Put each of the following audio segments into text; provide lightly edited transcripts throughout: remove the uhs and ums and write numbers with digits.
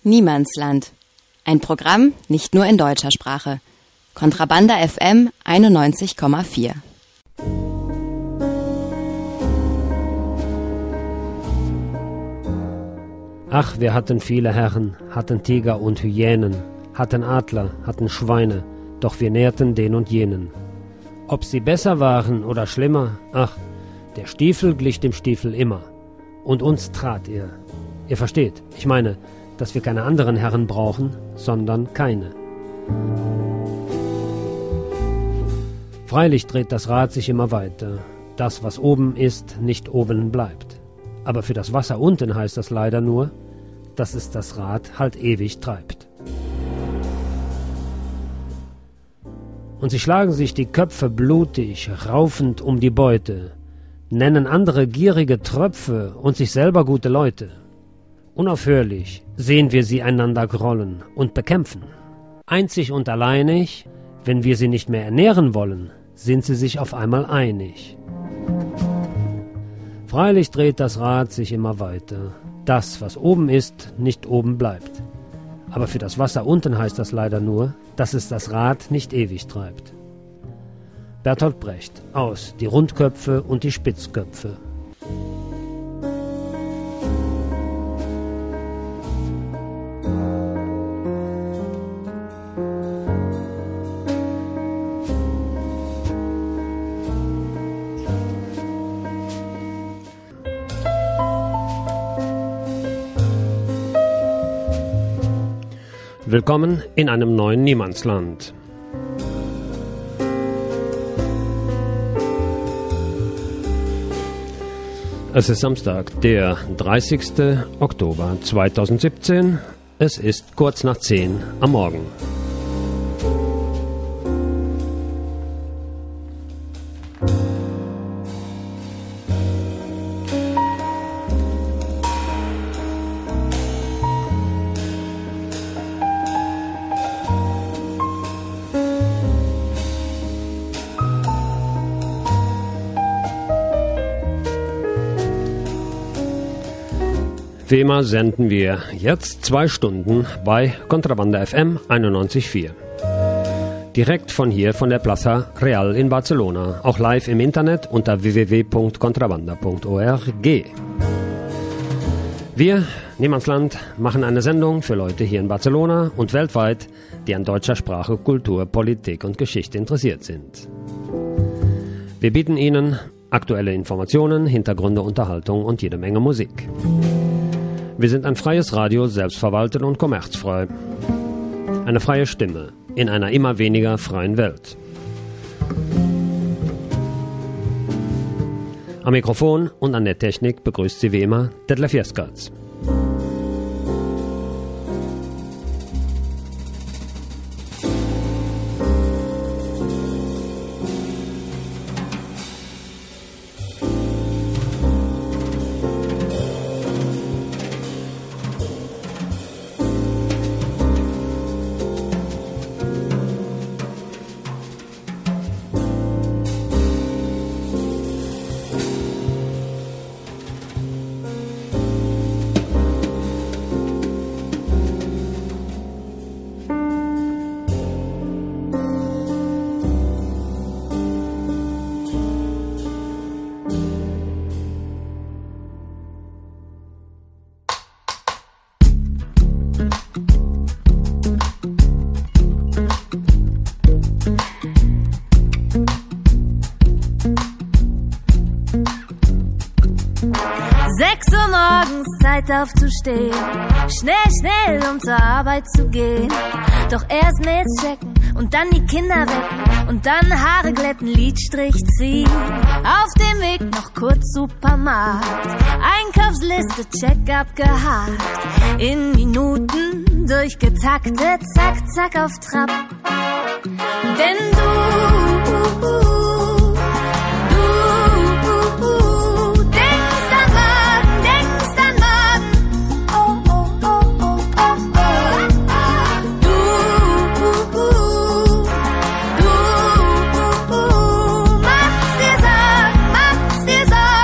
Niemandsland. Ein Programm nicht nur in deutscher Sprache. Kontrabanda FM 91,4. Ach, wir hatten viele Herren, hatten Tiger und Hyänen, hatten Adler, hatten Schweine, doch wir nährten den und jenen. Ob sie besser waren oder schlimmer, ach, der Stiefel glich dem Stiefel immer. Und uns trat er. Ihr versteht, ich meine, dass wir keine anderen Herren brauchen, sondern keine. Freilich dreht das Rad sich immer weiter. Das, was oben ist, nicht oben bleibt. Aber für das Wasser unten heißt das leider nur, dass es das Rad halt ewig treibt. Und sie schlagen sich die Köpfe blutig, raufend um die Beute, nennen andere gierige Tröpfe und sich selber gute Leute. Unaufhörlich sehen wir sie einander grollen und bekämpfen. Einzig und alleinig, wenn wir sie nicht mehr ernähren wollen, sind sie sich auf einmal einig. Freilich dreht das Rad sich immer weiter. Das, was oben ist, nicht oben bleibt. Aber für das Wasser unten heißt das leider nur, dass es das Rad nicht ewig treibt. Bertolt Brecht aus Die Rundköpfe und die Spitzköpfe. Willkommen in einem neuen Niemandsland. Es ist Samstag, der 30. Oktober 2017. Es ist kurz nach 10 am Morgen. Wie immer senden wir jetzt 2 Stunden bei Kontrabanda FM 91,4. Direkt von hier, von der Plaza Real in Barcelona. Auch live im Internet unter www.kontrabanda.org. Wir, Niemandsland, machen eine Sendung für Leute hier in Barcelona und weltweit, die an deutscher Sprache, Kultur, Politik und Geschichte interessiert sind. Wir bieten Ihnen aktuelle Informationen, Hintergründe, Unterhaltung und jede Menge Musik. Wir sind ein freies Radio, selbstverwaltet und kommerzfrei. Eine freie Stimme in einer immer weniger freien Welt. Am Mikrofon und an der Technik begrüßt Sie wie immer Detlef Jeskatz. Zeit aufzustehen, schnell, um zur Arbeit zu gehen. Doch erst Mails checken und dann die Kinder wecken und dann Haare glätten, Lidstrich ziehen. Auf dem Weg noch kurz Supermarkt, Einkaufsliste, check abgehakt. In Minuten durchgetaktet, zack, zack auf Trab. Denn du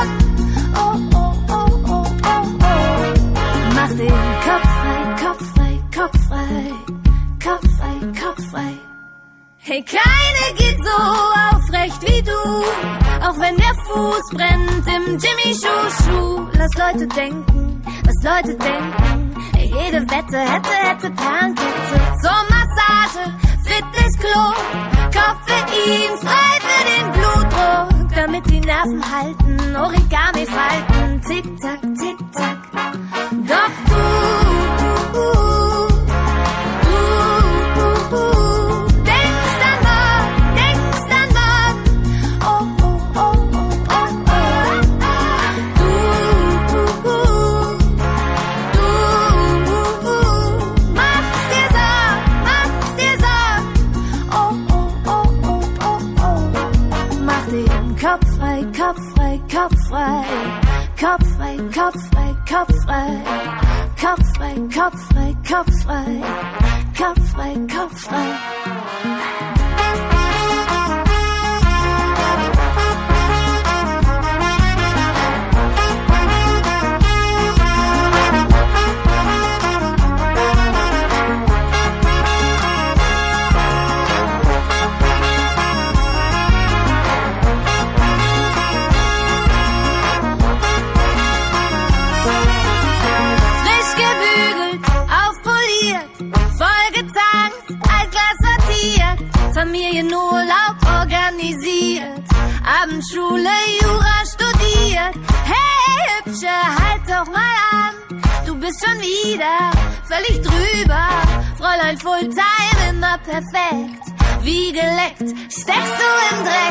Kopf frei, Keine geht so aufrecht wie du, auch wenn der Fuß brennt im Jimmy-Schuh-Schuh. Lass Leute denken, was Leute denken. Jede Wette hätte Perlenkette. Zur Massage, Fitnessklo, Koffein, frei für den Blutdruck, damit die Nerven halten, Origami falten, tick-tack, tick-tack. Doch du denkst an morgen, oh, oh, oh, oh, oh, oh. Du machst dir Sorgen, oh, oh, oh, oh, oh, oh. Mach dir den Kopf frei, Kopf frei, Kopf frei. Kopf frei, Kopf frei, Kopf frei. Kopf frei, Kopf frei, Kopf frei. Kopf frei, Kopf frei. Familienurlaub organisiert, Abendschule, Jura studiert. Hey, Hübsche, halt doch mal an, du bist schon wieder völlig drüber. Fräulein Fulltime, immer perfekt, wie geleckt, steckst du im Dreck.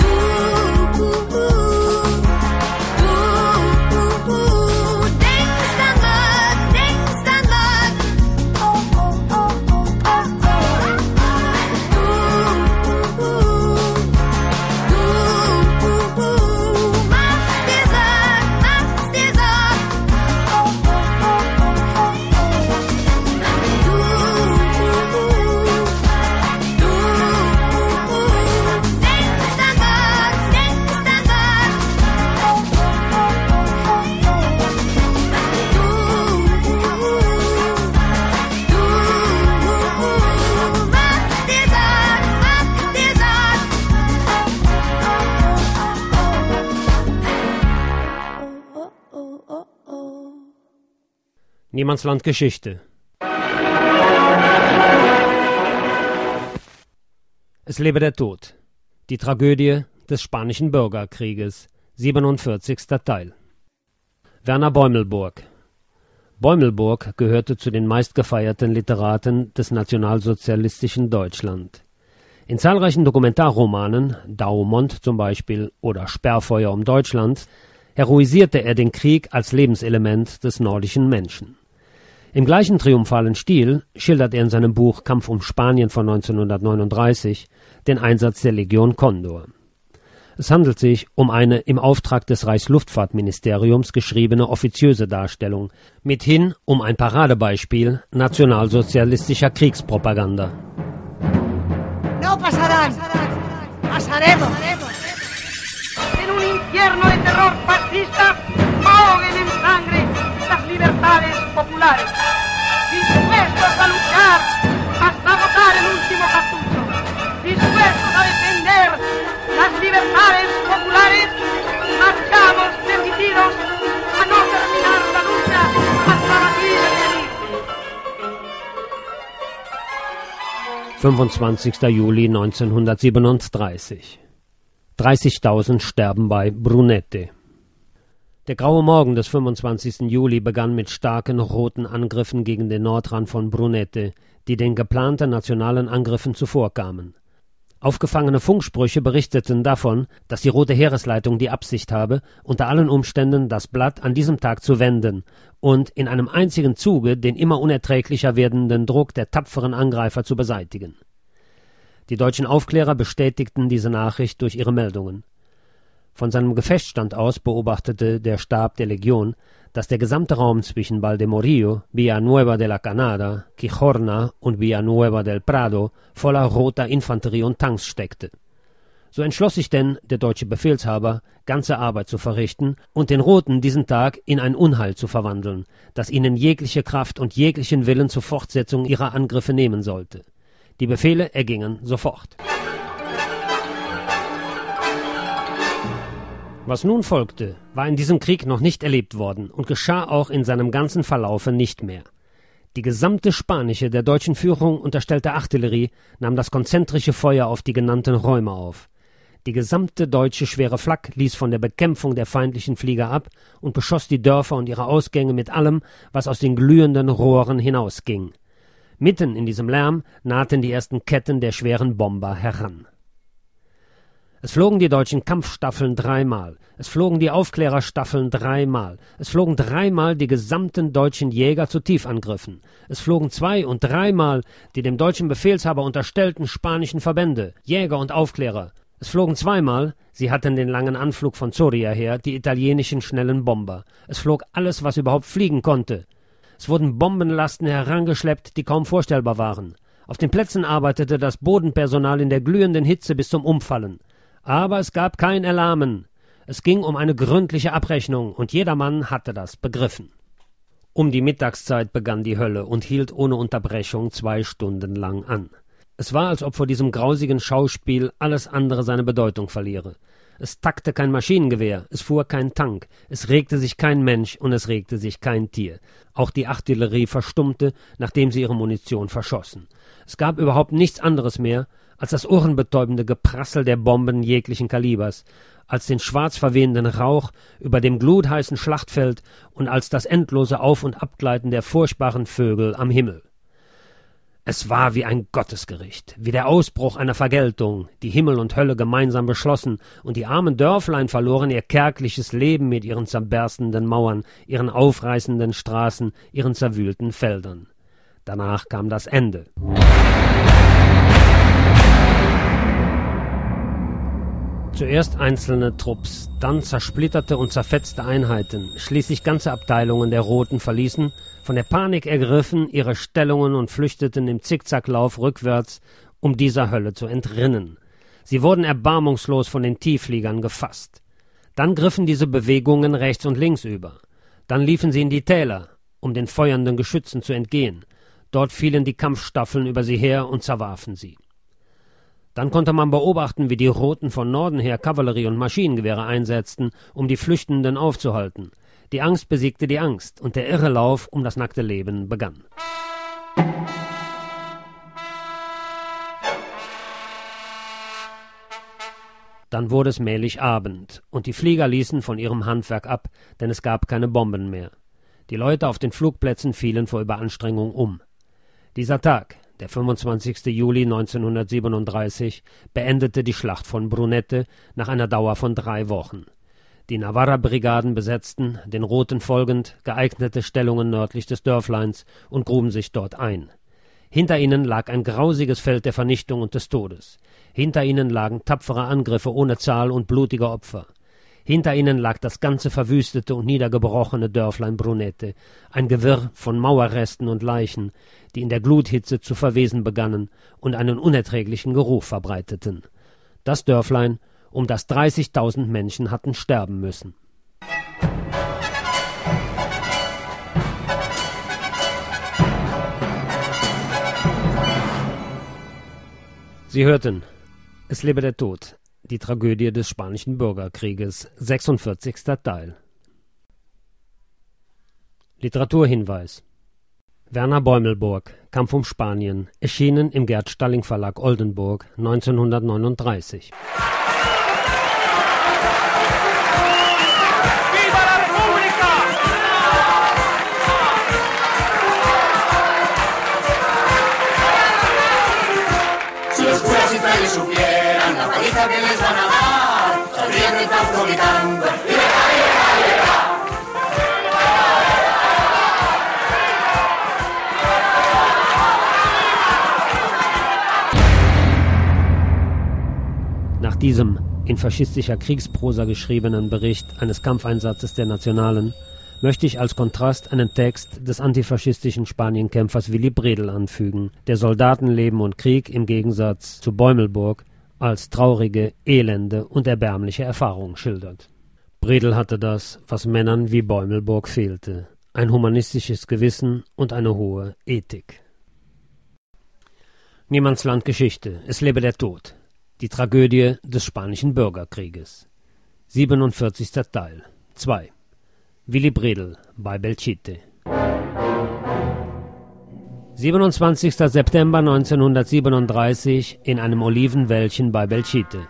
Niemandsland Geschichte. Es lebe der Tod. Die Tragödie des Spanischen Bürgerkrieges. 47. Teil. Werner Bäumelburg. Bäumelburg gehörte zu den meistgefeierten Literaten des nationalsozialistischen Deutschland. In zahlreichen Dokumentarromanen, Daumont zum Beispiel oder Sperrfeuer um Deutschland, heroisierte er den Krieg als Lebenselement des nordischen Menschen. Im gleichen triumphalen Stil schildert er in seinem Buch Kampf um Spanien von 1939 den Einsatz der Legion Condor. Es handelt sich um eine im Auftrag des Reichsluftfahrtministeriums geschriebene offiziöse Darstellung, mithin um ein Paradebeispiel nationalsozialistischer Kriegspropaganda. No pasarán, pasaremos. En un infierno de terror fascista ahoguen en sangre las libertades populares, dispuestos a luchar hasta agotar el último cartucho, dispuestos a defender las libertades populares, marchamos decididos a no terminar la lucha hasta batir el enemigo. 25. Juli 1937. 30.000 sterben bei Brunete. Der graue Morgen des 25. Juli begann mit starken roten Angriffen gegen den Nordrand von Brunete, die den geplanten nationalen Angriffen zuvorkamen. Aufgefangene Funksprüche berichteten davon, dass die Rote Heeresleitung die Absicht habe, unter allen Umständen das Blatt an diesem Tag zu wenden und in einem einzigen Zuge den immer unerträglicher werdenden Druck der tapferen Angreifer zu beseitigen. Die deutschen Aufklärer bestätigten diese Nachricht durch ihre Meldungen. Von seinem Gefechtsstand aus beobachtete der Stab der Legion, dass der gesamte Raum zwischen Valdemorillo, Villanueva de la Canada, Quijorna und Villanueva del Prado voller roter Infanterie und Tanks steckte. So entschloss sich denn der deutsche Befehlshaber, ganze Arbeit zu verrichten und den Roten diesen Tag in ein Unheil zu verwandeln, das ihnen jegliche Kraft und jeglichen Willen zur Fortsetzung ihrer Angriffe nehmen sollte. Die Befehle ergingen sofort. Was nun folgte, war in diesem Krieg noch nicht erlebt worden und geschah auch in seinem ganzen Verlaufe nicht mehr. Die gesamte spanische, der deutschen Führung unterstellte Artillerie nahm das konzentrische Feuer auf die genannten Räume auf. Die gesamte deutsche schwere Flak ließ von der Bekämpfung der feindlichen Flieger ab und beschoss die Dörfer und ihre Ausgänge mit allem, was aus den glühenden Rohren hinausging. Mitten in diesem Lärm nahten die ersten Ketten der schweren Bomber heran. Es flogen die deutschen Kampfstaffeln 3-mal, es flogen die Aufklärerstaffeln 3-mal, es flogen 3-mal die gesamten deutschen Jäger zu Tiefangriffen, es flogen 2- und 3-mal die dem deutschen Befehlshaber unterstellten spanischen Verbände, Jäger und Aufklärer, es flogen 2-mal, sie hatten den langen Anflug von Soria her, die italienischen schnellen Bomber, es flog alles, was überhaupt fliegen konnte. Es wurden Bombenlasten herangeschleppt, die kaum vorstellbar waren. Auf den Plätzen arbeitete das Bodenpersonal in der glühenden Hitze bis zum Umfallen. Aber es gab kein Erlahmen. Es ging um eine gründliche Abrechnung, und jedermann hatte das begriffen. Um die Mittagszeit begann die Hölle und hielt ohne Unterbrechung 2 Stunden lang an. Es war, als ob vor diesem grausigen Schauspiel alles andere seine Bedeutung verliere. Es tackte kein Maschinengewehr, es fuhr kein Tank, es regte sich kein Mensch und es regte sich kein Tier. Auch die Artillerie verstummte, nachdem sie ihre Munition verschossen. Es gab überhaupt nichts anderes mehr als das ohrenbetäubende Geprassel der Bomben jeglichen Kalibers, als den schwarz verwehenden Rauch über dem glutheißen Schlachtfeld und als das endlose Auf- und Abgleiten der furchtbaren Vögel am Himmel. Es war wie ein Gottesgericht, wie der Ausbruch einer Vergeltung, die Himmel und Hölle gemeinsam beschlossen, und die armen Dörflein verloren ihr kärgliches Leben mit ihren zerberstenden Mauern, ihren aufreißenden Straßen, ihren zerwühlten Feldern. Danach kam das Ende. Zuerst einzelne Trupps, dann zersplitterte und zerfetzte Einheiten, schließlich ganze Abteilungen der Roten verließen, von der Panik ergriffen, ihre Stellungen und flüchteten im Zickzacklauf rückwärts, um dieser Hölle zu entrinnen. Sie wurden erbarmungslos von den Tieffliegern gefasst. Dann griffen diese Bewegungen rechts und links über. Dann liefen sie in die Täler, um den feuernden Geschützen zu entgehen. Dort fielen die Kampfstaffeln über sie her und zerwarfen sie. Dann konnte man beobachten, wie die Roten von Norden her Kavallerie und Maschinengewehre einsetzten, um die Flüchtenden aufzuhalten. Die Angst besiegte die Angst, und der Irrelauf um das nackte Leben begann. Dann wurde es mählich Abend, und die Flieger ließen von ihrem Handwerk ab, denn es gab keine Bomben mehr. Die Leute auf den Flugplätzen fielen vor Überanstrengung um. Dieser Tag, der 25. Juli 1937, beendete die Schlacht von Brunete nach einer Dauer von 3 Wochen. Die Navarra-Brigaden besetzten, den Roten folgend, geeignete Stellungen nördlich des Dörfleins und gruben sich dort ein. Hinter ihnen lag ein grausiges Feld der Vernichtung und des Todes. Hinter ihnen lagen tapfere Angriffe ohne Zahl und blutige Opfer. Hinter ihnen lag das ganze verwüstete und niedergebrochene Dörflein Brunete, ein Gewirr von Mauerresten und Leichen, die in der Gluthitze zu verwesen begannen und einen unerträglichen Geruch verbreiteten. Das Dörflein, um das 30.000 Menschen hatten sterben müssen. Sie hörten Es lebe der Tod, die Tragödie des Spanischen Bürgerkrieges, 46. Teil. Literaturhinweis: Werner Bäumelburg, Kampf um Spanien, erschienen im Gerd Stalling Verlag Oldenburg, 1939. Supieran la paliza que les van a dar, saldrían del campo gritando, ¡libertad, libertad, libertad! Nach diesem in faschistischer Kriegsprosa geschriebenen Bericht eines Kampfeinsatzes der Nationalen möchte ich als Kontrast einen Text des antifaschistischen Spanienkämpfers Willy Bredel anfügen, der Soldatenleben und Krieg im Gegensatz zu Bäumelburg als traurige, elende und erbärmliche Erfahrung schildert. Bredel hatte das, was Männern wie Bäumelburg fehlte: ein humanistisches Gewissen und eine hohe Ethik. Niemandsland Geschichte, es lebe der Tod, die Tragödie des Spanischen Bürgerkrieges. 47. Teil 2. Willy Bredl bei Belchite. 27. September 1937 in einem Olivenwäldchen bei Belchite.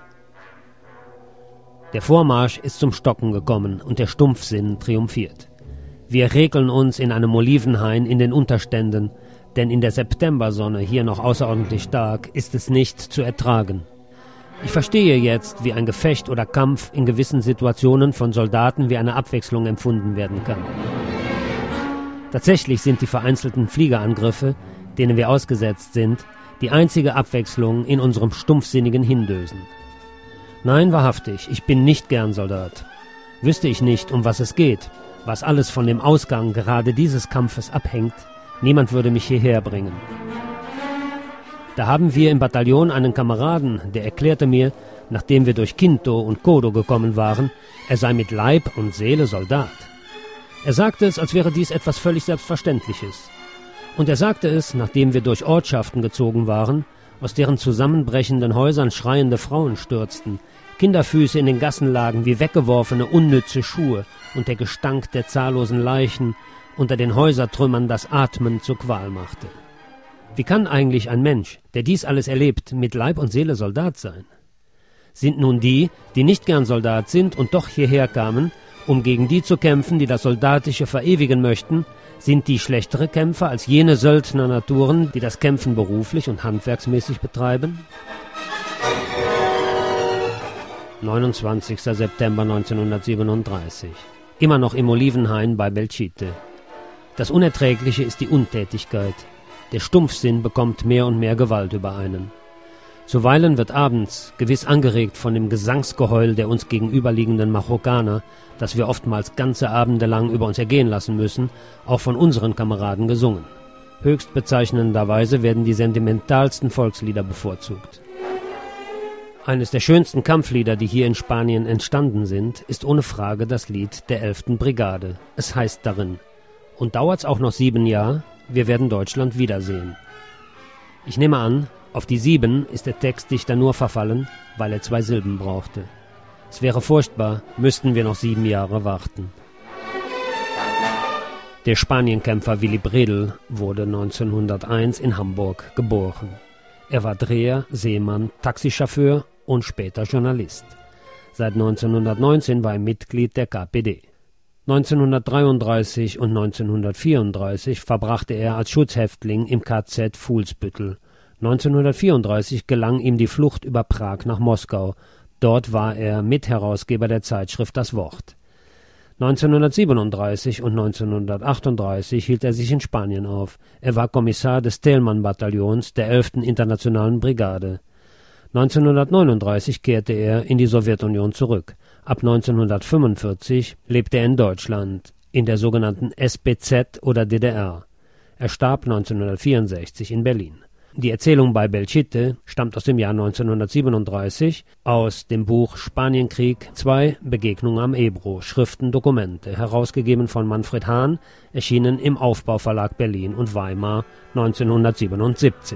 Der Vormarsch ist zum Stocken gekommen und der Stumpfsinn triumphiert. Wir regeln uns in einem Olivenhain in den Unterständen, denn in der Septembersonne, hier noch außerordentlich stark, ist es nicht zu ertragen. Ich verstehe jetzt, wie ein Gefecht oder Kampf in gewissen Situationen von Soldaten wie eine Abwechslung empfunden werden kann. Tatsächlich sind die vereinzelten Fliegerangriffe, denen wir ausgesetzt sind, die einzige Abwechslung in unserem stumpfsinnigen Hindösen. Nein, wahrhaftig, ich bin nicht gern Soldat. Wüsste ich nicht, um was es geht, was alles von dem Ausgang gerade dieses Kampfes abhängt, niemand würde mich hierher bringen. Da haben wir im Bataillon einen Kameraden, der erklärte mir, nachdem wir durch Quinto und Codo gekommen waren, er sei mit Leib und Seele Soldat. Er sagte es, als wäre dies etwas völlig Selbstverständliches. Und er sagte es, nachdem wir durch Ortschaften gezogen waren, aus deren zusammenbrechenden Häusern schreiende Frauen stürzten, Kinderfüße in den Gassen lagen wie weggeworfene, unnütze Schuhe und der Gestank der zahllosen Leichen unter den Häusertrümmern das Atmen zur Qual machte. Wie kann eigentlich ein Mensch, der dies alles erlebt, mit Leib und Seele Soldat sein? Sind nun die, die nicht gern Soldat sind und doch hierher kamen, um gegen die zu kämpfen, die das Soldatische verewigen möchten, sind die schlechtere Kämpfer als jene Söldner-Naturen, die das Kämpfen beruflich und handwerksmäßig betreiben? 29. September 1937. Immer noch im Olivenhain bei Belchite. Das Unerträgliche ist die Untätigkeit. Der Stumpfsinn bekommt mehr und mehr Gewalt über einen. Zuweilen wird abends, gewiss angeregt von dem Gesangsgeheul der uns gegenüberliegenden Marokkaner, das wir oftmals ganze Abende lang über uns ergehen lassen müssen, auch von unseren Kameraden gesungen. Höchst bezeichnenderweise werden die sentimentalsten Volkslieder bevorzugt. Eines der schönsten Kampflieder, die hier in Spanien entstanden sind, ist ohne Frage das Lied der 11. Brigade. Es heißt darin: Und dauert's auch noch 7 Jahre, wir werden Deutschland wiedersehen. Ich nehme an, auf die 7 ist der Textdichter nur verfallen, weil er 2 Silben brauchte. Es wäre furchtbar, müssten wir noch 7 Jahre warten. Der Spanienkämpfer Willy Bredl wurde 1901 in Hamburg geboren. Er war Dreher, Seemann, Taxichauffeur und später Journalist. Seit 1919 war er Mitglied der KPD. 1933 und 1934 verbrachte er als Schutzhäftling im KZ Fuhlsbüttel. 1934 gelang ihm die Flucht über Prag nach Moskau. Dort war er Mitherausgeber der Zeitschrift Das Wort. 1937 und 1938 hielt er sich in Spanien auf. Er war Kommissar des Thälmann-Bataillons der 11. Internationalen Brigade. 1939 kehrte er in die Sowjetunion zurück. Ab 1945 lebte er in Deutschland, in der sogenannten SBZ oder DDR. Er starb 1964 in Berlin. Die Erzählung bei Belchite stammt aus dem Jahr 1937 aus dem Buch Spanienkrieg 2 Begegnung am Ebro, Schriften, Dokumente, herausgegeben von Manfred Hahn, erschienen im Aufbauverlag Berlin und Weimar 1977.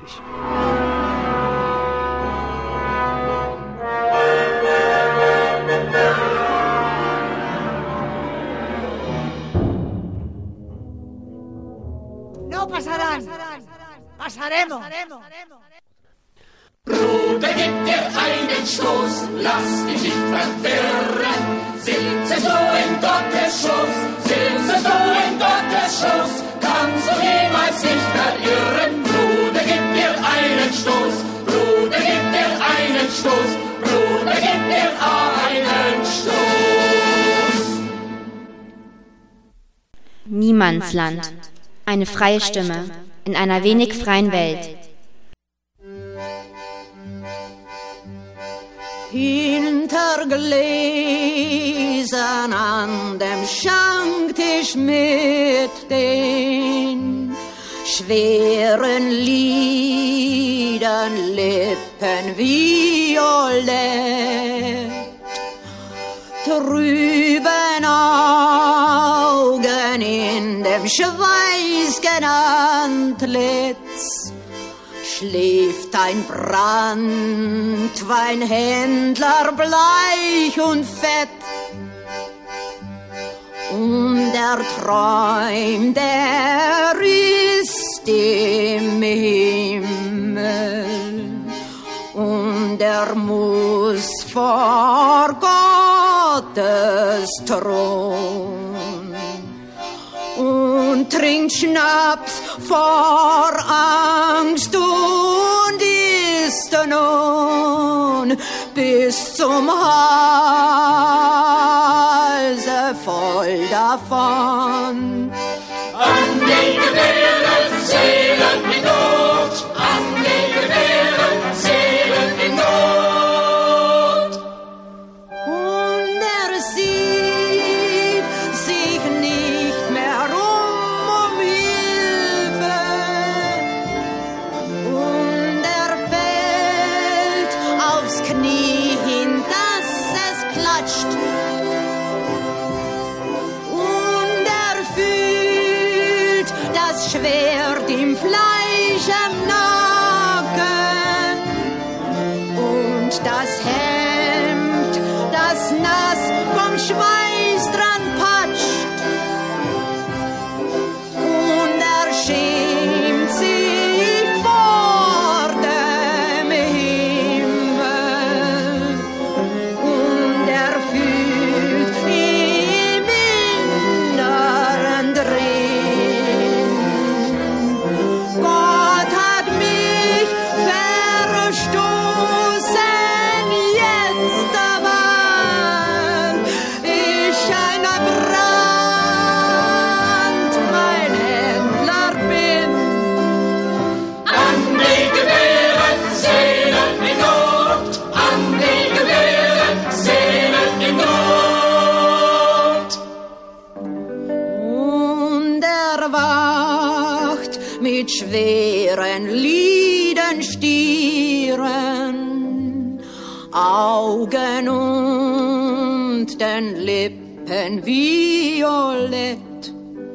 No pasarán. Pasaremos. Bruder, gib dir einen Stoß, lass dich nicht verwirren. Sitzest du in Gottes Schoß, sitzest du in Gottes Schoß, kannst du jemals nicht verirren. Bruder, gib dir einen Stoß, Bruder, gib dir einen Stoß, Bruder, gib dir einen Stoß. Niemandsland. Eine freie Stimme in einer wenig freien Welt. Hinter Gläsern an dem Schanktisch mit den schweren Lidern, Lippen violett, trüben Augen in dem schweißgen Antlitz, schläft ein Branntweinhändler bleich und fett und er träumt, er ist im Himmel und er muss vor Gottes Thron und trinkt Schnaps vor Angst und ist nun bis zum Halse voll davon. An die Gewehre, Seelen in Not, an die Gewehre, Seelen in Not. Und er sieht sich nicht mehr um Hilfe und er fällt aufs Knie hin, dass es klatscht. Und er fühlt das Schwert im Fleisch am Nacken und das Hemd, das nass vom Schweiß dran patscht. Und er schämt sich vor dem Himmel und er fühlt im Inneren drin: Gott hat mich verstoßen, jetzt aber ich ein Brandweinhändler bin. An die Gewehre, Seelen in Not, an die Gewehre, Seelen in Not. Und er wacht mit schweren Lidenstieren, Augen und den Lippen violett.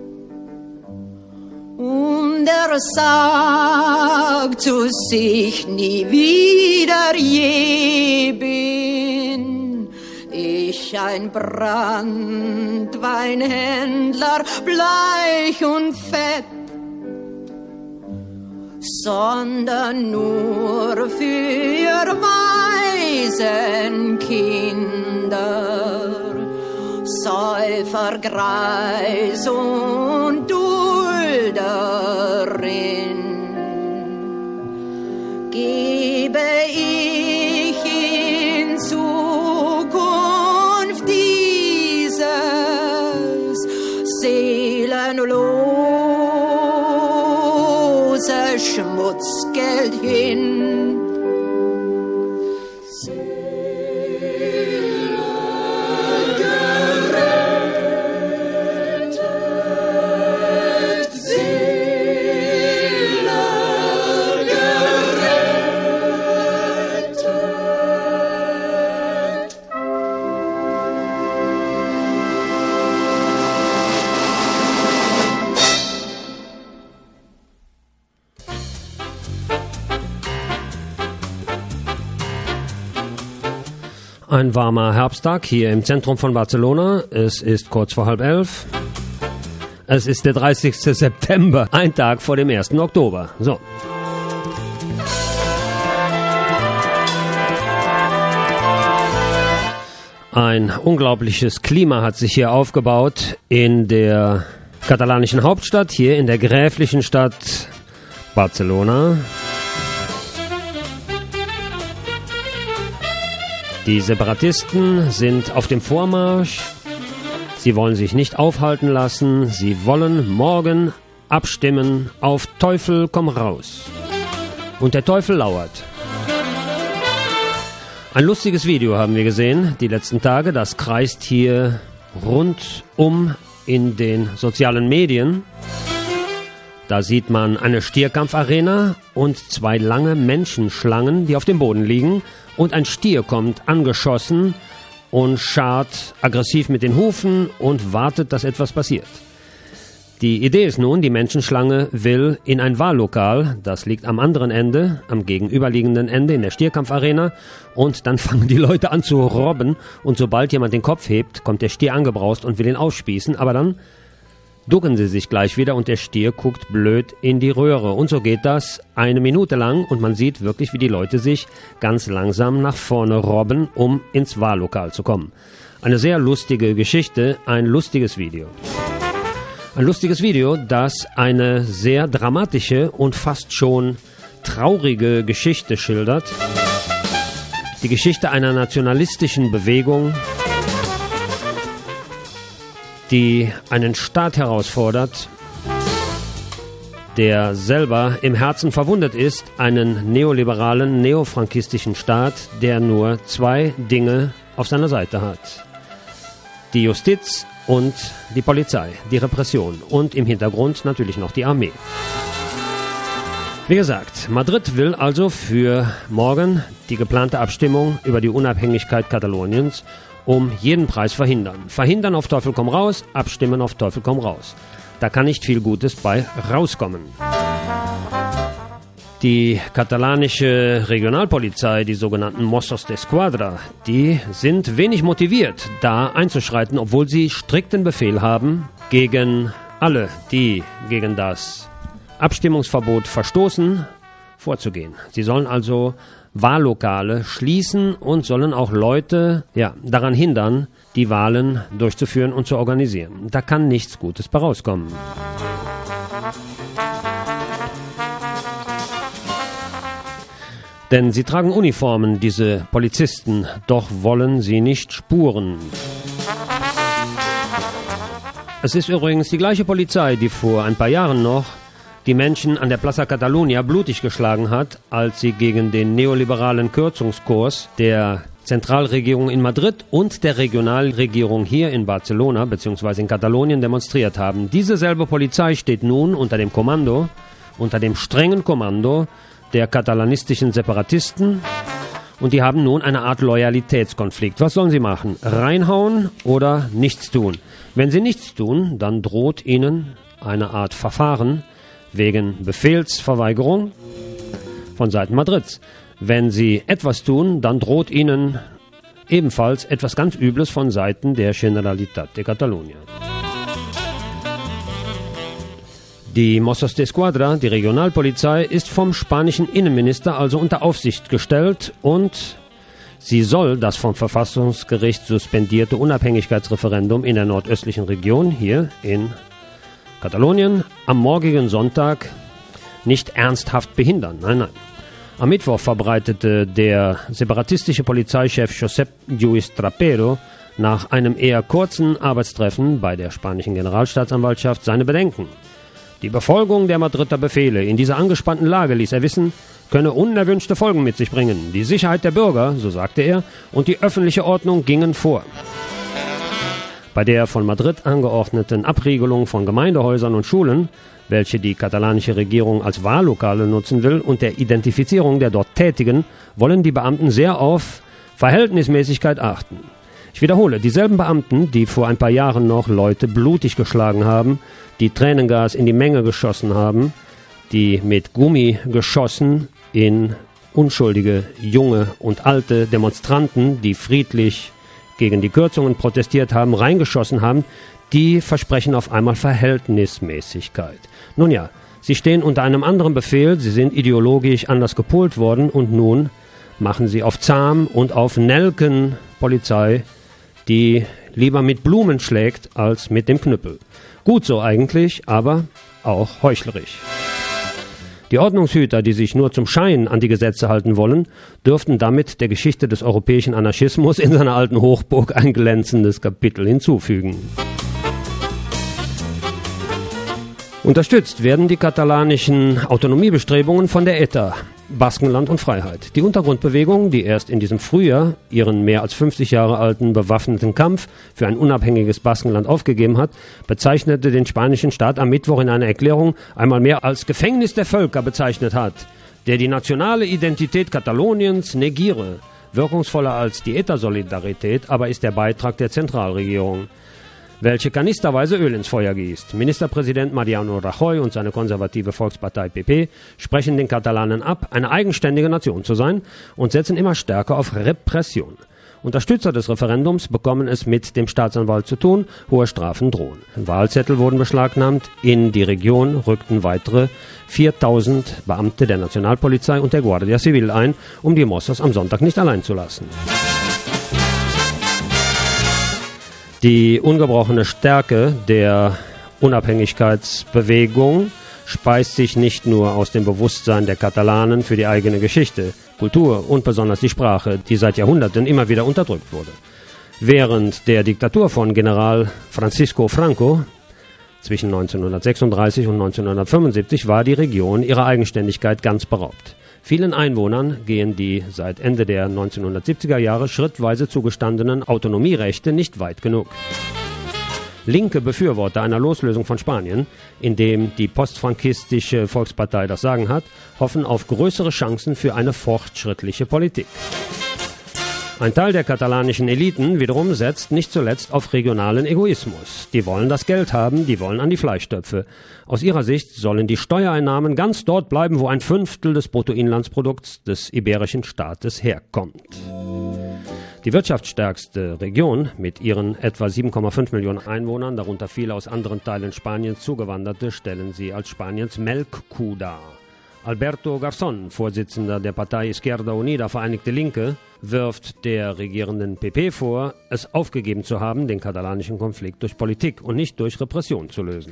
Und er sagt zu sich: Nie wieder je bin ich ein Brandweinhändler, bleich und fett, sondern nur für Waisenkinder, Säufer, Greis und Dulderin. Gebe ich in Zukunft dieses seelenlose Schmutzgeld hin. Ein warmer Herbsttag hier im Zentrum von Barcelona. Es ist kurz vor 10:30. Es ist der 30. September, ein Tag vor dem 1. Oktober. So. Ein unglaubliches Klima hat sich hier aufgebaut in der katalanischen Hauptstadt, hier in der gräflichen Stadt Barcelona. Die Separatisten sind auf dem Vormarsch. Sie wollen sich nicht aufhalten lassen. Sie wollen morgen abstimmen auf Teufel komm raus. Und der Teufel lauert. Ein lustiges Video haben wir gesehen die letzten Tage. Das kreist hier rundum in den sozialen Medien. Da sieht man eine Stierkampfarena und zwei lange Menschenschlangen, die auf dem Boden liegen. Und ein Stier kommt angeschossen und scharrt aggressiv mit den Hufen und wartet, dass etwas passiert. Die Idee ist nun, die Menschenschlange will in ein Wahllokal, das liegt am anderen Ende, am gegenüberliegenden Ende in der Stierkampfarena, und dann fangen die Leute an zu robben und sobald jemand den Kopf hebt, kommt der Stier angebraust und will ihn aufspießen, aber dann ducken sie sich gleich wieder und der Stier guckt blöd in die Röhre. Und so geht das 1 Minute lang und man sieht wirklich, wie die Leute sich ganz langsam nach vorne robben, um ins Wahllokal zu kommen. Eine sehr lustige Geschichte, ein lustiges Video. Ein lustiges Video, das eine sehr dramatische und fast schon traurige Geschichte schildert. Die Geschichte einer nationalistischen Bewegung, die einen Staat herausfordert, der selber im Herzen verwundet ist, einen neoliberalen, neofrankistischen Staat, der nur 2 Dinge auf seiner Seite hat. Die Justiz und die Polizei, die Repression und im Hintergrund natürlich noch die Armee. Wie gesagt, Madrid will also für morgen die geplante Abstimmung über die Unabhängigkeit Kataloniens um jeden Preis verhindern. Verhindern auf Teufel komm raus, abstimmen auf Teufel komm raus. Da kann nicht viel Gutes bei rauskommen. Die katalanische Regionalpolizei, die sogenannten Mossos d'Esquadra, die sind wenig motiviert, da einzuschreiten, obwohl sie strikten Befehl haben, gegen alle, die gegen das Abstimmungsverbot verstoßen, vorzugehen. Sie sollen also Wahllokale schließen und sollen auch Leute daran hindern, die Wahlen durchzuführen und zu organisieren. Da kann nichts Gutes bei rauskommen. Denn sie tragen Uniformen, diese Polizisten, doch wollen sie nicht spuren. Es ist übrigens die gleiche Polizei, die vor ein paar Jahren noch die Menschen an der Plaza Catalunya blutig geschlagen hat, als sie gegen den neoliberalen Kürzungskurs der Zentralregierung in Madrid und der Regionalregierung hier in Barcelona bzw. in Katalonien demonstriert haben. Diese selbe Polizei steht nun unter dem strengen Kommando der katalanistischen Separatisten und die haben nun eine Art Loyalitätskonflikt. Was sollen sie machen? Reinhauen oder nichts tun? Wenn sie nichts tun, dann droht ihnen eine Art Verfahren wegen Befehlsverweigerung von Seiten Madrids. Wenn sie etwas tun, dann droht ihnen ebenfalls etwas ganz Übles von Seiten der Generalitat de Catalunya. Die Mossos d'Esquadra, die Regionalpolizei, ist vom spanischen Innenminister also unter Aufsicht gestellt und sie soll das vom Verfassungsgericht suspendierte Unabhängigkeitsreferendum in der nordöstlichen Region, hier in Katalonien, am morgigen Sonntag nicht ernsthaft behindern. Nein. Am Mittwoch verbreitete der separatistische Polizeichef Josep Lluís Trapero nach einem eher kurzen Arbeitstreffen bei der spanischen Generalstaatsanwaltschaft seine Bedenken. Die Befolgung der Madrider Befehle in dieser angespannten Lage, ließ er wissen, könne unerwünschte Folgen mit sich bringen. Die Sicherheit der Bürger, so sagte er, und die öffentliche Ordnung gingen vor. Bei der von Madrid angeordneten Abriegelung von Gemeindehäusern und Schulen, welche die katalanische Regierung als Wahllokale nutzen will, und der Identifizierung der dort Tätigen, wollen die Beamten sehr auf Verhältnismäßigkeit achten. Ich wiederhole, dieselben Beamten, die vor ein paar Jahren noch Leute blutig geschlagen haben, die Tränengas in die Menge geschossen haben, die mit Gummigeschossen in unschuldige, junge und alte Demonstranten, die friedlich gegen die Kürzungen protestiert haben, reingeschossen haben, die versprechen auf einmal Verhältnismäßigkeit. Nun ja, sie stehen unter einem anderen Befehl, sie sind ideologisch anders gepolt worden und nun machen sie auf Zahm und auf Nelken Polizei, die lieber mit Blumen schlägt als mit dem Knüppel. Gut so eigentlich, aber auch heuchlerisch. Die Ordnungshüter, die sich nur zum Schein an die Gesetze halten wollen, dürften damit der Geschichte des europäischen Anarchismus in seiner alten Hochburg ein glänzendes Kapitel hinzufügen. Unterstützt werden die katalanischen Autonomiebestrebungen von der ETA, Baskenland und Freiheit. Die Untergrundbewegung, die erst in diesem Frühjahr ihren mehr als 50 Jahre alten bewaffneten Kampf für ein unabhängiges Baskenland aufgegeben hat, bezeichnete den spanischen Staat am Mittwoch in einer Erklärung einmal mehr als Gefängnis der Völker bezeichnet hat, der die nationale Identität Kataloniens negiere. Wirkungsvoller als die ETA-Solidarität aber ist der Beitrag der Zentralregierung. welche kanisterweise Öl ins Feuer gießt. Ministerpräsident Mariano Rajoy und seine konservative Volkspartei PP sprechen den Katalanen ab, eine eigenständige Nation zu sein und setzen immer stärker auf Repression. Unterstützer des Referendums bekommen es mit dem Staatsanwalt zu tun, hohe Strafen drohen. Wahlzettel wurden beschlagnahmt, in die Region rückten weitere 4000 Beamte der Nationalpolizei und der Guardia Civil ein, um die Mossos am Sonntag nicht allein zu lassen. Die ungebrochene Stärke der Unabhängigkeitsbewegung speist sich nicht nur aus dem Bewusstsein der Katalanen für die eigene Geschichte, Kultur und besonders die Sprache, die seit Jahrhunderten immer wieder unterdrückt wurde. Während der Diktatur von General Francisco Franco zwischen 1936 und 1975 war die Region ihrer Eigenständigkeit ganz beraubt. Vielen Einwohnern gehen die seit Ende der 1970er Jahre schrittweise zugestandenen Autonomierechte nicht weit genug. Linke Befürworter einer Loslösung von Spanien, in dem die postfrankistische Volkspartei das Sagen hat, hoffen auf größere Chancen für eine fortschrittliche Politik. Ein Teil der katalanischen Eliten wiederum setzt nicht zuletzt auf regionalen Egoismus. Die wollen das Geld haben, die wollen an die Fleischtöpfe. Aus ihrer Sicht sollen die Steuereinnahmen ganz dort bleiben, wo 1/5 des Bruttoinlandsprodukts des iberischen Staates herkommt. Die wirtschaftsstärkste Region mit ihren etwa 7,5 Millionen Einwohnern, darunter viele aus anderen Teilen Spaniens Zugewanderte, stellen sie als Spaniens Melkkuh dar. Alberto Garzón, Vorsitzender der Partei Izquierda Unida, Vereinigte Linke, wirft der regierenden PP vor, es aufgegeben zu haben, den katalanischen Konflikt durch Politik und nicht durch Repression zu lösen.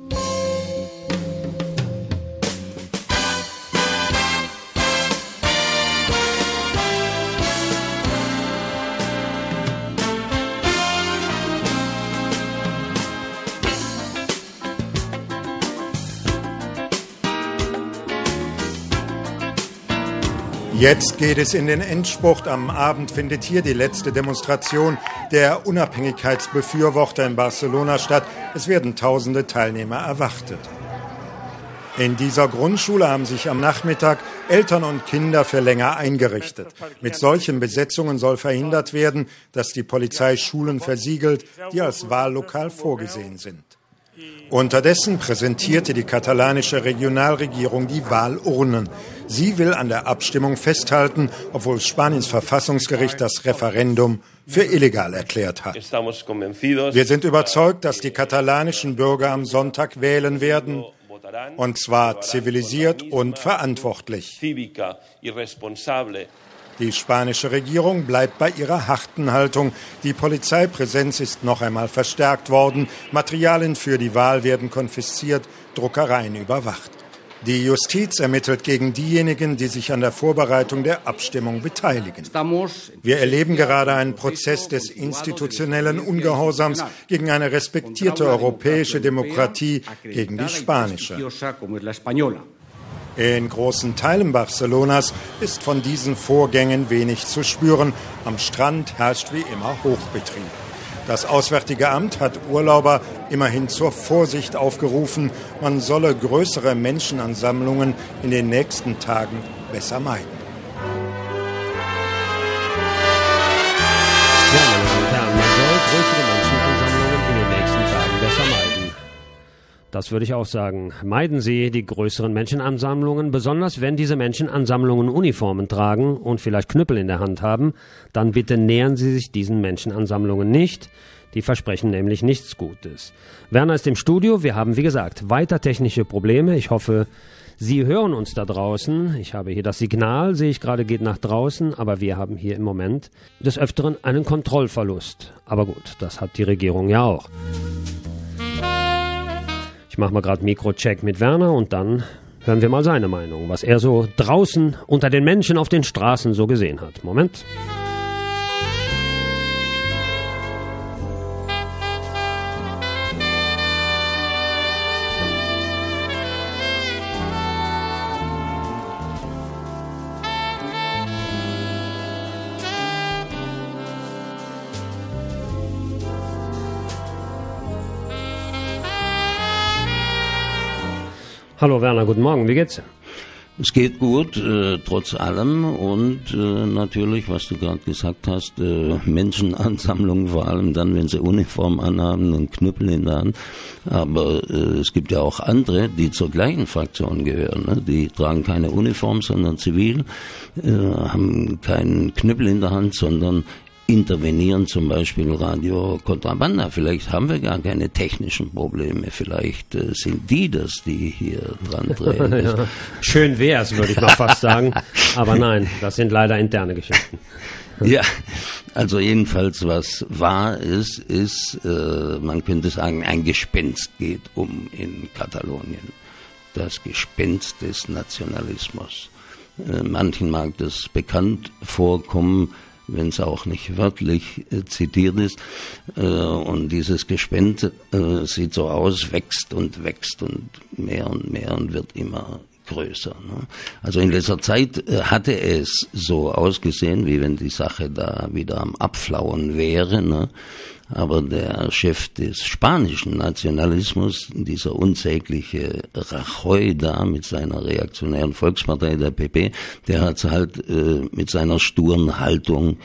Jetzt geht es in den Endspurt. Am Abend findet hier die letzte Demonstration der Unabhängigkeitsbefürworter in Barcelona statt. Es werden tausende Teilnehmer erwartet. In dieser Grundschule haben sich am Nachmittag Eltern und Kinder für länger eingerichtet. Mit solchen Besetzungen soll verhindert werden, dass die Polizei Schulen versiegelt, die als Wahllokal vorgesehen sind. Unterdessen präsentierte die katalanische Regionalregierung die Wahlurnen. Sie will an der Abstimmung festhalten, obwohl Spaniens Verfassungsgericht das Referendum für illegal erklärt hat. Wir sind überzeugt, dass die katalanischen Bürger am Sonntag wählen werden, und zwar zivilisiert und verantwortlich. Die spanische Regierung bleibt bei ihrer harten Haltung. Die Polizeipräsenz ist noch einmal verstärkt worden. Materialien für die Wahl werden konfisziert, Druckereien überwacht. Die Justiz ermittelt gegen diejenigen, die sich an der Vorbereitung der Abstimmung beteiligen. Wir erleben gerade einen Prozess des institutionellen Ungehorsams gegen eine respektierte europäische Demokratie, gegen die spanische. In großen Teilen Barcelonas ist von diesen Vorgängen wenig zu spüren. Am Strand herrscht wie immer Hochbetrieb. Das Auswärtige Amt hat Urlauber immerhin zur Vorsicht aufgerufen. Man solle größere Menschenansammlungen in den nächsten Tagen besser meiden. Ja, meine Damen und Herren, man soll größere Menschenansammlungen in den nächsten Tagen besser meiden. Das würde ich auch sagen. Meiden Sie die größeren Menschenansammlungen, besonders wenn diese Menschenansammlungen Uniformen tragen und vielleicht Knüppel in der Hand haben, dann bitte nähern Sie sich diesen Menschenansammlungen nicht. Die versprechen nämlich nichts Gutes. Werner ist im Studio. Wir haben, wie gesagt, weiter technische Probleme. Ich hoffe, Sie hören uns da draußen. Ich habe hier das Signal, sehe ich gerade, geht nach draußen, aber wir haben hier im Moment des Öfteren einen Kontrollverlust. Aber gut, das hat die Regierung ja auch. Ich mache mal gerade Mikrocheck mit Werner und dann hören wir mal seine Meinung, was er so draußen unter den Menschen auf den Straßen so gesehen hat. Moment. Hallo Werner, guten Morgen, wie geht's? Es geht gut, trotz allem, und natürlich, was du gerade gesagt hast, Menschenansammlungen, vor allem dann, wenn sie Uniform anhaben und Knüppel in der Hand. Aber es gibt ja auch andere, die zur gleichen Fraktion gehören. Ne? Die tragen keine Uniform, sondern zivil, haben keinen Knüppel in der Hand, sondern intervenieren, zum Beispiel Radio Contrabanda. Vielleicht haben wir gar keine technischen Probleme. Vielleicht sind die hier dran drehen. Ja, schön wär's, würde ich mal fast sagen. Aber nein, das sind leider interne Geschichten. Ja, also jedenfalls, was wahr ist, man könnte sagen, ein Gespenst geht um in Katalonien. Das Gespenst des Nationalismus. Manchen mag das bekannt vorkommen, wenn es auch nicht wörtlich zitiert ist. Und dieses Gespenst sieht so aus, wächst und mehr und wird immer größer. Ne? Also in letzter Zeit hatte es so ausgesehen, wie wenn die Sache da wieder am Abflauen wäre. Ne? Aber der Chef des spanischen Nationalismus, dieser unsägliche Rajoy da mit seiner reaktionären Volkspartei, der PP, der hat es halt mit seiner sturen Haltung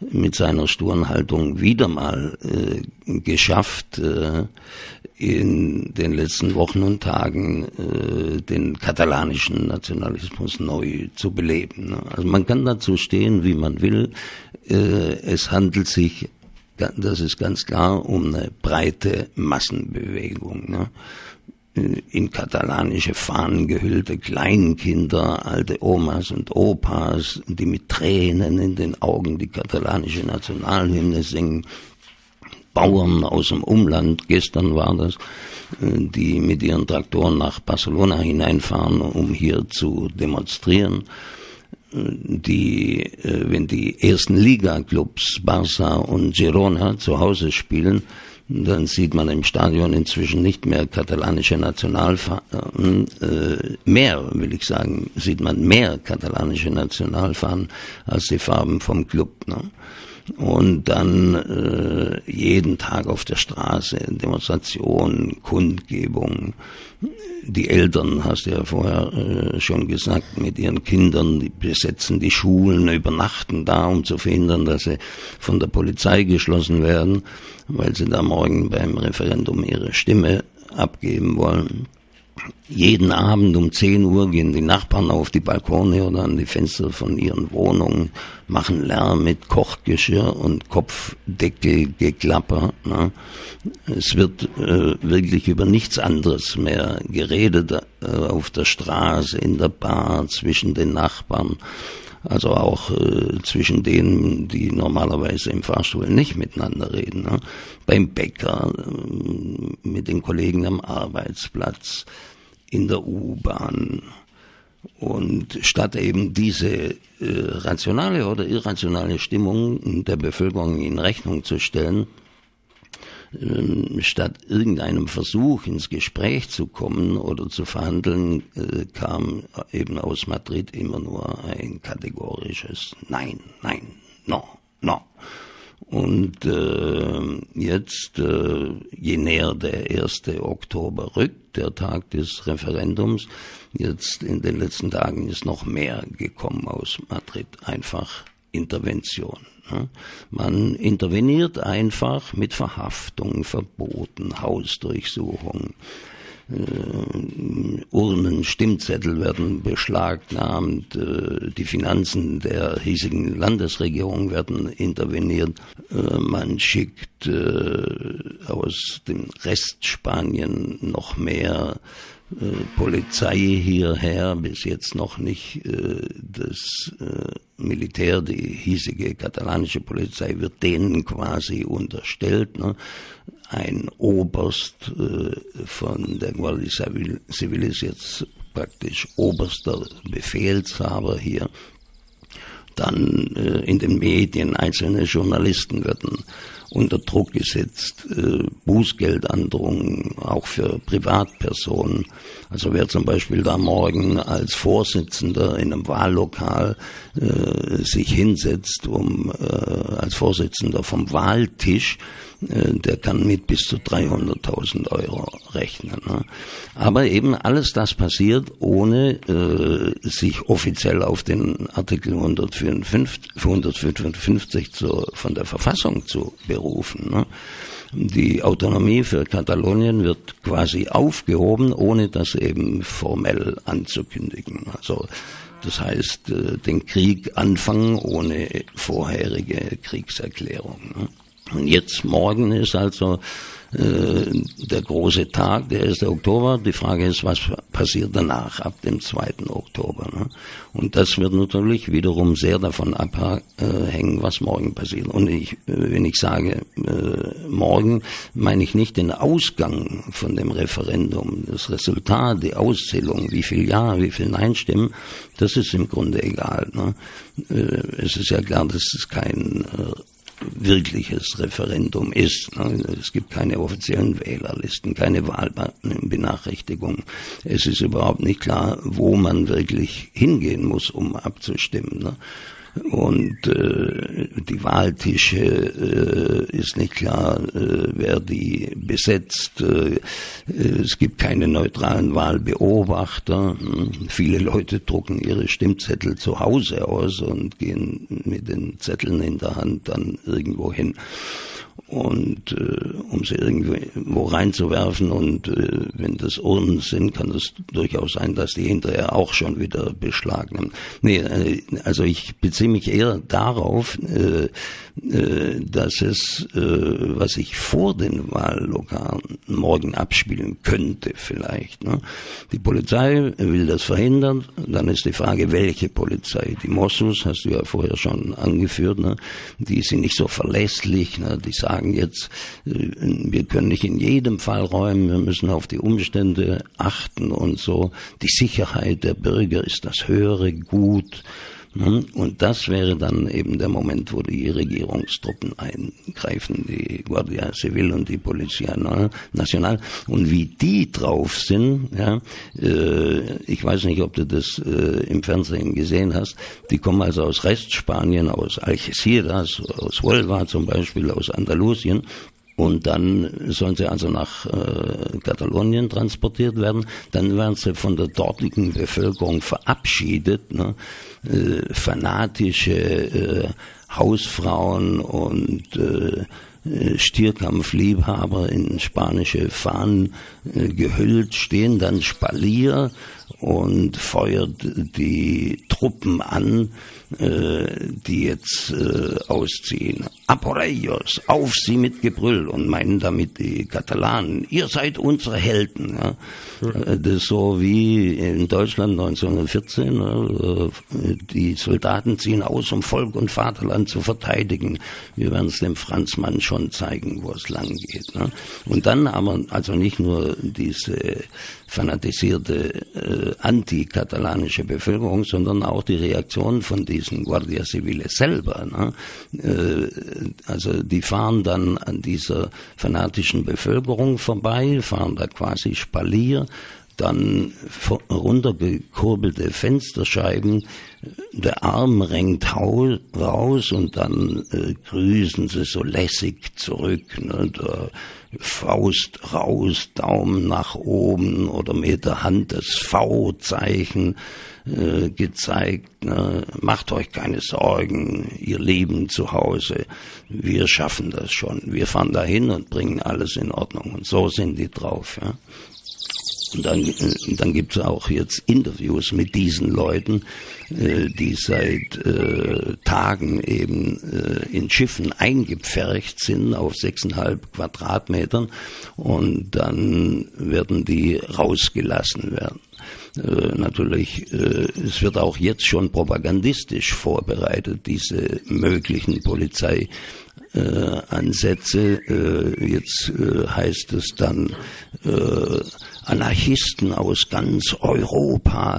wieder mal geschafft, in den letzten Wochen und Tagen den katalanischen Nationalismus neu zu beleben. Ne? Also man kann dazu stehen, wie man will. Es handelt sich, das ist ganz klar, um eine breite Massenbewegung. Ne? In katalanische Fahnen gehüllte Kleinkinder, alte Omas und Opas, die mit Tränen in den Augen die katalanische Nationalhymne singen. Bauern aus dem Umland, gestern war das, die mit ihren Traktoren nach Barcelona hineinfahren, um hier zu demonstrieren. Die, wenn die ersten Liga-Clubs Barça und Girona zu Hause spielen, dann sieht man im Stadion inzwischen nicht mehr katalanische Nationalfahnen, sieht man mehr katalanische Nationalfahnen als die Farben vom Club. Ne? Und dann jeden Tag auf der Straße Demonstrationen, Kundgebungen. Die Eltern, hast du ja vorher schon gesagt, mit ihren Kindern, die besetzen die Schulen, übernachten da, um zu verhindern, dass sie von der Polizei geschlossen werden, weil sie da morgen beim Referendum ihre Stimme abgeben wollen. Jeden Abend um 10 Uhr gehen die Nachbarn auf die Balkone oder an die Fenster von ihren Wohnungen, machen Lärm mit Kochgeschirr und Kopfdeckelgeklapper. Ne? Es wird wirklich über nichts anderes mehr geredet auf der Straße, in der Bar, zwischen den Nachbarn. Also auch zwischen denen, die normalerweise im Fahrstuhl nicht miteinander reden. Ne? Beim Bäcker, mit den Kollegen am Arbeitsplatz, in der U-Bahn. Und statt eben diese rationale oder irrationale Stimmung der Bevölkerung in Rechnung zu stellen, statt irgendeinem Versuch ins Gespräch zu kommen oder zu verhandeln, kam eben aus Madrid immer nur ein kategorisches Nein, nein, no, no. Und jetzt, je näher der 1. Oktober rückt, der Tag des Referendums, jetzt in den letzten Tagen ist noch mehr gekommen aus Madrid, einfach Intervention. Man interveniert einfach mit Verhaftung, Verboten, Hausdurchsuchung. Urnen, Stimmzettel werden beschlagnahmt, die Finanzen der hiesigen Landesregierung werden interveniert, man schickt aus dem Rest Spanien noch mehr Polizei hierher, bis jetzt noch nicht das Militär, die hiesige katalanische Polizei wird denen quasi unterstellt, ne? Ein Oberst von der Guardia Civil ist jetzt praktisch oberster Befehlshaber hier. Dann in den Medien einzelne Journalisten werden unter Druck gesetzt, Bußgeldandrohungen auch für Privatpersonen. Also wer zum Beispiel da morgen als Vorsitzender in einem Wahllokal sich hinsetzt, als Vorsitzender vom Wahltisch, der kann mit bis zu 300.000 Euro rechnen. Ne? Aber eben alles das passiert, ohne sich offiziell auf den Artikel 154 von der Verfassung zu berufen. Ne? Die Autonomie für Katalonien wird quasi aufgehoben, ohne das eben formell anzukündigen. Also das heißt, den Krieg anfangen ohne vorherige Kriegserklärung. Ne? Und jetzt morgen ist also der große Tag, der 1. Oktober. Die Frage ist, was passiert danach, ab dem 2. Oktober. Ne? Und das wird natürlich wiederum sehr davon abhängen, was morgen passiert. Und wenn ich sage morgen, meine ich nicht den Ausgang von dem Referendum, das Resultat, die Auszählung, wie viel Ja, wie viel Nein-Stimmen, das ist im Grunde egal. Ne? Es ist ja klar, dass es kein wirkliches Referendum ist. Es gibt keine offiziellen Wählerlisten, keine Wahlbenachrichtigungen. Es ist überhaupt nicht klar, wo man wirklich hingehen muss, um abzustimmen. Und die Wahltische ist nicht klar, wer die besetzt. Es gibt keine neutralen Wahlbeobachter. Viele Leute drucken ihre Stimmzettel zu Hause aus und gehen mit den Zetteln in der Hand dann irgendwo hin. Und um sie irgendwo reinzuwerfen, und wenn das Urnen sind, kann es durchaus sein, dass die hinterher auch schon wieder beschlagnahmen. Also ich beziehe mich eher darauf, dass es, was sich vor den Wahllokalen morgen abspielen könnte vielleicht. Ne? Die Polizei will das verhindern, dann ist die Frage, welche Polizei? Die Mossos, hast du ja vorher schon angeführt, ne? Die sind nicht so verlässlich, ne? Die sagen jetzt, wir können nicht in jedem Fall räumen, wir müssen auf die Umstände achten und so. Die Sicherheit der Bürger ist das höhere Gut. Und das wäre dann eben der Moment, wo die Regierungstruppen eingreifen, die Guardia Civil und die Policía Nacional. Und wie die drauf sind, ja, ich weiß nicht, ob du das im Fernsehen gesehen hast, die kommen also aus Restspanien, aus Algeciras, aus Huelva zum Beispiel, aus Andalusien. Und dann sollen sie also nach Katalonien transportiert werden. Dann werden sie von der dortigen Bevölkerung verabschiedet, ne? Fanatische Hausfrauen und Stierkampfliebhaber in spanische Fahnen gehüllt, stehen dann Spalier und feuert die Truppen an, die jetzt ausziehen. A por ellos, auf sie mit Gebrüll, und meinen damit die Katalanen. Ihr seid unsere Helden. Ja. Das ist so wie in Deutschland 1914. Die Soldaten ziehen aus, um Volk und Vaterland zu verteidigen. Wir werden es dem Franzmann schon zeigen, wo es lang geht. Ne. Und dann aber also nicht nur diese fanatisierte antikatalanische Bevölkerung, sondern auch die Reaktion von diesen Guardia Civiles selber. Ne? Also die fahren dann an dieser fanatischen Bevölkerung vorbei, fahren da quasi Spalier, dann runtergekurbelte Fensterscheiben, der Arm renkt raus und dann grüßen sie so lässig zurück, ne? Der Faust raus, Daumen nach oben oder mit der Hand das V-Zeichen gezeigt. Ne? Macht euch keine Sorgen, ihr Lieben zu Hause, wir schaffen das schon. Wir fahren dahin und bringen alles in Ordnung. Und so sind die drauf. Ja? Und dann gibt es auch jetzt Interviews mit diesen Leuten, die seit Tagen eben in Schiffen eingepfercht sind auf 6,5 Quadratmetern, und dann werden die rausgelassen werden. Natürlich, es wird auch jetzt schon propagandistisch vorbereitet, diese möglichen Polizeiansätze. Jetzt heißt es dann, Anarchisten aus ganz Europa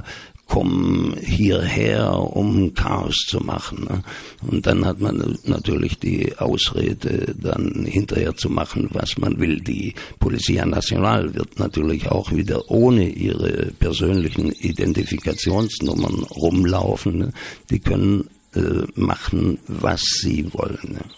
kommen hierher, um Chaos zu machen. Ne? Und dann hat man natürlich die Ausrede, dann hinterher zu machen, was man will. Die Polizia Nacional wird natürlich auch wieder ohne ihre persönlichen Identifikationsnummern rumlaufen. Ne? Die können machen, was sie wollen. Ne?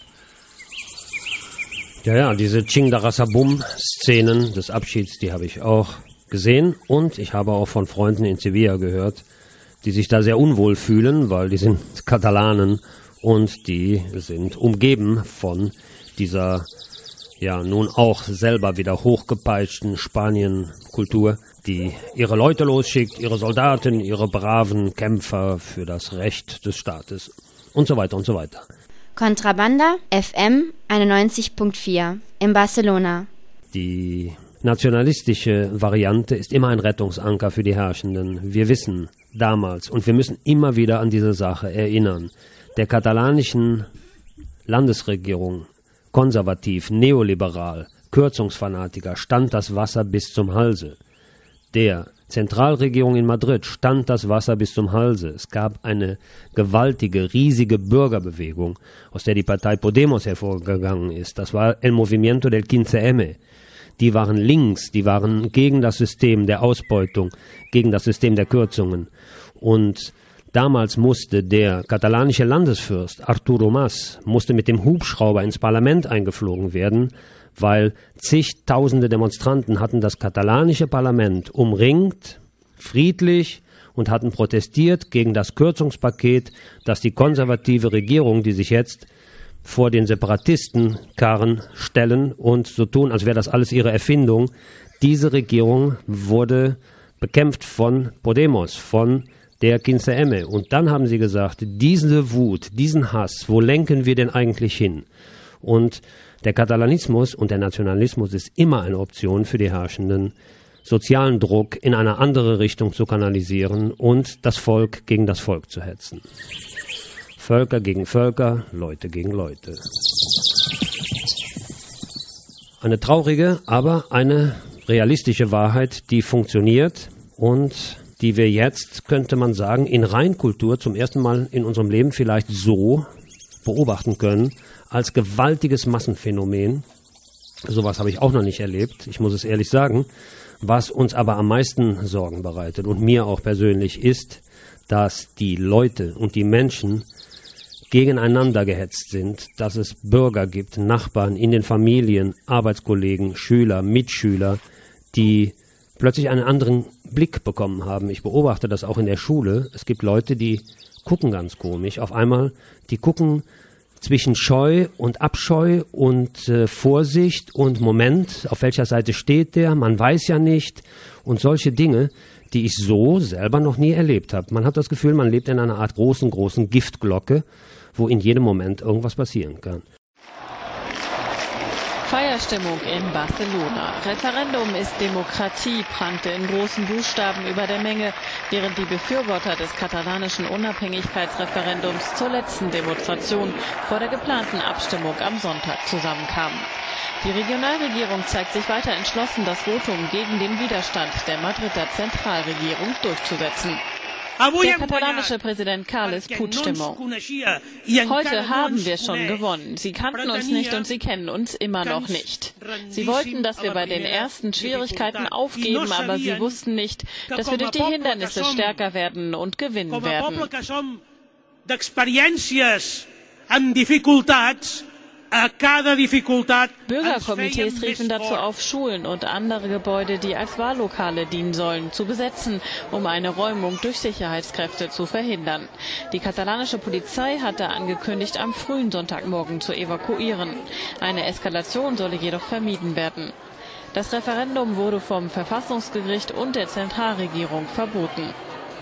Ja, diese Chingdarasabum-Szenen des Abschieds, die habe ich auch gesehen und ich habe auch von Freunden in Sevilla gehört, die sich da sehr unwohl fühlen, weil die sind Katalanen und die sind umgeben von dieser ja nun auch selber wieder hochgepeitschten Spanien-Kultur, die ihre Leute losschickt, ihre Soldaten, ihre braven Kämpfer für das Recht des Staates und so weiter und so weiter. Contrabanda FM 91.4 in Barcelona. Die nationalistische Variante ist immer ein Rettungsanker für die Herrschenden. Wir wissen damals, und wir müssen immer wieder an diese Sache erinnern, der katalanischen Landesregierung, konservativ, neoliberal, Kürzungsfanatiker, stand das Wasser bis zum Halse. Der Zentralregierung in Madrid stand das Wasser bis zum Halse. Es gab eine gewaltige, riesige Bürgerbewegung, aus der die Partei Podemos hervorgegangen ist. Das war El Movimiento del 15M. Die waren links, die waren gegen das System der Ausbeutung, gegen das System der Kürzungen. Und damals musste der katalanische Landesfürst Arturo Mas mit dem Hubschrauber ins Parlament eingeflogen werden, weil zigtausende Demonstranten hatten das katalanische Parlament umringt, friedlich, und hatten protestiert gegen das Kürzungspaket, das die konservative Regierung, die sich jetzt vor den Separatistenkarren stellen und so tun, als wäre das alles ihre Erfindung. Diese Regierung wurde bekämpft von Podemos, von der 15M. Und dann haben sie gesagt, diese Wut, diesen Hass, wo lenken wir denn eigentlich hin? Und der Katalanismus und der Nationalismus ist immer eine Option für die Herrschenden, sozialen Druck in eine andere Richtung zu kanalisieren und das Volk gegen das Volk zu hetzen. Völker gegen Völker, Leute gegen Leute. Eine traurige, aber eine realistische Wahrheit, die funktioniert und die wir jetzt, könnte man sagen, in Reinkultur zum ersten Mal in unserem Leben vielleicht so beobachten können, als gewaltiges Massenphänomen. Sowas habe ich auch noch nicht erlebt, ich muss es ehrlich sagen. Was uns aber am meisten Sorgen bereitet und mir auch persönlich ist, dass die Leute und die Menschen gegeneinander gehetzt sind, dass es Bürger gibt, Nachbarn in den Familien, Arbeitskollegen, Schüler, Mitschüler, die plötzlich einen anderen Blick bekommen haben. Ich beobachte das auch in der Schule. Es gibt Leute, die gucken ganz komisch. Auf einmal, die gucken zwischen Scheu und Abscheu und Vorsicht und Moment, auf welcher Seite steht der, man weiß ja nicht, und solche Dinge, die ich so selber noch nie erlebt habe. Man hat das Gefühl, man lebt in einer Art großen Giftglocke, wo in jedem Moment irgendwas passieren kann. Feierstimmung in Barcelona. Referendum ist Demokratie, prangte in großen Buchstaben über der Menge, während die Befürworter des katalanischen Unabhängigkeitsreferendums zur letzten Demonstration vor der geplanten Abstimmung am Sonntag zusammenkamen. Die Regionalregierung zeigt sich weiter entschlossen, das Votum gegen den Widerstand der Madrider Zentralregierung durchzusetzen. Der katalanische Präsident Carles Puigdemont. Heute haben wir schon gewonnen. Sie kannten uns nicht und sie kennen uns immer noch nicht. Sie wollten, dass wir bei den ersten Schwierigkeiten aufgeben, aber sie wussten nicht, dass wir durch die Hindernisse stärker werden und gewinnen werden. Bürgerkomitees riefen dazu auf, Schulen und andere Gebäude, die als Wahllokale dienen sollen, zu besetzen, um eine Räumung durch Sicherheitskräfte zu verhindern. Die katalanische Polizei hatte angekündigt, am frühen Sonntagmorgen zu evakuieren. Eine Eskalation solle jedoch vermieden werden. Das Referendum wurde vom Verfassungsgericht und der Zentralregierung verboten.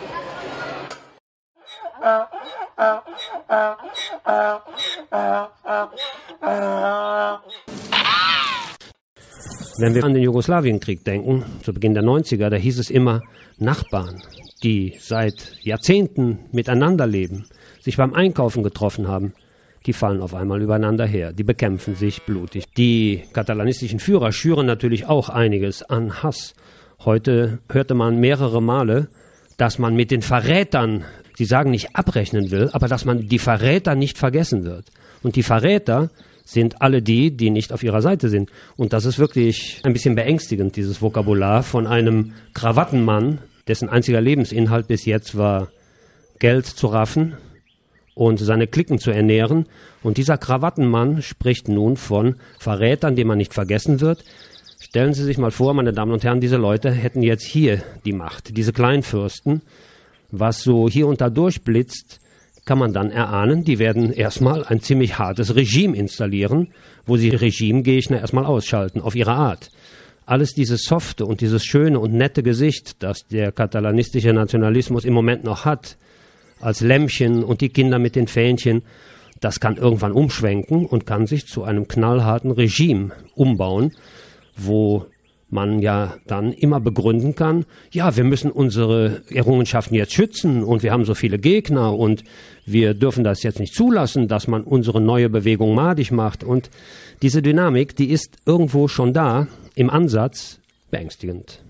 Wenn wir an den Jugoslawienkrieg denken, zu Beginn der 90er, da hieß es immer, Nachbarn, die seit Jahrzehnten miteinander leben, sich beim Einkaufen getroffen haben, die fallen auf einmal übereinander her, die bekämpfen sich blutig. Die katalanistischen Führer schüren natürlich auch einiges an Hass. Heute hörte man mehrere Male dass man mit den Verrätern, Sie sagen nicht abrechnen will, aber dass man die Verräter nicht vergessen wird. Und die Verräter sind alle die, die nicht auf ihrer Seite sind. Und das ist wirklich ein bisschen beängstigend, dieses Vokabular von einem Krawattenmann, dessen einziger Lebensinhalt bis jetzt war, Geld zu raffen und seine Cliquen zu ernähren. Und dieser Krawattenmann spricht nun von Verrätern, die man nicht vergessen wird. Stellen Sie sich mal vor, meine Damen und Herren, diese Leute hätten jetzt hier die Macht, diese Kleinfürsten. Was so hier und da durchblitzt, kann man dann erahnen, die werden erstmal ein ziemlich hartes Regime installieren, wo sie Regimegegner erstmal ausschalten, auf ihre Art. Alles dieses softe und dieses schöne und nette Gesicht, das der katalanistische Nationalismus im Moment noch hat, als Lämmchen und die Kinder mit den Fähnchen, das kann irgendwann umschwenken und kann sich zu einem knallharten Regime umbauen, wo man ja dann immer begründen kann, ja, wir müssen unsere Errungenschaften jetzt schützen und wir haben so viele Gegner und wir dürfen das jetzt nicht zulassen, dass man unsere neue Bewegung madig macht. Und diese Dynamik, die ist irgendwo schon da, im Ansatz beängstigend.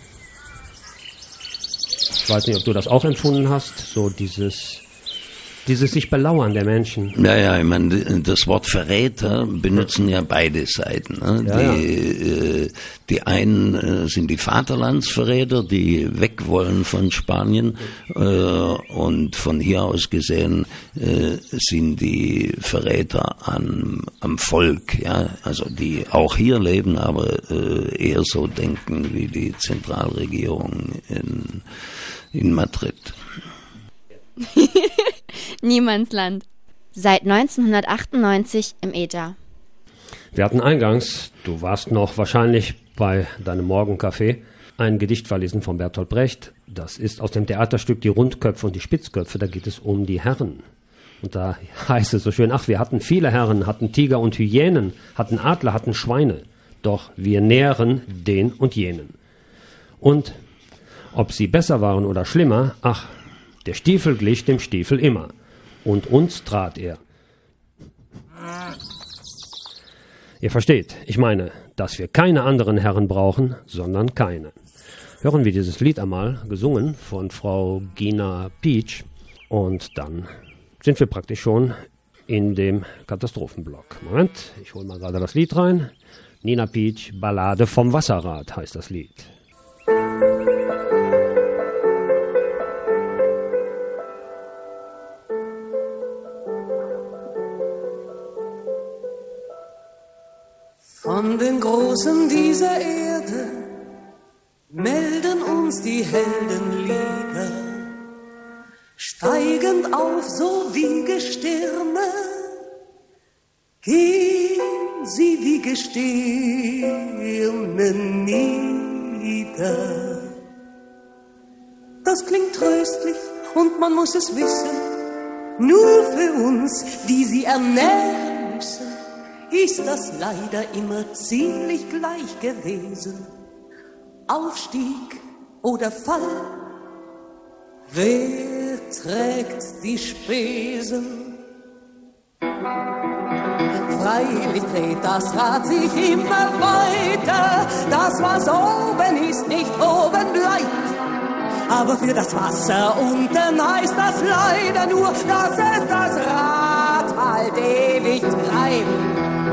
Ich weiß nicht, ob du das auch empfunden hast, so dieses sich belauern der Menschen. Ja, ich meine, das Wort Verräter benutzen ja beide Seiten. Ne? Die einen sind die Vaterlandsverräter, die weg wollen von Spanien, und von hier aus gesehen sind die Verräter am Volk, ja, also die auch hier leben, aber eher so denken wie die Zentralregierung in Madrid. Niemandsland. Seit 1998 im Äther. Wir hatten eingangs, du warst noch wahrscheinlich bei deinem Morgenkaffee, ein Gedicht verlesen von Bertolt Brecht. Das ist aus dem Theaterstück Die Rundköpfe und die Spitzköpfe. Da geht es um die Herren. Und da heißt es so schön, ach, wir hatten viele Herren, hatten Tiger und Hyänen, hatten Adler, hatten Schweine. Doch wir nähren den und jenen. Und ob sie besser waren oder schlimmer, ach, der Stiefel glich dem Stiefel immer. Und uns trat er. Ihr versteht, ich meine, dass wir keine anderen Herren brauchen, sondern keine. Hören wir dieses Lied einmal, gesungen von Frau Gina Pietsch. Und dann sind wir praktisch schon in dem Katastrophenblock. Moment, ich hole mal gerade das Lied rein. Nina Pietsch, Ballade vom Wasserrad heißt das Lied. Von den Großen dieser Erde melden uns die Heldenlieder, steigend auf so wie Gestirne, gehen sie wie Gestirne nieder. Das klingt tröstlich und man muss es wissen, nur für uns, die sie ernähren müssen, ist das leider immer ziemlich gleich gewesen. Aufstieg oder Fall, wer trägt die Spesen? Freilich dreht das Rad sich immer weiter, das was oben ist, nicht oben bleibt. Aber für das Wasser unten heißt das leider nur, dass es das Rad halt ewig treibt.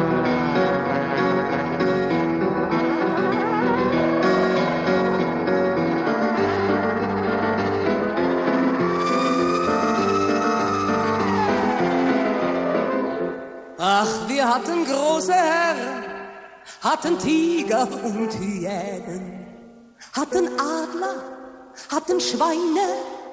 Ach, wir hatten große Herren, hatten Tiger und Hyänen, hatten Adler, hatten Schweine,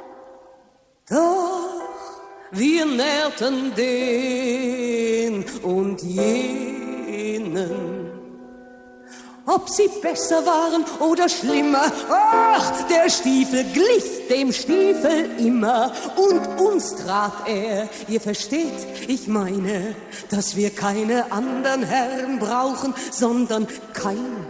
doch wir nährten den und jenen. Ob sie besser waren oder schlimmer, ach, der Stiefel glich dem Stiefel immer und uns trat er. Ihr versteht, ich meine, dass wir keine anderen Herren brauchen, sondern keine.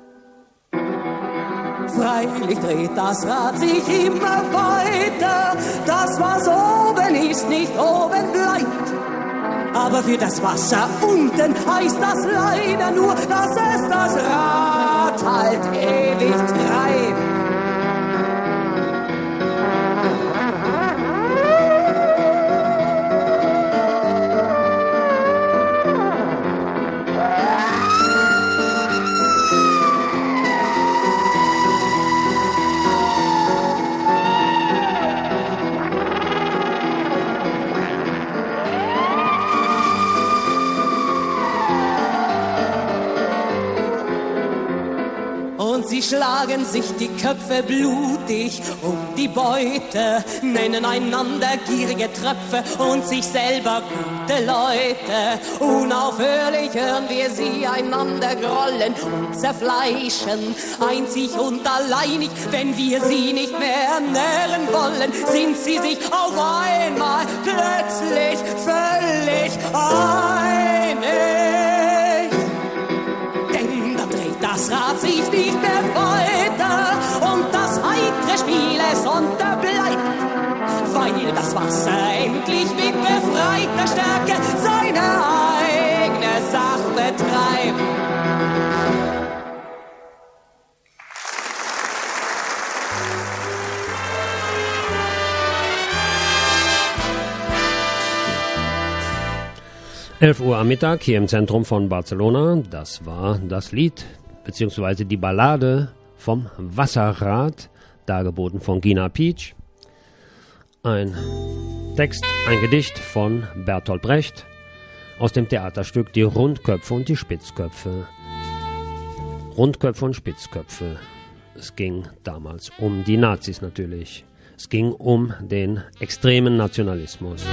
Freilich dreht das Rad sich immer weiter, das was oben ist, nicht oben bleibt. Aber für das Wasser unten heißt das leider nur, dass es das Rad halt ewig treibt. Sie schlagen sich die Köpfe blutig um die Beute, nennen einander gierige Tröpfe und sich selber gute Leute. Unaufhörlich hören wir sie einander grollen und zerfleischen. Einzig und alleinig, wenn wir sie nicht mehr ernähren wollen, sind sie sich auf einmal plötzlich völlig einig. Denn dann dreht das Rad sich nicht mehr weiter und das heitere Spiel es unterbleibt, weil das Wasser endlich mit befreiter Stärke seine eigene Sache betreibt. Uhr am Mittag hier im Zentrum von Barcelona. Das war das Lied bzw. die Ballade vom Wasserrad, dargeboten von Gina Pietsch. Ein Text, ein Gedicht von Bertolt Brecht aus dem Theaterstück Die Rundköpfe und die Spitzköpfe. Rundköpfe und Spitzköpfe. Es ging damals um die Nazis natürlich. Es ging um den extremen Nationalismus.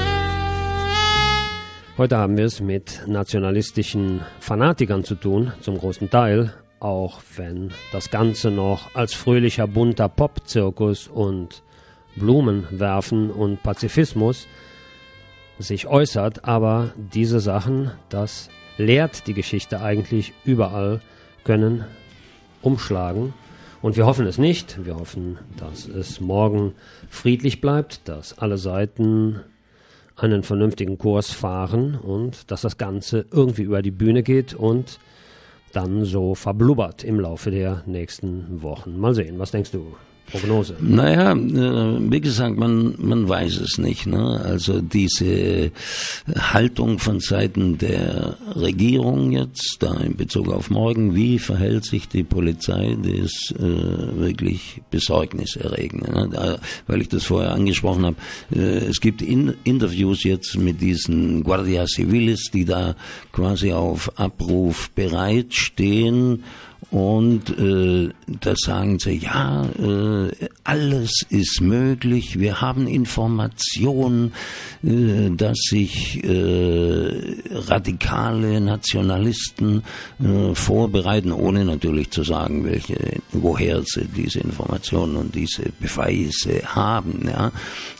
Heute haben wir es mit nationalistischen Fanatikern zu tun, zum großen Teil, auch wenn das Ganze noch als fröhlicher, bunter Pop-Zirkus und Blumenwerfen und Pazifismus sich äußert, aber diese Sachen, das lehrt die Geschichte eigentlich überall, können umschlagen. Und wir hoffen es nicht. Wir hoffen, dass es morgen friedlich bleibt, dass alle Seiten einen vernünftigen Kurs fahren und dass das Ganze irgendwie über die Bühne geht und dann so verblubbert im Laufe der nächsten Wochen. Mal sehen, was denkst du? Prognose? Naja, wie gesagt, man weiß es nicht. Ne? Also diese Haltung von Seiten der Regierung jetzt, da in Bezug auf morgen, wie verhält sich die Polizei, das ist wirklich besorgniserregend. Ne? Weil ich das vorher angesprochen habe, es gibt Interviews jetzt mit diesen Guardia Civiles, die da quasi auf Abruf bereitstehen. Und da sagen sie, ja, alles ist möglich. Wir haben Informationen, dass sich radikale Nationalisten vorbereiten, ohne natürlich zu sagen, woher sie diese Informationen und diese Beweise haben. Ja?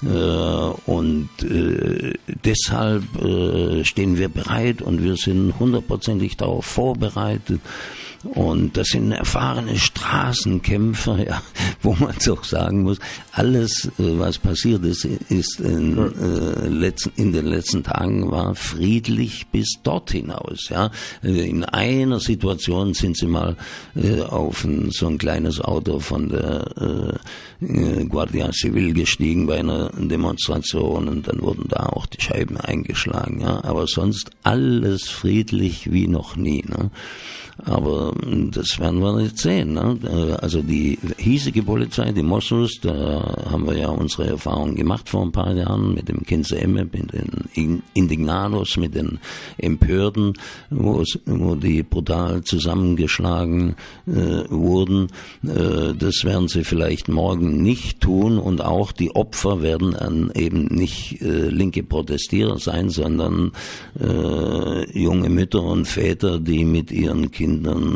Und deshalb stehen wir bereit und wir sind hundertprozentig darauf vorbereitet. Und das sind erfahrene Straßenkämpfer, ja, wo man doch sagen muss, alles, was passiert ist in den letzten Tagen war friedlich bis dort hinaus. Ja. In einer Situation sind sie mal auf so ein kleines Auto von der Guardia Civil gestiegen bei einer Demonstration und dann wurden da auch die Scheiben eingeschlagen. Ja. Aber sonst alles friedlich wie noch nie. Ne. Aber das werden wir jetzt sehen. Ne? Also die hiesige Polizei, die Mossos, da haben wir ja unsere Erfahrungen gemacht vor ein paar Jahren mit dem 15M, mit den Indignados, mit den Empörten, wo die brutal zusammengeschlagen wurden. Das werden sie vielleicht morgen nicht tun und auch die Opfer werden dann eben nicht linke Protestierer sein, sondern junge Mütter und Väter, die mit ihren Kindern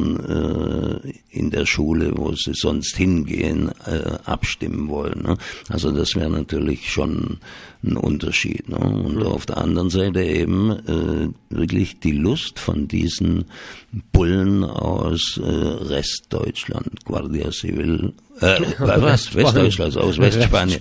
in der Schule, wo sie sonst hingehen, abstimmen wollen. Ne? Also das wäre natürlich schon ein Unterschied. Ne? Und auf der anderen Seite eben wirklich die Lust von diesen Bullen aus Restdeutschland, Guardia Civil, Westdeutschland, aus Westspanien.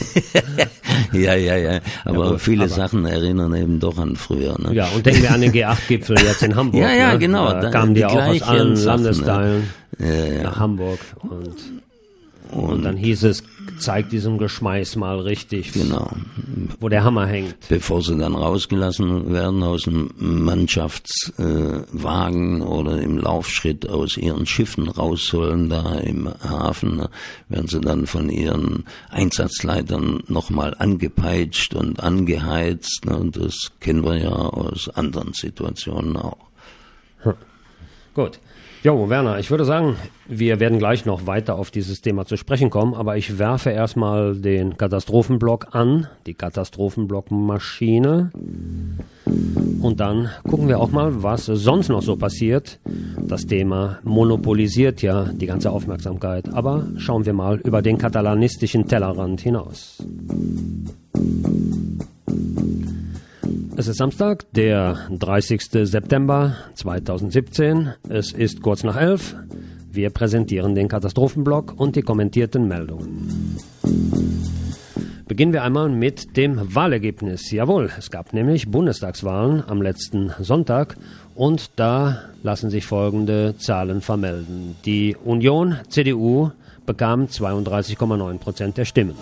Ja. Aber viele Sachen erinnern eben doch an früher. Ne? Ja, und denken wir an den G8-Gipfel jetzt in Hamburg. Ja, ne? Genau. Da kamen die auch aus allen Landesteilen nach Hamburg und dann hieß es, zeigt diesem Geschmeiß mal richtig, wo der Hammer hängt. Bevor sie dann rausgelassen werden aus dem Mannschaftswagen oder im Laufschritt aus ihren Schiffen raus sollen, da im Hafen, werden sie dann von ihren Einsatzleitern nochmal angepeitscht und angeheizt. Und das kennen wir ja aus anderen Situationen auch. Gut. Jo, Werner, ich würde sagen, wir werden gleich noch weiter auf dieses Thema zu sprechen kommen, aber ich werfe erstmal den Katastrophenblock an, die Katastrophenblockmaschine. Und dann gucken wir auch mal, was sonst noch so passiert. Das Thema monopolisiert ja die ganze Aufmerksamkeit, aber schauen wir mal über den katalanistischen Tellerrand hinaus. Es ist Samstag, der 30. September 2017. Es ist kurz nach 11. Wir präsentieren den Katastrophenblock und die kommentierten Meldungen. Beginnen wir einmal mit dem Wahlergebnis. Jawohl, es gab nämlich Bundestagswahlen am letzten Sonntag und da lassen sich folgende Zahlen vermelden. Die Union, CDU, bekam 32,9% der Stimmen.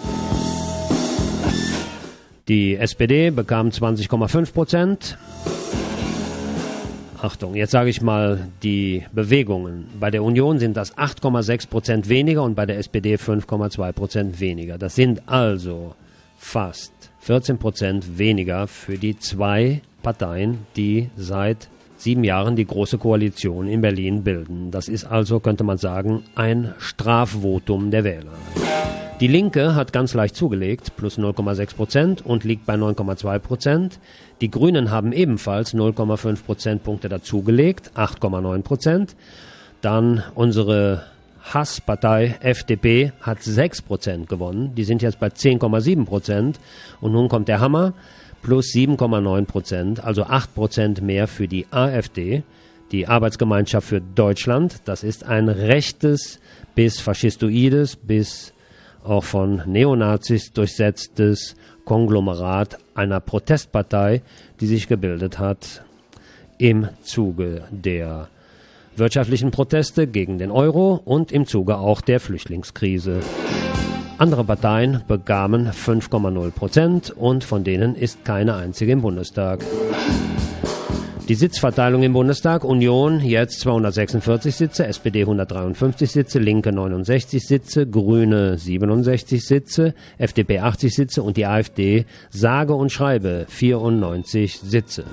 Die SPD bekam 20,5%. Achtung, jetzt sage ich mal die Bewegungen. Bei der Union sind das 8,6% weniger und bei der SPD 5,2% weniger. Das sind also fast 14% weniger für die zwei Parteien, die seit 7 Jahren die Große Koalition in Berlin bilden. Das ist also, könnte man sagen, ein Strafvotum der Wähler. Die Linke hat ganz leicht zugelegt, plus 0,6% und liegt bei 9,2%. Die Grünen haben ebenfalls 0,5 Prozentpunkte dazugelegt, 8,9%. Dann unsere Hasspartei FDP hat 6% gewonnen. Die sind jetzt bei 10,7%. Und nun kommt der Hammer, plus 7,9%, also 8% mehr für die AfD. Die Arbeitsgemeinschaft für Deutschland, das ist ein rechtes bis faschistoides bis auch von Neonazis durchsetztes Konglomerat einer Protestpartei, die sich gebildet hat im Zuge der wirtschaftlichen Proteste gegen den Euro und im Zuge auch der Flüchtlingskrise. Andere Parteien bekamen 5,0% und von denen ist keine einzige im Bundestag. Die Sitzverteilung im Bundestag: Union jetzt 246 Sitze, SPD 153 Sitze, Linke 69 Sitze, Grüne 67 Sitze, FDP 80 Sitze und die AfD sage und schreibe 94 Sitze.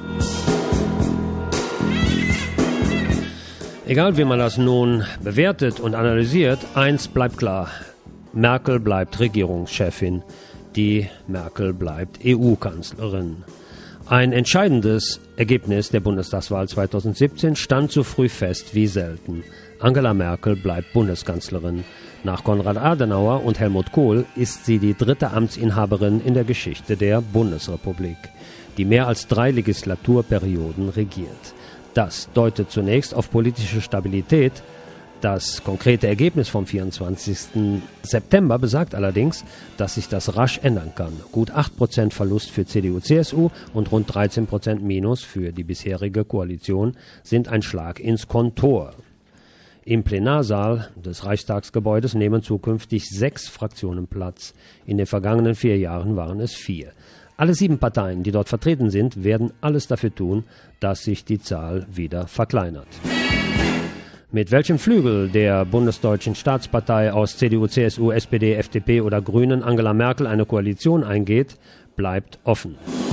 Egal wie man das nun bewertet und analysiert, eins bleibt klar: Merkel bleibt Regierungschefin, die Merkel bleibt EU-Kanzlerin. Ein entscheidendes Ergebnis der Bundestagswahl 2017 stand so früh fest wie selten. Angela Merkel bleibt Bundeskanzlerin. Nach Konrad Adenauer und Helmut Kohl ist sie die dritte Amtsinhaberin in der Geschichte der Bundesrepublik, die mehr als 3 Legislaturperioden regiert. Das deutet zunächst auf politische Stabilität. Das konkrete Ergebnis vom 24. September besagt allerdings, dass sich das rasch ändern kann. Gut 8% Verlust für CDU-CSU und rund 13% Minus für die bisherige Koalition sind ein Schlag ins Kontor. Im Plenarsaal des Reichstagsgebäudes nehmen zukünftig 6 Fraktionen Platz. In den vergangenen 4 Jahren waren es 4. Alle 7 Parteien, die dort vertreten sind, werden alles dafür tun, dass sich die Zahl wieder verkleinert. Mit welchem Flügel der bundesdeutschen Staatspartei aus CDU, CSU, SPD, FDP oder Grünen Angela Merkel eine Koalition eingeht, bleibt offen.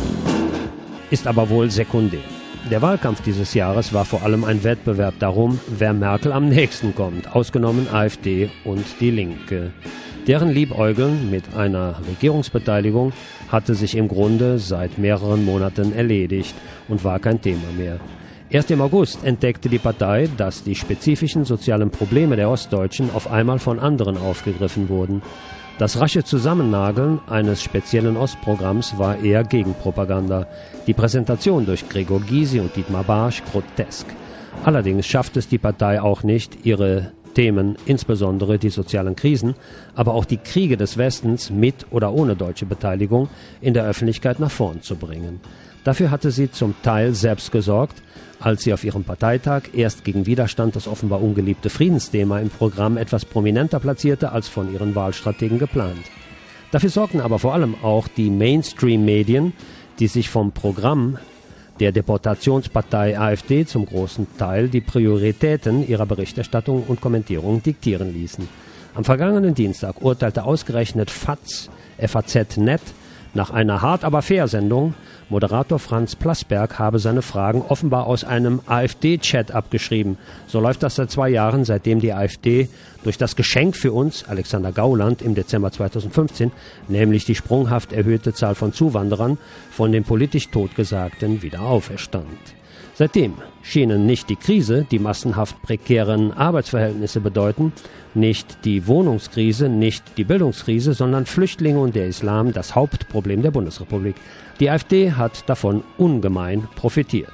Ist aber wohl sekundär. Der Wahlkampf dieses Jahres war vor allem ein Wettbewerb darum, wer Merkel am nächsten kommt, ausgenommen AfD und die Linke. Deren Liebäugeln mit einer Regierungsbeteiligung hatte sich im Grunde seit mehreren Monaten erledigt und war kein Thema mehr. Erst im August entdeckte die Partei, dass die spezifischen sozialen Probleme der Ostdeutschen auf einmal von anderen aufgegriffen wurden. Das rasche Zusammennageln eines speziellen Ostprogramms war eher Gegenpropaganda. Die Präsentation durch Gregor Gysi und Dietmar Bartsch grotesk. Allerdings schafft es die Partei auch nicht, ihre Themen, insbesondere die sozialen Krisen, aber auch die Kriege des Westens mit oder ohne deutsche Beteiligung in der Öffentlichkeit nach vorn zu bringen. Dafür hatte sie zum Teil selbst gesorgt, als sie auf ihrem Parteitag erst gegen Widerstand das offenbar ungeliebte Friedensthema im Programm etwas prominenter platzierte als von ihren Wahlstrategen geplant. Dafür sorgten aber vor allem auch die Mainstream-Medien, die sich vom Programm der Deportationspartei AfD zum großen Teil die Prioritäten ihrer Berichterstattung und Kommentierung diktieren ließen. Am vergangenen Dienstag urteilte ausgerechnet FAZ Net nach einer Hart aber fair Sendung, Moderator Franz Plasberg habe seine Fragen offenbar aus einem AfD-Chat abgeschrieben. So läuft das seit 2 Jahren, seitdem die AfD durch das Geschenk für uns, Alexander Gauland, im Dezember 2015, nämlich die sprunghaft erhöhte Zahl von Zuwanderern, von den politisch Totgesagten wieder auferstand. Seitdem schienen nicht die Krise, die massenhaft prekären Arbeitsverhältnisse bedeuten, nicht die Wohnungskrise, nicht die Bildungskrise, sondern Flüchtlinge und der Islam das Hauptproblem der Bundesrepublik. Die AfD hat davon ungemein profitiert.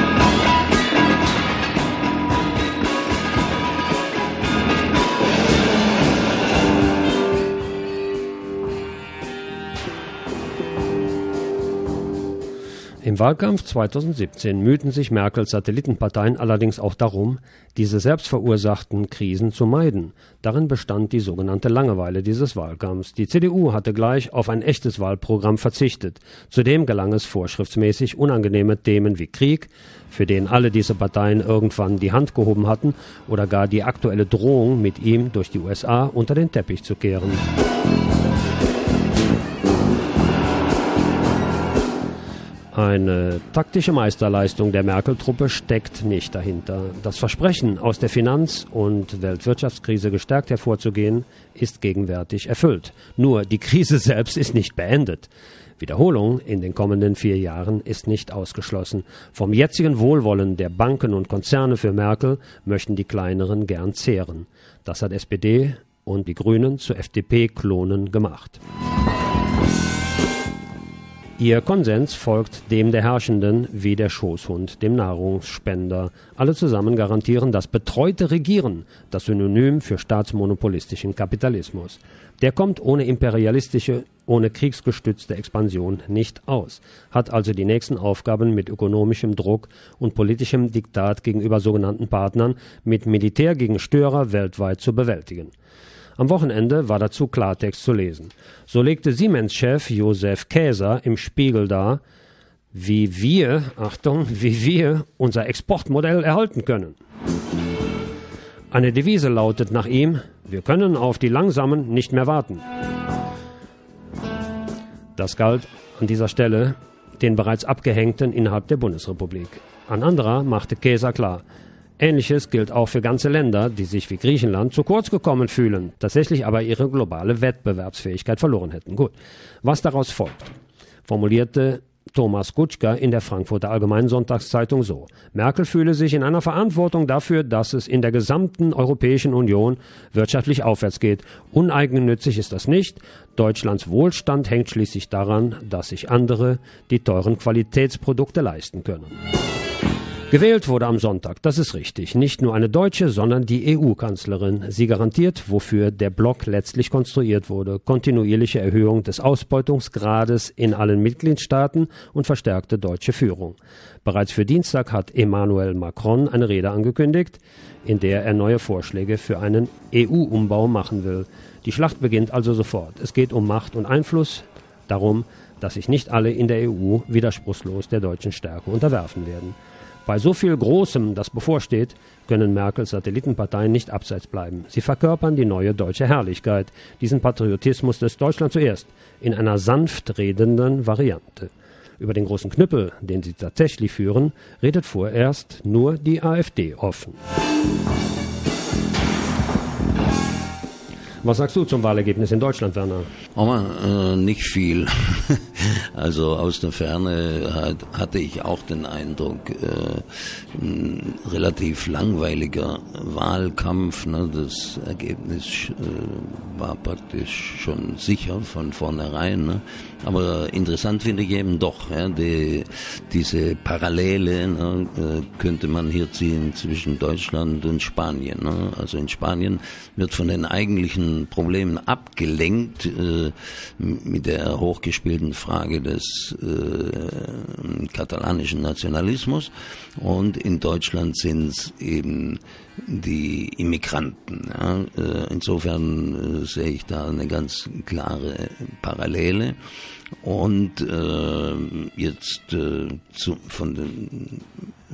Im Wahlkampf 2017 mühten sich Merkels Satellitenparteien allerdings auch darum, diese selbstverursachten Krisen zu meiden. Darin bestand die sogenannte Langeweile dieses Wahlkampfs. Die CDU hatte gleich auf ein echtes Wahlprogramm verzichtet. Zudem gelang es vorschriftsmäßig, unangenehme Themen wie Krieg, für den alle diese Parteien irgendwann die Hand gehoben hatten, oder gar die aktuelle Drohung mit ihm durch die USA unter den Teppich zu kehren. Eine taktische Meisterleistung der Merkel-Truppe steckt nicht dahinter. Das Versprechen, aus der Finanz- und Weltwirtschaftskrise gestärkt hervorzugehen, ist gegenwärtig erfüllt. Nur die Krise selbst ist nicht beendet. Wiederholung in den kommenden 4 Jahren ist nicht ausgeschlossen. Vom jetzigen Wohlwollen der Banken und Konzerne für Merkel möchten die kleineren gern zehren. Das hat SPD und die Grünen zu FDP-Klonen gemacht. Ihr Konsens folgt dem der Herrschenden wie der Schoßhund dem Nahrungsspender. Alle zusammen garantieren das betreute Regieren, das Synonym für staatsmonopolistischen Kapitalismus. Der kommt ohne imperialistische, ohne kriegsgestützte Expansion nicht aus, hat also die nächsten Aufgaben mit ökonomischem Druck und politischem Diktat gegenüber sogenannten Partnern, mit Militär gegen Störer weltweit zu bewältigen. Am Wochenende war dazu Klartext zu lesen. So legte Siemens-Chef Josef Käser im Spiegel dar, wie wir unser Exportmodell erhalten können. Eine Devise lautet nach ihm: Wir können auf die Langsamen nicht mehr warten. Das galt an dieser Stelle den bereits Abgehängten innerhalb der Bundesrepublik. An anderer machte Käser klar: Ähnliches gilt auch für ganze Länder, die sich wie Griechenland zu kurz gekommen fühlen, tatsächlich aber ihre globale Wettbewerbsfähigkeit verloren hätten. Gut, was daraus folgt, formulierte Thomas Kutschka in der Frankfurter Allgemeinen Sonntagszeitung so: Merkel fühle sich in einer Verantwortung dafür, dass es in der gesamten Europäischen Union wirtschaftlich aufwärts geht. Uneigennützig ist das nicht. Deutschlands Wohlstand hängt schließlich daran, dass sich andere die teuren Qualitätsprodukte leisten können. Gewählt wurde am Sonntag, das ist richtig, nicht nur eine Deutsche, sondern die EU-Kanzlerin. Sie garantiert, wofür der Block letztlich konstruiert wurde: kontinuierliche Erhöhung des Ausbeutungsgrades in allen Mitgliedstaaten und verstärkte deutsche Führung. Bereits für Dienstag hat Emmanuel Macron eine Rede angekündigt, in der er neue Vorschläge für einen EU-Umbau machen will. Die Schlacht beginnt also sofort. Es geht um Macht und Einfluss, darum, dass sich nicht alle in der EU widerspruchslos der deutschen Stärke unterwerfen werden. Bei so viel Großem, das bevorsteht, können Merkels Satellitenparteien nicht abseits bleiben. Sie verkörpern die neue deutsche Herrlichkeit, diesen Patriotismus des Deutschland zuerst, in einer sanft redenden Variante. Über den großen Knüppel, den sie tatsächlich führen, redet vorerst nur die AfD offen. Was sagst du zum Wahlergebnis in Deutschland, Werner? Aber nicht viel. Also aus der Ferne hatte ich auch den Eindruck, ein relativ langweiliger Wahlkampf. Ne? Das Ergebnis war praktisch schon sicher von vornherein. Ne? Aber interessant finde ich eben doch, ja, diese Parallele, ne, könnte man hier ziehen zwischen Deutschland und Spanien. Ne? Also in Spanien wird von den eigentlichen Problemen abgelenkt mit der hochgespielten Frage des katalanischen Nationalismus, und in Deutschland sind es eben die Immigranten. Ja. Insofern sehe ich da eine ganz klare Parallele. Und jetzt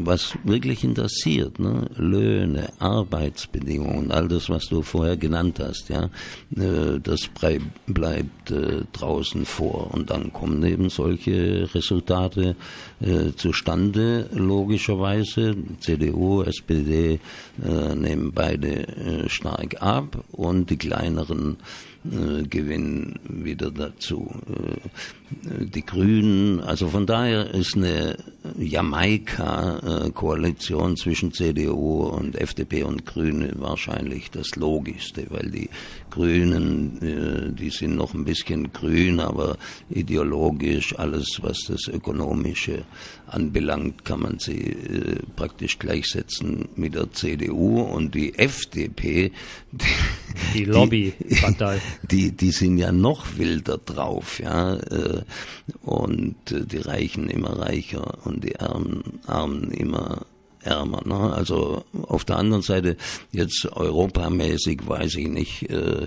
was wirklich interessiert, ne? Löhne, Arbeitsbedingungen, all das, was du vorher genannt hast, ja, das bleibt draußen vor. Und dann kommen eben solche Resultate zustande, logischerweise. CDU, SPD nehmen beide stark ab und die kleineren gewinnen wieder dazu. Die Grünen, also von daher ist eine Jamaika-Koalition zwischen CDU und FDP und Grüne wahrscheinlich das Logischste, weil die Grünen, die sind noch ein bisschen grün, aber ideologisch alles, was das Ökonomische anbelangt, kann man sie praktisch gleichsetzen mit der CDU, und die FDP, die Lobbypartei, die sind ja noch wilder drauf, ja, und die Reichen immer reicher und die Armen immer ärmer, ne? Also auf der anderen Seite, jetzt europamäßig, weiß ich nicht,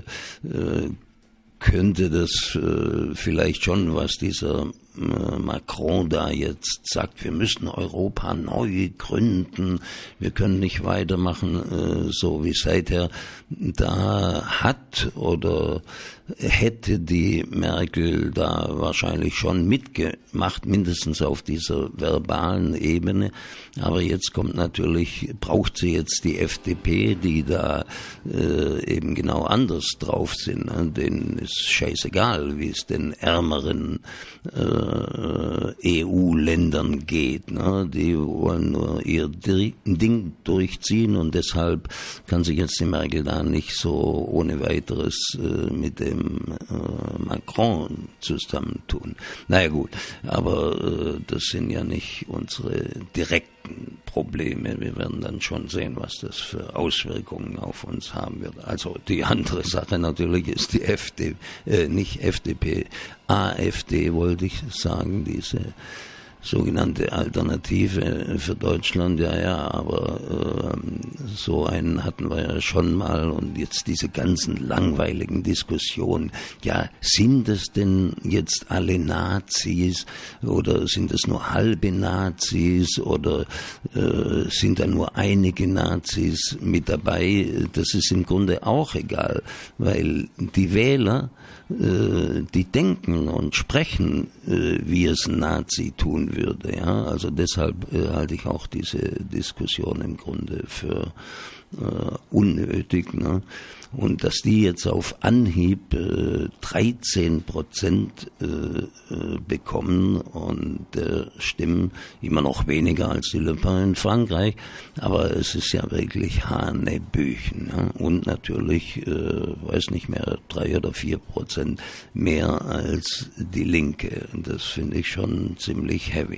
könnte das vielleicht schon, was dieser Macron da jetzt sagt, wir müssen Europa neu gründen, wir können nicht weitermachen so wie seither. Da hat oder hätte die Merkel da wahrscheinlich schon mitgemacht, mindestens auf dieser verbalen Ebene. Aber jetzt kommt natürlich, braucht sie jetzt die FDP, die da eben genau anders drauf sind. Ne? Denen ist scheißegal, wie es den ärmeren EU-Ländern geht. Ne? Die wollen nur ihr Ding durchziehen, und deshalb kann sich jetzt die Merkel da nicht so ohne weiteres mit dem Macron zusammentun. Naja gut, aber das sind ja nicht unsere direkten Probleme. Wir werden dann schon sehen, was das für Auswirkungen auf uns haben wird. Also die andere Sache natürlich ist die nicht FDP, AfD wollte ich sagen, diese sogenannte Alternative für Deutschland, ja, aber so einen hatten wir ja schon mal, und jetzt diese ganzen langweiligen Diskussionen, ja, sind es denn jetzt alle Nazis oder sind es nur halbe Nazis oder sind da nur einige Nazis mit dabei? Das ist im Grunde auch egal, weil die Wähler, die denken und sprechen, wie es ein Nazi tun würde. Ja? Also deshalb halte ich auch diese Diskussion im Grunde für unnötig. Ne? Und dass die jetzt auf Anhieb 13% bekommen und Stimmen, immer noch weniger als die Le Pen in Frankreich, aber es ist ja wirklich Hanebüchen. Ne? Und natürlich, weiß nicht mehr, 3 oder 4% mehr als die Linke. Und das finde ich schon ziemlich heavy.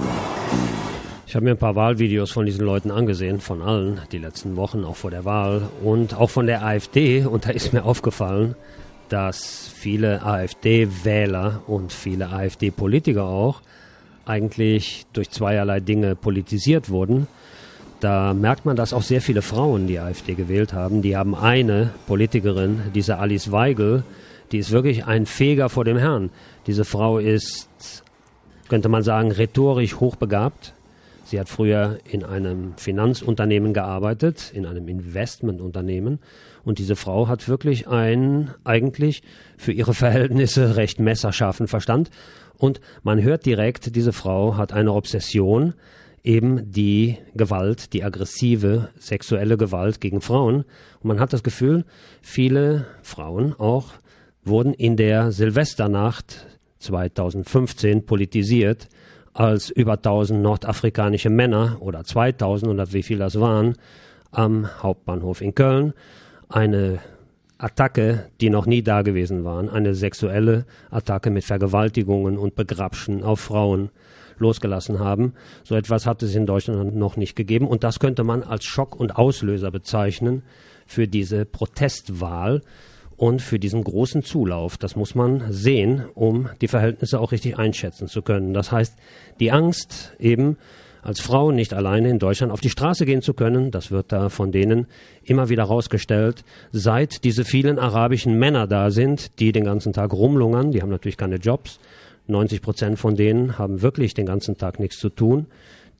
Ich habe mir ein paar Wahlvideos von diesen Leuten angesehen, von allen, die letzten Wochen, auch vor der Wahl und auch von der AfD. Und da ist mir aufgefallen, dass viele AfD-Wähler und viele AfD-Politiker auch eigentlich durch zweierlei Dinge politisiert wurden. Da merkt man, dass auch sehr viele Frauen die AfD gewählt haben. Die haben eine Politikerin, diese Alice Weigel, die ist wirklich ein Feger vor dem Herrn. Diese Frau ist, könnte man sagen, rhetorisch hochbegabt. Sie hat früher in einem Finanzunternehmen gearbeitet, in einem Investmentunternehmen. Und diese Frau hat wirklich eigentlich für ihre Verhältnisse recht messerscharfen Verstand. Und man hört direkt, diese Frau hat eine Obsession, eben die Gewalt, die aggressive sexuelle Gewalt gegen Frauen. Und man hat das Gefühl, viele Frauen auch wurden in der Silvesternacht 2015 politisiert, als über 1000 nordafrikanische Männer oder 2000 oder wie viel das waren, am Hauptbahnhof in Köln eine Attacke, die noch nie da gewesen waren, eine sexuelle Attacke mit Vergewaltigungen und Begrapschen auf Frauen losgelassen haben. So etwas hat es in Deutschland noch nicht gegeben, und das könnte man als Schock und Auslöser bezeichnen für diese Protestwahl und für diesen großen Zulauf. Das muss man sehen, um die Verhältnisse auch richtig einschätzen zu können. Das heißt, die Angst, eben als Frau nicht alleine in Deutschland auf die Straße gehen zu können, das wird da von denen immer wieder rausgestellt, seit diese vielen arabischen Männer da sind, die den ganzen Tag rumlungern. Die haben natürlich keine Jobs. 90% von denen haben wirklich den ganzen Tag nichts zu tun.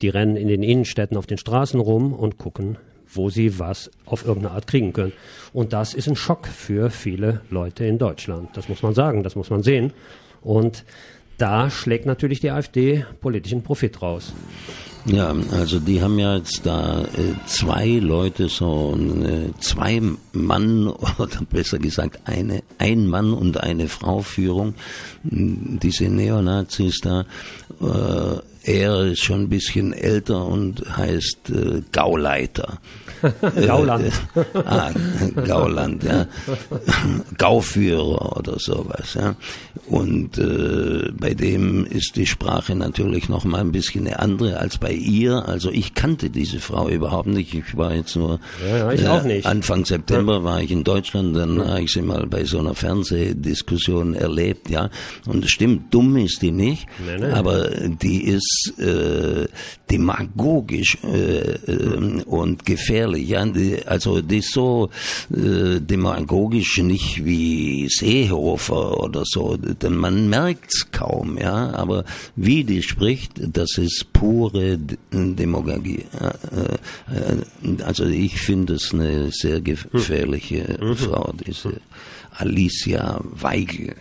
Die rennen in den Innenstädten auf den Straßen rum und gucken, wo sie was auf irgendeine Art kriegen können. Und das ist ein Schock für viele Leute in Deutschland. Das muss man sagen, das muss man sehen. Und da schlägt natürlich die AfD politischen Profit raus. Ja, also die haben ja jetzt da zwei Leute, zwei Mann, oder besser gesagt ein Mann und eine Frau Führung, diese Neonazis da. Er ist schon ein bisschen älter und heißt Gauleiter. Gauland. Gauland, ja. Gauführer oder sowas, ja. Und bei dem ist die Sprache natürlich noch mal ein bisschen eine andere als bei ihr. Also ich kannte diese Frau überhaupt nicht. Ich war jetzt nur ich auch nicht. Anfang September war ich in Deutschland, dann habe ich sie mal bei so einer Fernsehdiskussion erlebt, ja. Und es stimmt, dumm ist die nicht, aber die ist demagogisch und gefährlich, ja. Also die ist so demagogisch nicht wie Seehofer oder so. Denn man merkt's kaum, ja. Aber wie die spricht, das ist pure Demagogie. Also ich finde es eine sehr gefährliche Frau, diese Alicia Weigel.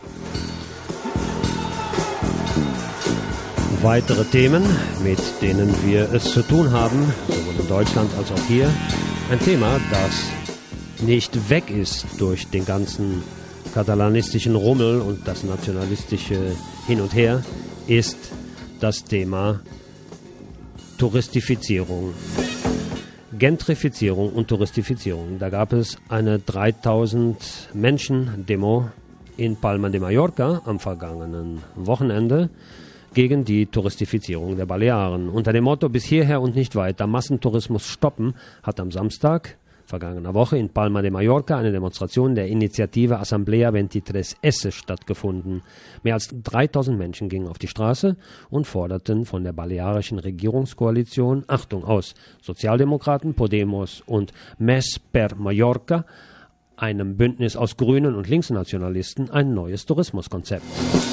Weitere Themen, mit denen wir es zu tun haben, sowohl in Deutschland als auch hier. Ein Thema, das nicht weg ist durch den ganzen katalanistischen Rummel und das nationalistische Hin und Her, ist das Thema Touristifizierung. Gentrifizierung und Touristifizierung. Da gab es eine 3000 Menschen Demo in Palma de Mallorca am vergangenen Wochenende gegen die Touristifizierung der Balearen. Unter dem Motto bis hierher und nicht weiter, Massentourismus stoppen, hat am Samstag vergangener Woche in Palma de Mallorca eine Demonstration der Initiative Asamblea 23S stattgefunden. Mehr als 3000 Menschen gingen auf die Straße und forderten von der balearischen Regierungskoalition, Achtung, aus Sozialdemokraten, Podemos und Més per Mallorca, einem Bündnis aus Grünen und Linksnationalisten, ein neues Tourismuskonzept.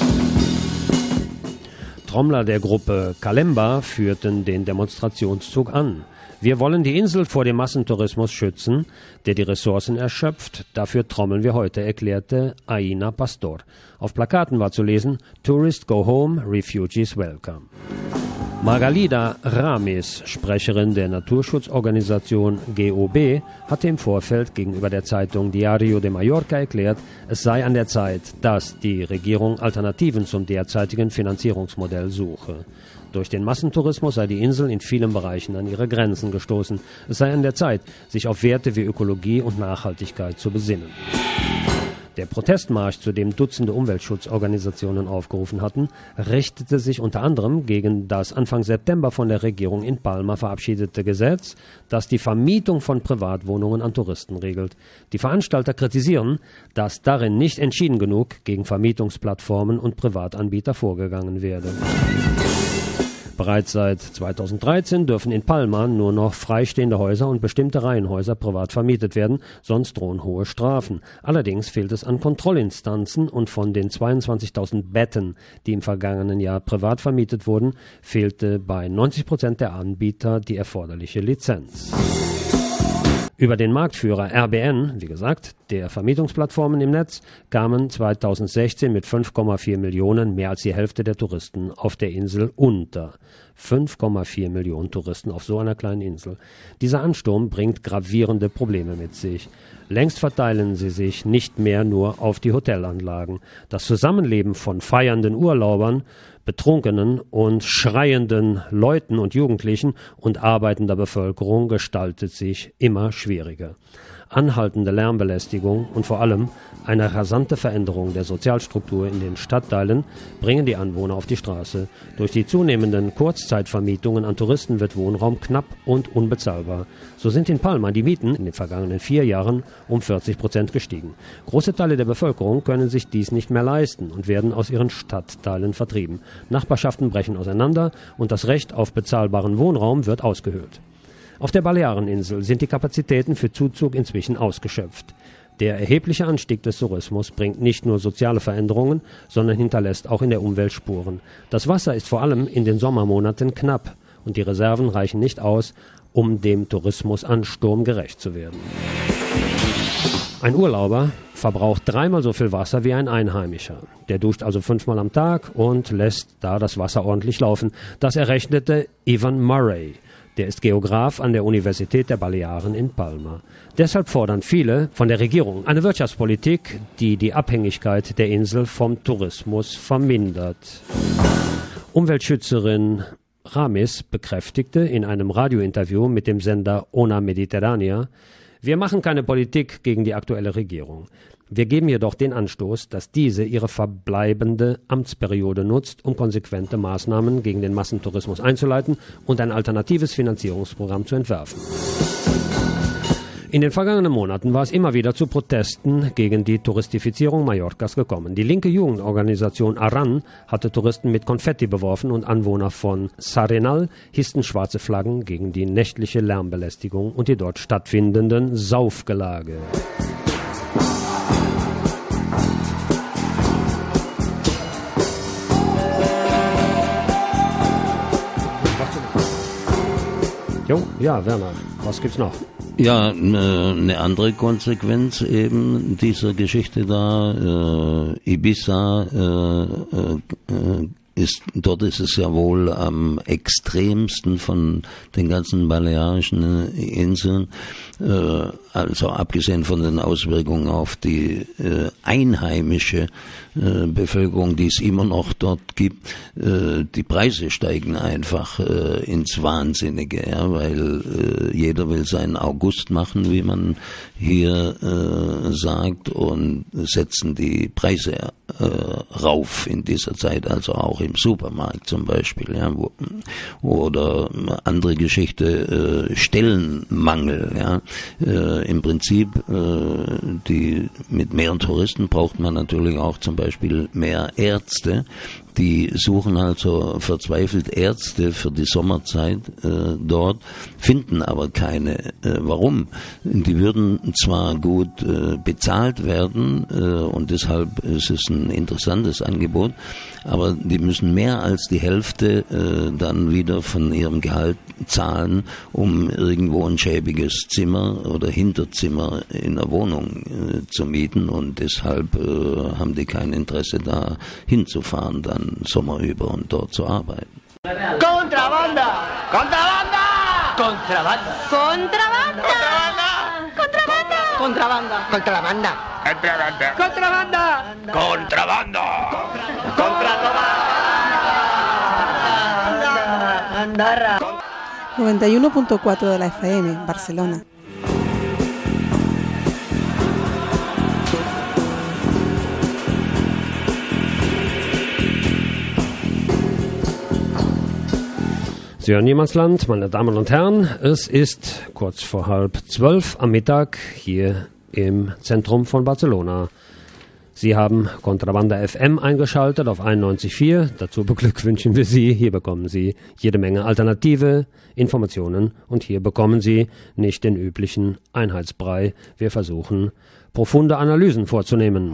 Trommler der Gruppe Kalemba führten den Demonstrationszug an. Wir wollen die Insel vor dem Massentourismus schützen, der die Ressourcen erschöpft. Dafür trommeln wir heute, erklärte Aina Pastor. Auf Plakaten war zu lesen, Tourists go home, Refugees welcome. Margalida Ramis, Sprecherin der Naturschutzorganisation GOB, hatte im Vorfeld gegenüber der Zeitung Diario de Mallorca erklärt, es sei an der Zeit, dass die Regierung Alternativen zum derzeitigen Finanzierungsmodell suche. Durch den Massentourismus sei die Insel in vielen Bereichen an ihre Grenzen gestoßen. Es sei an der Zeit, sich auf Werte wie Ökologie und Nachhaltigkeit zu besinnen. Der Protestmarsch, zu dem Dutzende Umweltschutzorganisationen aufgerufen hatten, richtete sich unter anderem gegen das Anfang September von der Regierung in Palma verabschiedete Gesetz, das die Vermietung von Privatwohnungen an Touristen regelt. Die Veranstalter kritisieren, dass darin nicht entschieden genug gegen Vermietungsplattformen und Privatanbieter vorgegangen werde. Bereits seit 2013 dürfen in Palma nur noch freistehende Häuser und bestimmte Reihenhäuser privat vermietet werden, sonst drohen hohe Strafen. Allerdings fehlt es an Kontrollinstanzen und von den 22.000 Betten, die im vergangenen Jahr privat vermietet wurden, fehlte bei 90% der Anbieter die erforderliche Lizenz. Über den Marktführer RBN, wie gesagt, der Vermietungsplattformen im Netz, kamen 2016 mit 5,4 Millionen mehr als die Hälfte der Touristen auf der Insel unter. 5,4 Millionen Touristen auf so einer kleinen Insel. Dieser Ansturm bringt gravierende Probleme mit sich. Längst verteilen sie sich nicht mehr nur auf die Hotelanlagen. Das Zusammenleben von feiernden Urlaubern, betrunkenen und schreienden Leuten und Jugendlichen und arbeitender Bevölkerung gestaltet sich immer schwieriger. Anhaltende Lärmbelästigung und vor allem eine rasante Veränderung der Sozialstruktur in den Stadtteilen bringen die Anwohner auf die Straße. Durch die zunehmenden Kurzzeitvermietungen an Touristen wird Wohnraum knapp und unbezahlbar. So sind in Palma die Mieten in den vergangenen 4 Jahren um 40% gestiegen. Große Teile der Bevölkerung können sich dies nicht mehr leisten und werden aus ihren Stadtteilen vertrieben. Nachbarschaften brechen auseinander und das Recht auf bezahlbaren Wohnraum wird ausgehöhlt. Auf der Baleareninsel sind die Kapazitäten für Zuzug inzwischen ausgeschöpft. Der erhebliche Anstieg des Tourismus bringt nicht nur soziale Veränderungen, sondern hinterlässt auch in der Umwelt Spuren. Das Wasser ist vor allem in den Sommermonaten knapp und die Reserven reichen nicht aus, um dem Tourismusansturm gerecht zu werden. Ein Urlauber verbraucht 3-mal so viel Wasser wie ein Einheimischer. Der duscht also 5-mal am Tag und lässt da das Wasser ordentlich laufen. Das errechnete Evan Murray. Der ist Geograf an der Universität der Balearen in Palma. Deshalb fordern viele von der Regierung eine Wirtschaftspolitik, die die Abhängigkeit der Insel vom Tourismus vermindert. Umweltschützerin Ramis bekräftigte in einem Radiointerview mit dem Sender Ona Mediterránea: Wir machen keine Politik gegen die aktuelle Regierung. Wir geben jedoch den Anstoß, dass diese ihre verbleibende Amtsperiode nutzt, um konsequente Maßnahmen gegen den Massentourismus einzuleiten und ein alternatives Finanzierungsprogramm zu entwerfen. In den vergangenen Monaten war es immer wieder zu Protesten gegen die Touristifizierung Mallorcas gekommen. Die linke Jugendorganisation Arran hatte Touristen mit Konfetti beworfen und Anwohner von S'Arenal hissten schwarze Flaggen gegen die nächtliche Lärmbelästigung und die dort stattfindenden Saufgelage. Jo, ja, Werner, was gibt's noch? Ja, eine andere Konsequenz eben dieser Geschichte da, Ibiza, dort ist es ja wohl am extremsten von den ganzen balearischen Inseln, also abgesehen von den Auswirkungen auf die einheimische Bevölkerung, die es immer noch dort gibt. Die Preise steigen einfach ins Wahnsinnige, ja, weil jeder will seinen August machen, wie man hier sagt, und setzen die Preise rauf in dieser Zeit, also auch im Supermarkt zum Beispiel, ja, oder andere Geschichte, Stellenmangel, ja. Im Prinzip, mit mehr Touristen braucht man natürlich auch zum Beispiel mehr Ärzte. Die suchen also verzweifelt Ärzte für die Sommerzeit dort, finden aber keine. Warum? Die würden zwar gut bezahlt werden und deshalb ist es ein interessantes Angebot, aber die müssen mehr als die Hälfte dann wieder von ihrem Gehalt zahlen, um irgendwo ein schäbiges Zimmer oder Hinterzimmer in der Wohnung zu mieten, und deshalb haben die kein Interesse, da hinzufahren dann Sommer über und dort zu arbeiten. Contrabanda! Contrabanda! Contrabanda! Contrabanda! Contrabanda! Contrabanda! Contrabanda! Contrabanda! Contrabanda! Contrabanda! 91.4 de la FM, Barcelona. Sie hören Niemandsland, meine Damen und Herren. Es ist kurz vor 11:30 am Mittag hier im Zentrum von Barcelona. Sie haben Contrabanda FM eingeschaltet auf 91.4. Dazu beglückwünschen wir Sie. Hier bekommen Sie jede Menge alternative Informationen und hier bekommen Sie nicht den üblichen Einheitsbrei. Wir versuchen, profunde Analysen vorzunehmen.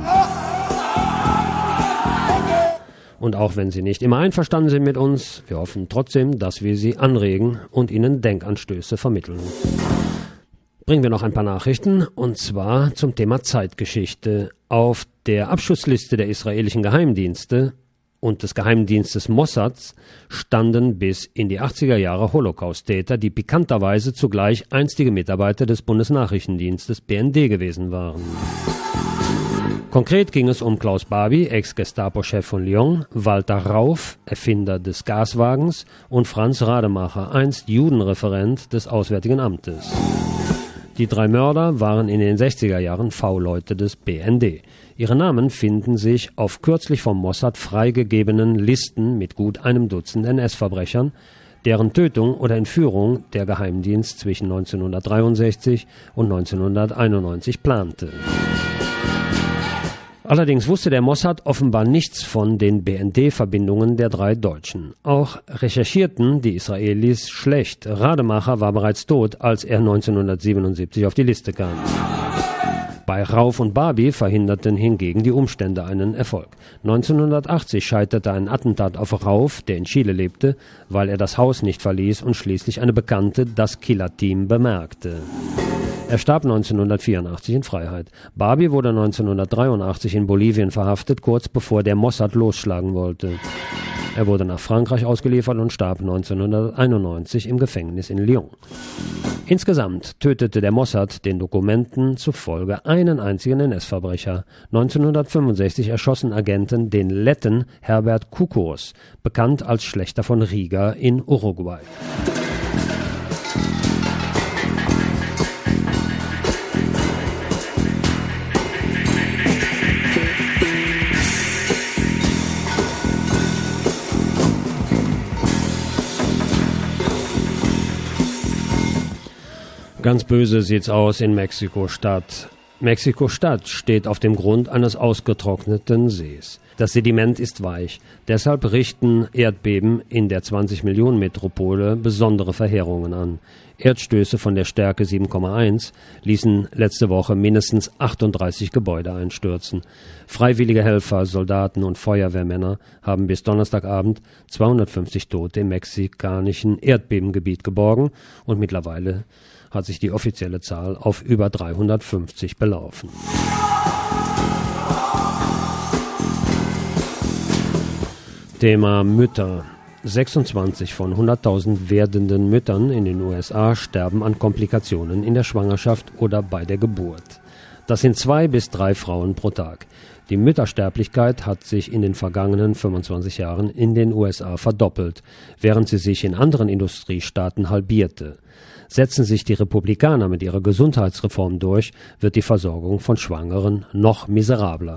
Und auch wenn Sie nicht immer einverstanden sind mit uns, wir hoffen trotzdem, dass wir Sie anregen und Ihnen Denkanstöße vermitteln. Bringen wir noch ein paar Nachrichten, und zwar zum Thema Zeitgeschichte. Auf der Abschussliste der israelischen Geheimdienste und des Geheimdienstes Mossad standen bis in die 80er Jahre Holocaust-Täter, die pikanterweise zugleich einstige Mitarbeiter des Bundesnachrichtendienstes BND gewesen waren. Konkret ging es um Klaus Barbie, Ex-Gestapo-Chef von Lyon, Walter Rauf, Erfinder des Gaswagens, und Franz Rademacher, einst Judenreferent des Auswärtigen Amtes. Die drei Mörder waren in den 60er Jahren V-Leute des BND. Ihre Namen finden sich auf kürzlich vom Mossad freigegebenen Listen mit gut einem Dutzend NS-Verbrechern, deren Tötung oder Entführung der Geheimdienst zwischen 1963 und 1991 plante. Allerdings wusste der Mossad offenbar nichts von den BND-Verbindungen der drei Deutschen. Auch recherchierten die Israelis schlecht. Rademacher war bereits tot, als er 1977 auf die Liste kam. Bei Rauf und Barbie verhinderten hingegen die Umstände einen Erfolg. 1980 scheiterte ein Attentat auf Rauf, der in Chile lebte, weil er das Haus nicht verließ und schließlich eine Bekannte das Killerteam bemerkte. Er starb 1984 in Freiheit. Barbie wurde 1983 in Bolivien verhaftet, kurz bevor der Mossad losschlagen wollte. Er wurde nach Frankreich ausgeliefert und starb 1991 im Gefängnis in Lyon. Insgesamt tötete der Mossad den Dokumenten zufolge einen einzigen NS-Verbrecher. 1965 erschossen Agenten den Letten Herbert Kukos, bekannt als Schlächter von Riga in Uruguay. Ganz böse sieht's aus in Mexiko-Stadt. Mexiko-Stadt steht auf dem Grund eines ausgetrockneten Sees. Das Sediment ist weich. Deshalb richten Erdbeben in der 20-Millionen-Metropole besondere Verheerungen an. Erdstöße von der Stärke 7,1 ließen letzte Woche mindestens 38 Gebäude einstürzen. Freiwillige Helfer, Soldaten und Feuerwehrmänner haben bis Donnerstagabend 250 Tote im mexikanischen Erdbebengebiet geborgen und mittlerweile hat sich die offizielle Zahl auf über 350 belaufen. Thema Mütter. 26 von 100.000 werdenden Müttern in den USA sterben an Komplikationen in der Schwangerschaft oder bei der Geburt. Das sind 2 bis 3 Frauen pro Tag. Die Müttersterblichkeit hat sich in den vergangenen 25 Jahren in den USA verdoppelt, während sie sich in anderen Industriestaaten halbierte. Setzen sich die Republikaner mit ihrer Gesundheitsreform durch, wird die Versorgung von Schwangeren noch miserabler.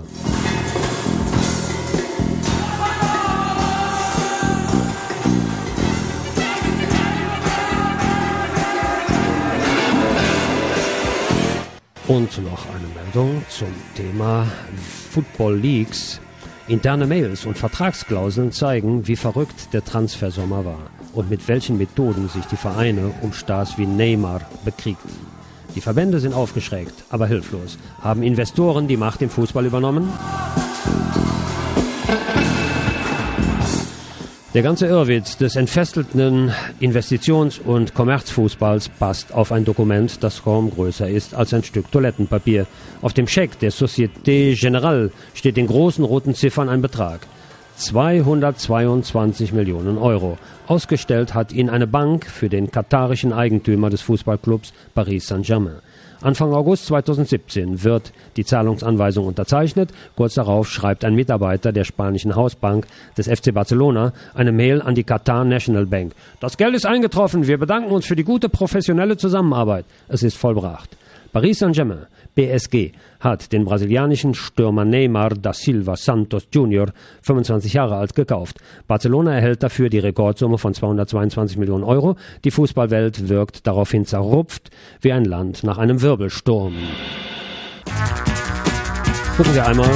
Und noch eine Meldung zum Thema Football Leagues. Interne Mails und Vertragsklauseln zeigen, wie verrückt der Transfersommer war und mit welchen Methoden sich die Vereine um Stars wie Neymar bekriegten. Die Verbände sind aufgeschreckt, aber hilflos. Haben Investoren die Macht im Fußball übernommen? Der ganze Irrwitz des entfesselten Investitions- und Kommerzfußballs passt auf ein Dokument, das kaum größer ist als ein Stück Toilettenpapier. Auf dem Scheck der Société Générale steht in großen roten Ziffern ein Betrag. 222 Millionen Euro. Ausgestellt hat ihn eine Bank für den katarischen Eigentümer des Fußballclubs Paris Saint-Germain. Anfang August 2017 wird die Zahlungsanweisung unterzeichnet. Kurz darauf schreibt ein Mitarbeiter der spanischen Hausbank des FC Barcelona eine Mail an die Qatar National Bank. Das Geld ist eingetroffen. Wir bedanken uns für die gute professionelle Zusammenarbeit. Es ist vollbracht. Paris Saint-Germain, PSG, hat den brasilianischen Stürmer Neymar da Silva Santos Jr., 25 Jahre alt, gekauft. Barcelona erhält dafür die Rekordsumme von 222 Millionen Euro. Die Fußballwelt wirkt daraufhin zerrupft wie ein Land nach einem Wirbelsturm. Gucken wir einmal.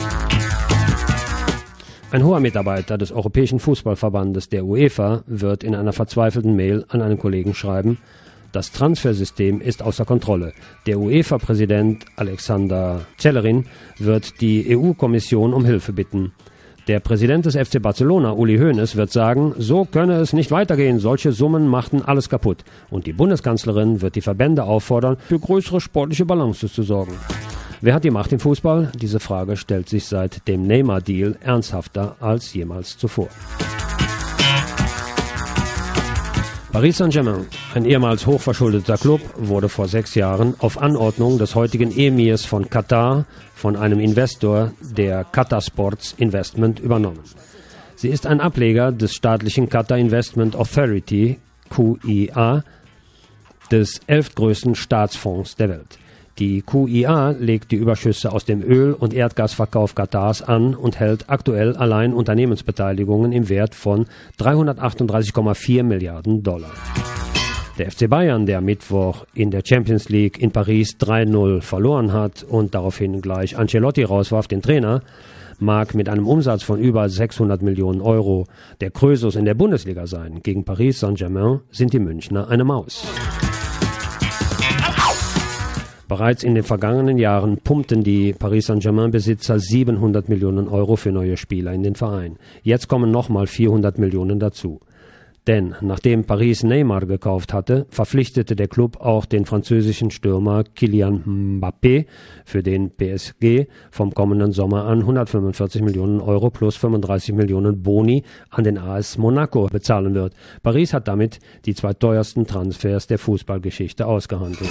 Ein hoher Mitarbeiter des Europäischen Fußballverbandes, der UEFA, wird in einer verzweifelten Mail an einen Kollegen schreiben: Das Transfersystem ist außer Kontrolle. Der UEFA-Präsident Alexander Celerijn wird die EU-Kommission um Hilfe bitten. Der Präsident des FC Barcelona, Uli Hoeneß, wird sagen, so könne es nicht weitergehen, solche Summen machten alles kaputt. Und die Bundeskanzlerin wird die Verbände auffordern, für größere sportliche Balance zu sorgen. Wer hat die Macht im Fußball? Diese Frage stellt sich seit dem Neymar-Deal ernsthafter als jemals zuvor. Paris Saint-Germain, ein ehemals hochverschuldeter Club, wurde vor 6 Jahren auf Anordnung des heutigen Emirs von Katar von einem Investor der Qatar Sports Investment übernommen. Sie ist ein Ableger des staatlichen Qatar Investment Authority, QIA, des 11. größten Staatsfonds der Welt. Die QIA legt die Überschüsse aus dem Öl- und Erdgasverkauf Katars an und hält aktuell allein Unternehmensbeteiligungen im Wert von 338,4 Milliarden $. Der FC Bayern, der Mittwoch in der Champions League in Paris 3-0 verloren hat und daraufhin gleich Ancelotti rauswarf, den Trainer, mag mit einem Umsatz von über 600 Millionen Euro der Krösus in der Bundesliga sein. Gegen Paris Saint-Germain sind die Münchner eine Maus. Bereits in den vergangenen Jahren pumpten die Paris Saint-Germain-Besitzer 700 Millionen Euro für neue Spieler in den Verein. Jetzt kommen nochmal 400 Millionen dazu. Denn nachdem Paris Neymar gekauft hatte, verpflichtete der Club auch den französischen Stürmer Kylian Mbappé, für den PSG vom kommenden Sommer an 145 Millionen Euro plus 35 Millionen Boni an den AS Monaco bezahlen wird. Paris hat damit die zwei teuersten Transfers der Fußballgeschichte ausgehandelt.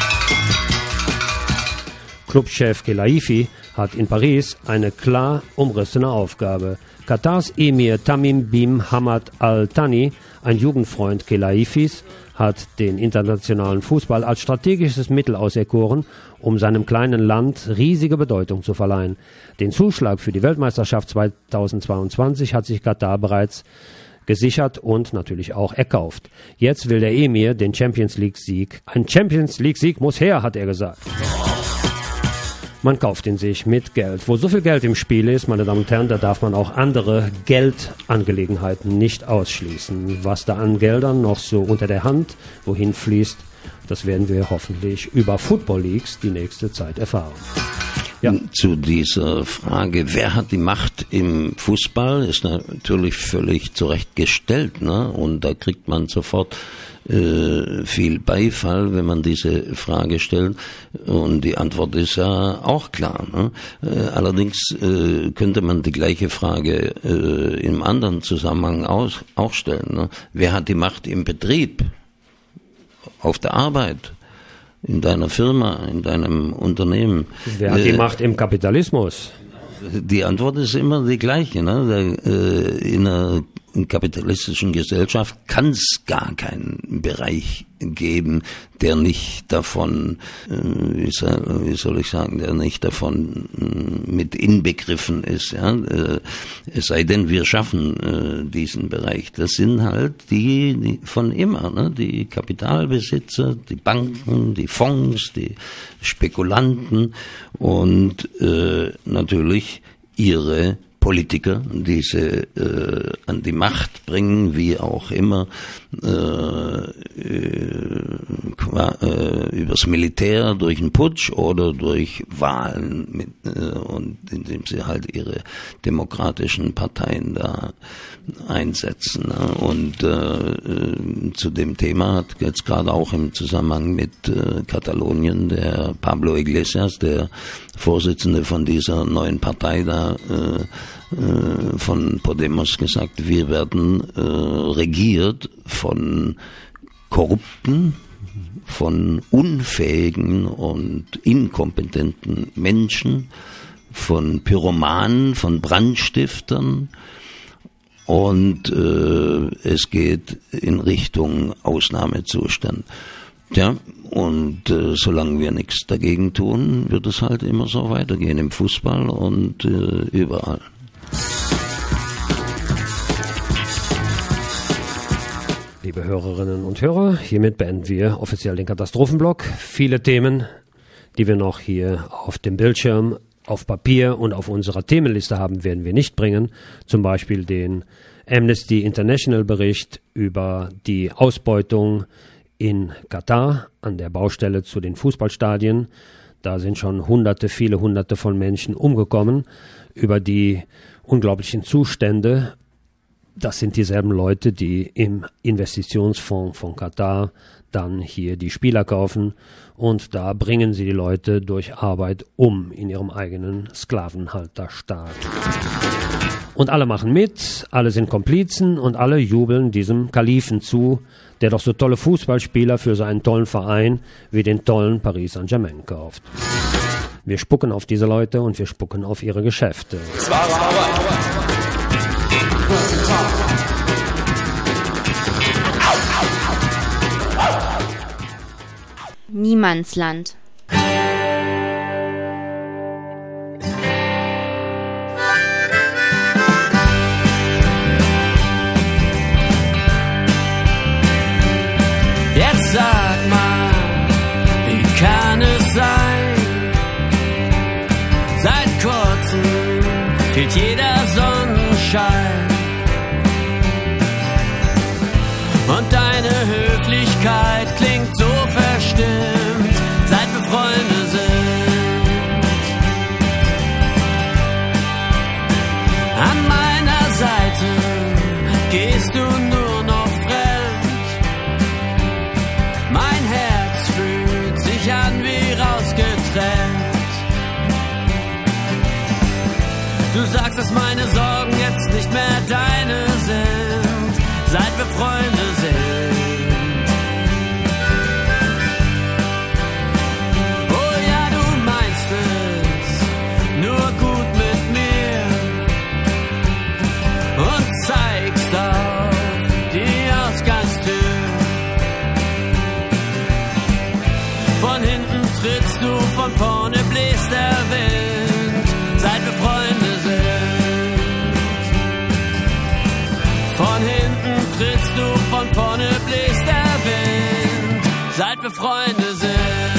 Clubchef Khelaifi hat in Paris eine klar umrissene Aufgabe. Katars Emir Tamim bin Hamad Al Thani, ein Jugendfreund Khelaifis, hat den internationalen Fußball als strategisches Mittel auserkoren, um seinem kleinen Land riesige Bedeutung zu verleihen. Den Zuschlag für die Weltmeisterschaft 2022 hat sich Katar bereits gesichert und natürlich auch erkauft. Jetzt will der Emir den Champions League-Sieg. Ein Champions League-Sieg muss her, hat er gesagt. Man kauft ihn sich mit Geld. Wo so viel Geld im Spiel ist, meine Damen und Herren, da darf man auch andere Geldangelegenheiten nicht ausschließen. Was da an Geldern noch so unter der Hand wohin fließt, das werden wir hoffentlich über Football Leagues die nächste Zeit erfahren. Ja. Zu dieser Frage, wer hat die Macht im Fußball, ist natürlich völlig zu Recht gestellt, ne? Und da kriegt man sofort viel Beifall, wenn man diese Frage stellt. Und die Antwort ist ja auch klar. Ne? Allerdings könnte man die gleiche Frage im anderen Zusammenhang auch stellen. Ne? Wer hat die Macht im Betrieb, auf der Arbeit, in deiner Firma, in deinem Unternehmen? Wer hat die Macht im Kapitalismus? Die Antwort ist immer die gleiche. Ne? In einer kapitalistischen Gesellschaft kann es gar keinen Bereich geben, der nicht davon, wie soll ich sagen, der nicht davon mit inbegriffen ist. Ja? Es sei denn, wir schaffen diesen Bereich. Das sind halt die von immer, ne? Die Kapitalbesitzer, die Banken, die Fonds, die Spekulanten und natürlich ihre Politiker, die sie an die Macht bringen, wie auch immer, übers Militär, durch einen Putsch oder durch Wahlen, und indem sie halt ihre demokratischen Parteien da einsetzen. Und zu dem Thema hat jetzt gerade auch im Zusammenhang mit Katalonien der Pablo Iglesias, der Vorsitzende von dieser neuen Partei da, von Podemos gesagt, wir werden regiert von korrupten, von unfähigen und inkompetenten Menschen, von Pyromanen, von Brandstiftern, und es geht in Richtung Ausnahmezustand. Ja, und solange wir nichts dagegen tun, wird es halt immer so weitergehen im Fußball und überall. Liebe Hörerinnen und Hörer, hiermit beenden wir offiziell den Katastrophenblock. Viele Themen, die wir noch hier auf dem Bildschirm, auf Papier und auf unserer Themenliste haben, werden wir nicht bringen. Zum Beispiel den Amnesty International Bericht über die Ausbeutung in Katar an der Baustelle zu den Fußballstadien. Da sind schon viele Hunderte von Menschen umgekommen. Über die unglaublichen Zustände, das sind dieselben Leute, die im Investitionsfonds von Katar dann hier die Spieler kaufen, und da bringen sie die Leute durch Arbeit in ihrem eigenen Sklavenhalterstaat. Und alle machen mit, alle sind Komplizen und alle jubeln diesem Kalifen zu, der doch so tolle Fußballspieler für so einen tollen Verein wie den tollen Paris Saint-Germain kauft. Wir spucken auf diese Leute und wir spucken auf ihre Geschäfte. Niemandsland. Jetzt sag mal, wie kann es sein? Seit kurzem fehlt jeder Sonnenschein. Und deine Höflichkeit klingt so verstimmt, seit wir Freunde sagst, dass meine Sorgen jetzt nicht mehr deine sind, seit wir Freunde sind. Oh ja, du meinst es nur gut mit mir und zeigst auf die Ausgangstür. Von hinten trittst du, von vorne bläst der Wind, seit wir Freunde sind. Von hinten trittst du, von vorne bläst der Wind, seit wir Freunde sind.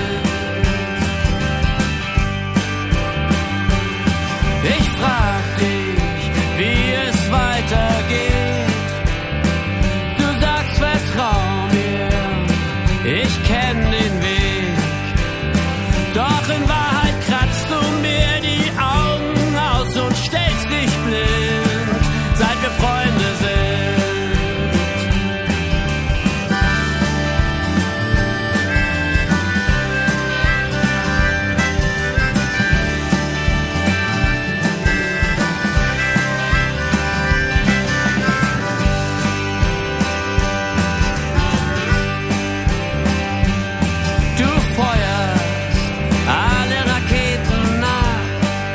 Ich frag dich, wie es weitergeht. Du sagst, vertrau mir, ich kenn den Weg. Doch in Wahrheit kratzt du mir die Augen aus und stellst dich blind, seit wir Freunde sind. Du feuerst alle Raketen ab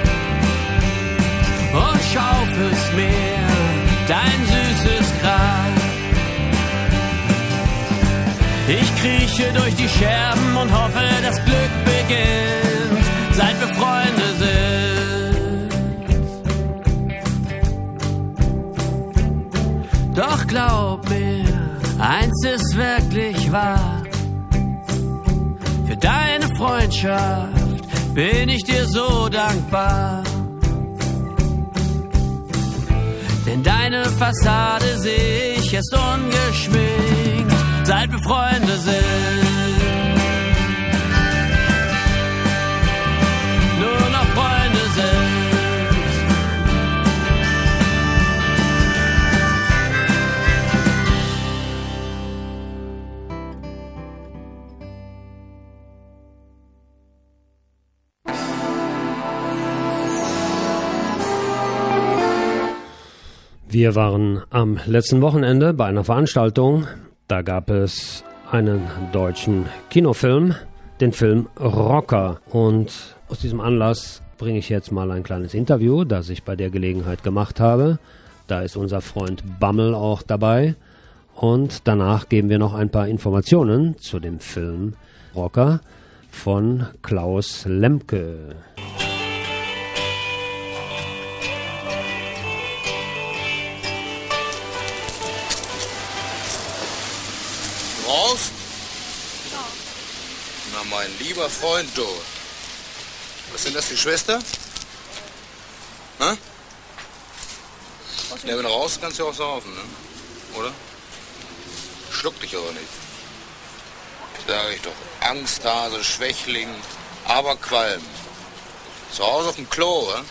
und schaufelst mir dein süßes Grab. Ich krieche durch die Scherben und hoffe, das Glück beginnt, seit wir Freunde sind. Doch glaub mir, eins ist wirklich wahr: Für deine Freundschaft bin ich dir so dankbar. Denn deine Fassade seh ich erst ungeschminkt, seit wir Freunde sind. Nur noch Freunde sind. Wir waren am letzten Wochenende bei einer Veranstaltung. Da gab es einen deutschen Kinofilm, den Film Rocker. Und aus diesem Anlass bringe ich jetzt mal ein kleines Interview, das ich bei der Gelegenheit gemacht habe. Da ist unser Freund Bammel auch dabei. Und danach geben wir noch ein paar Informationen zu dem Film Rocker von Klaus Lemke. Brauchst? Na, mein lieber Freund, du. Was sind das, die Schwester? Hä? Ja, wenn du raus kannst du auch saufen, ne? Oder? Schluck dich aber nicht. Sag ich doch. Angsthase, Schwächling, aber Qualm. Zu Hause auf dem Klo, hä?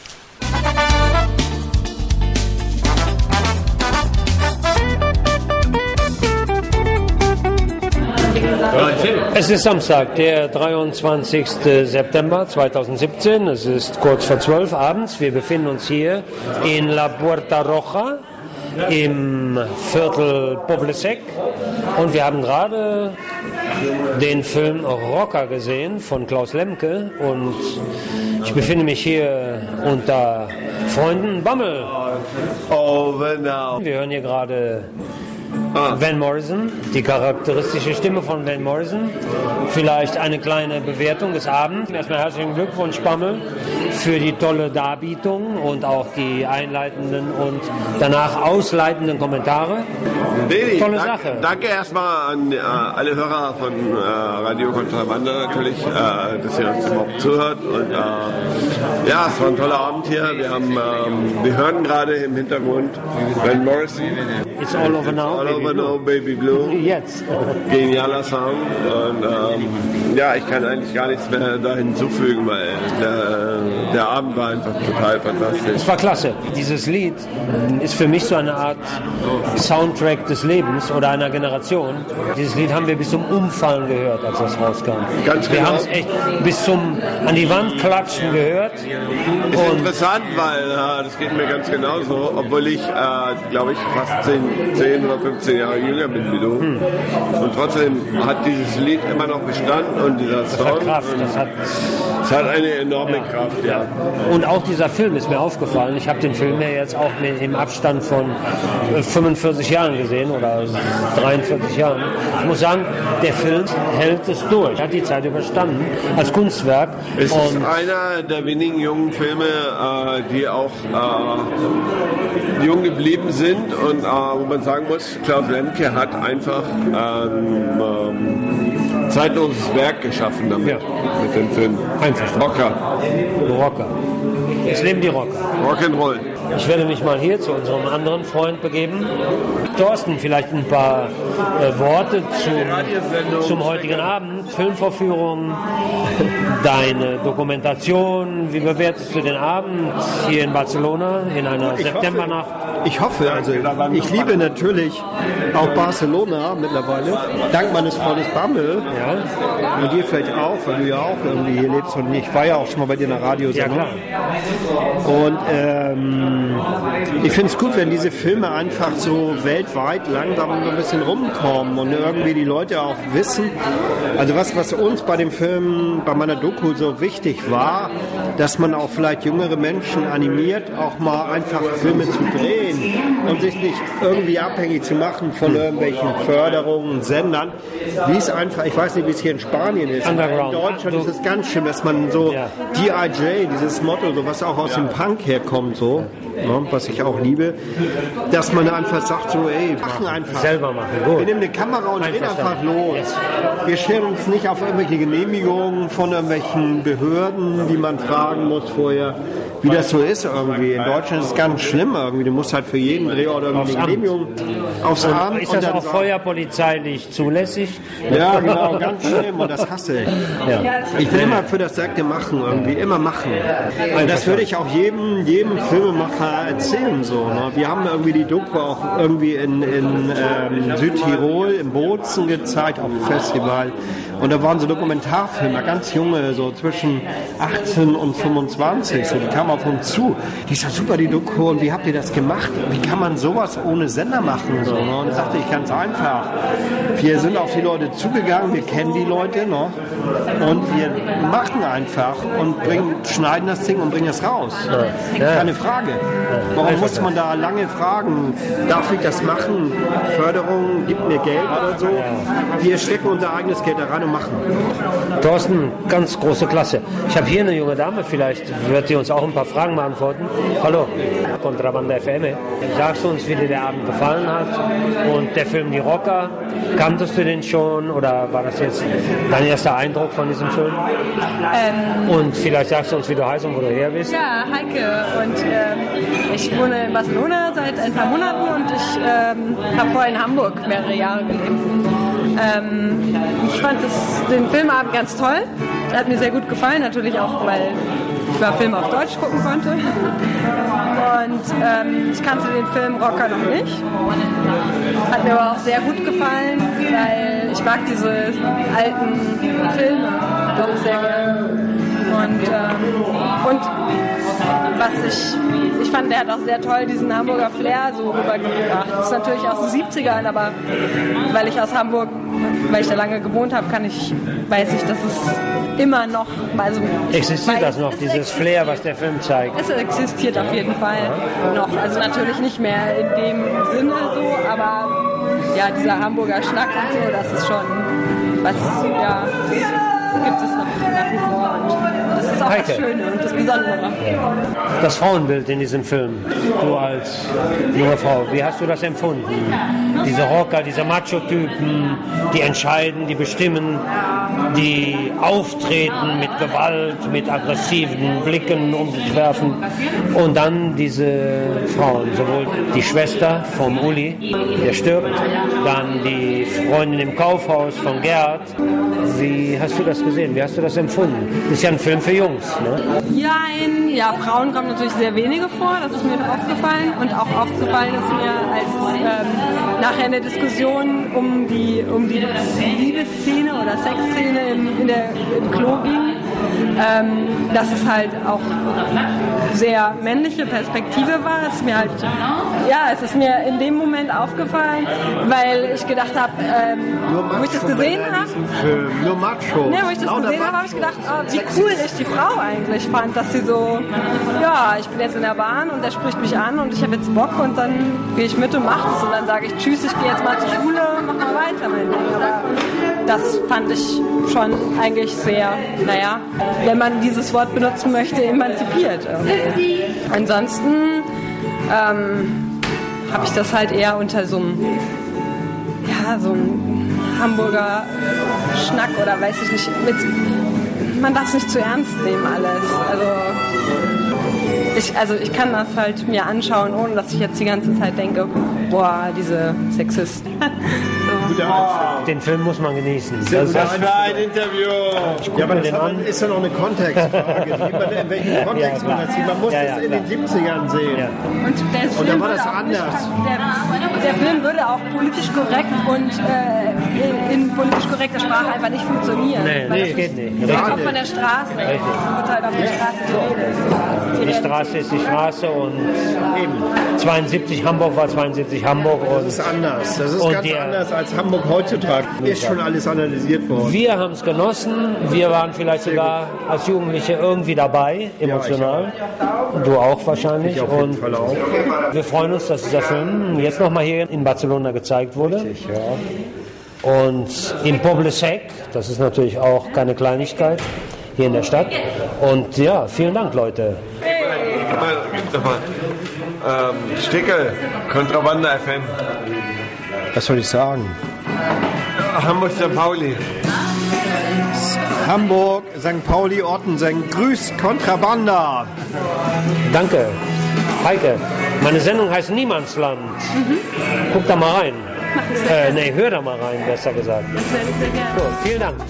Es ist Samstag, der 23. September 2017. Es ist kurz vor 12 abends. Wir befinden uns hier in La Puerta Roja im Viertel Poblesec und wir haben gerade den Film Rocker gesehen von Klaus Lemke und ich befinde mich hier unter Freunden. Bammel! Oh, genau. Wir hören hier gerade Van Morrison, die charakteristische Stimme von Van Morrison. Vielleicht eine kleine Bewertung des Abends. Erstmal herzlichen Glückwunsch, Bammel, für die tolle Darbietung und auch die einleitenden und danach ausleitenden Kommentare. Tolle Sache. Danke erstmal an alle Hörer von Radio Kontrabande natürlich, dass ihr uns überhaupt zuhört. Und ja, es war ein toller Abend hier. Wir hören gerade im Hintergrund Van Morrison. It's all over now. Over No Baby Blue. Jetzt. Genialer Song. Und ja, ich kann eigentlich gar nichts mehr da hinzufügen, weil der Abend war einfach total fantastisch. Es war klasse. Dieses Lied ist für mich so eine Art Soundtrack des Lebens oder einer Generation. Dieses Lied haben wir bis zum Umfallen gehört, als das rauskam. Ganz genau. Wir haben es echt bis zum an die Wand klatschen gehört. Ist interessant, weil das geht mir ganz genauso, obwohl ich, glaube ich, fast 10 oder 15 Jahre jünger bin wie du. Und trotzdem hat dieses Lied immer noch bestanden und dieser Song. Das hat Kraft. Das hat eine enorme Kraft, ja. Und auch dieser Film ist mir aufgefallen. Ich habe den Film ja jetzt auch im Abstand von 45 Jahren gesehen oder 43 Jahren. Ich muss sagen, der Film hält es durch, hat die Zeit überstanden als Kunstwerk. Es ist einer der wenigen jungen Filme, die auch jung geblieben sind und wo man sagen muss, Klaus Lemke hat einfach zeitloses Werk geschaffen damit, mit dem Film. Rocker. Es leben die Rocker. Rock'n'Roll. Ich werde mich mal hier zu unserem anderen Freund begeben. Thorsten, vielleicht ein paar Worte zum heutigen Abend, Filmvorführung, deine Dokumentation. Wie bewertest du den Abend hier in Barcelona in einer Septembernacht? Ich hoffe, also ich liebe natürlich auch Barcelona mittlerweile, dank meines Freundes Bammel. Ja. Und dir vielleicht auch, weil du ja auch irgendwie hier lebst und ich war ja auch schon mal bei dir in der Radiosendung. Ja, klar. Und ich finde es gut, wenn diese Filme einfach so weltweit langsam so ein bisschen rumkommen und irgendwie die Leute auch wissen, also was uns bei dem Film, bei meiner Doku so wichtig war, dass man auch vielleicht jüngere Menschen animiert, auch mal einfach Filme zu drehen und sich nicht irgendwie abhängig zu machen von irgendwelchen Förderungen, Sendern, wie es einfach, ich weiß nicht, wie es hier in Spanien ist, in Deutschland ist es ganz schlimm, dass man so DIJ, dieses Motto, so was auch aus dem Punk herkommt, so, ne, was ich auch liebe, dass man einfach sagt, so, ey, machen einfach. Selber machen, gut. Wir nehmen eine Kamera und drehen einfach los. Wir stellen uns nicht auf irgendwelche Genehmigungen von irgendwelchen Behörden, die man fragen muss vorher, wie das so ist irgendwie. In Deutschland ist es ganz schlimm irgendwie. Du musst halt für jeden Drehort irgendwie eine Genehmigung aufs Amt. Ist das auch feuerpolizeilich zulässig? Ja, genau, ganz schlimm und das hasse ich. Ja. Ich bin immer für das Sagte machen irgendwie, immer machen. Und das würde ich auch jedem Filmemacher erzählen. So, ne? Wir haben irgendwie die Doku auch irgendwie in Südtirol, im Bozen gezeigt, auf dem Festival. Und da waren so Dokumentarfilmer, ganz junge, so zwischen 18 und 25. So, die kamen auf uns zu. Die ist ja super, die Doku. Und wie habt ihr das gemacht? Wie kann man sowas ohne Sender machen? So, ne? Und da sagte ich ganz einfach. Wir sind auf die Leute zugegangen, wir kennen die Leute noch. Und wir machen einfach und schneiden das Ding und bringen es raus. Ja. Keine Frage. Warum muss man da lange fragen? Darf ich das machen? Förderung, gibt mir Geld oder so? Wir stecken unser eigenes Geld da rein und machen. Thorsten, ganz große Klasse. Ich habe hier eine junge Dame, vielleicht wird sie uns auch ein paar Fragen beantworten. Hallo, Contrabanda FM. Sagst du uns, wie dir der Abend gefallen hat? Und der Film Die Rocker, kanntest du den schon oder war das jetzt dein erster Eindruck von diesem Film? Und vielleicht sagst du uns, wie du heißt und wo du her bist. Ja, Heike, und ich wohne in Barcelona seit ein paar Monaten und ich habe vorher in Hamburg mehrere Jahre gelebt. Ich fand den Filmabend ganz toll. Er hat mir sehr gut gefallen, natürlich auch, weil ich mal Film auf Deutsch gucken konnte. Und ich kannte den Film Rocker noch nicht. Hat mir aber auch sehr gut gefallen, weil ich mag diese alten Filme doch sehr gerne. Und was ich fand, der hat auch sehr toll diesen Hamburger Flair so rübergebracht. Das ist natürlich aus den 70ern, aber weil ich aus Hamburg, weil ich da lange gewohnt habe, weiß ich, dass es immer noch... Also, existiert das noch, dieses Flair, was der Film zeigt? Es existiert auf jeden Fall noch. Also natürlich nicht mehr in dem Sinne so, aber ja, dieser Hamburger Schnack und so, das ist schon was, ja, das gibt es noch nach wie vor. Und das ist auch das Schöne und das Besondere. Das Frauenbild in diesem Film, du als junge Frau, wie hast du das empfunden? Diese Rocker, diese Macho-Typen, die entscheiden, die bestimmen. die auftreten mit Gewalt, mit aggressiven Blicken um sich werfen. Und dann diese Frauen, sowohl die Schwester vom Uli, der stirbt, dann die Freundin im Kaufhaus von Gerd. Wie hast du das gesehen? Wie hast du das empfunden? Das ist ja ein Film für Jungs, ne? Ja, Frauen kommen natürlich sehr wenige vor, das ist mir aufgefallen. Und auch aufgefallen ist mir, als es nachher in der Diskussion um die Liebesszene oder Sexszene im Klo ging, dass es halt auch sehr männliche Perspektive war. Es ist mir in dem Moment aufgefallen, weil ich gedacht habe, wo ich das gesehen habe, habe ich gedacht, wie cool ich die Frau eigentlich fand, dass sie so, ja, ich bin jetzt in der Bahn und der spricht mich an und ich habe jetzt Bock und dann gehe ich mit und mache es und dann sage ich, tschüss, ich gehe jetzt mal zur Schule, mach mal weiter mein Ding. Aber das fand ich schon eigentlich sehr, wenn man dieses Wort benutzen möchte, emanzipiert. Ansonsten habe ich das halt eher unter so einem Hamburger Schnack oder weiß ich nicht, man darf es nicht zu ernst nehmen alles. Also ich kann das halt mir anschauen, ohne dass ich jetzt die ganze Zeit denke, boah, diese Sexisten. Den Film muss man genießen. Das war ein Interview. Ja, aber das ist ja noch eine Kontextfrage. In welchem Kontext man das sieht. Man muss das in den 70ern sehen. Ja. Und da war das anders. Der Film würde auch politisch korrekt und in politisch korrekter Sprache einfach nicht funktionieren. Nee, geht nicht. Das kommt von der Straße. Richtig. Es wird halt auf der Straße geredet. Die Straße ist die Straße und eben 72 Hamburg war 72 Hamburg. Und das ist anders. Das ist ganz anders als Hamburg heutzutage. Ist schon alles analysiert worden. Wir haben es genossen. Wir waren vielleicht sogar als Jugendliche irgendwie dabei, emotional. Ja, du auch wahrscheinlich. Ich auf jeden Fall auch. Wir freuen uns, dass dieser Film jetzt nochmal hier in Barcelona gezeigt wurde. Richtig, ja. Und im Poble Sec, das ist natürlich auch keine Kleinigkeit, hier in der Stadt. Und ja, vielen Dank, Leute. Stickel, Kontrabanda FM. Was soll ich sagen? Hamburg, St. Pauli. Hamburg, St. Pauli, Ottensen. Grüß Kontrabanda. Danke. Heike, meine Sendung heißt Niemandsland. Guck da mal rein. Hör da mal rein, besser gesagt. Das werde ich sehr gerne. Gut, vielen Dank.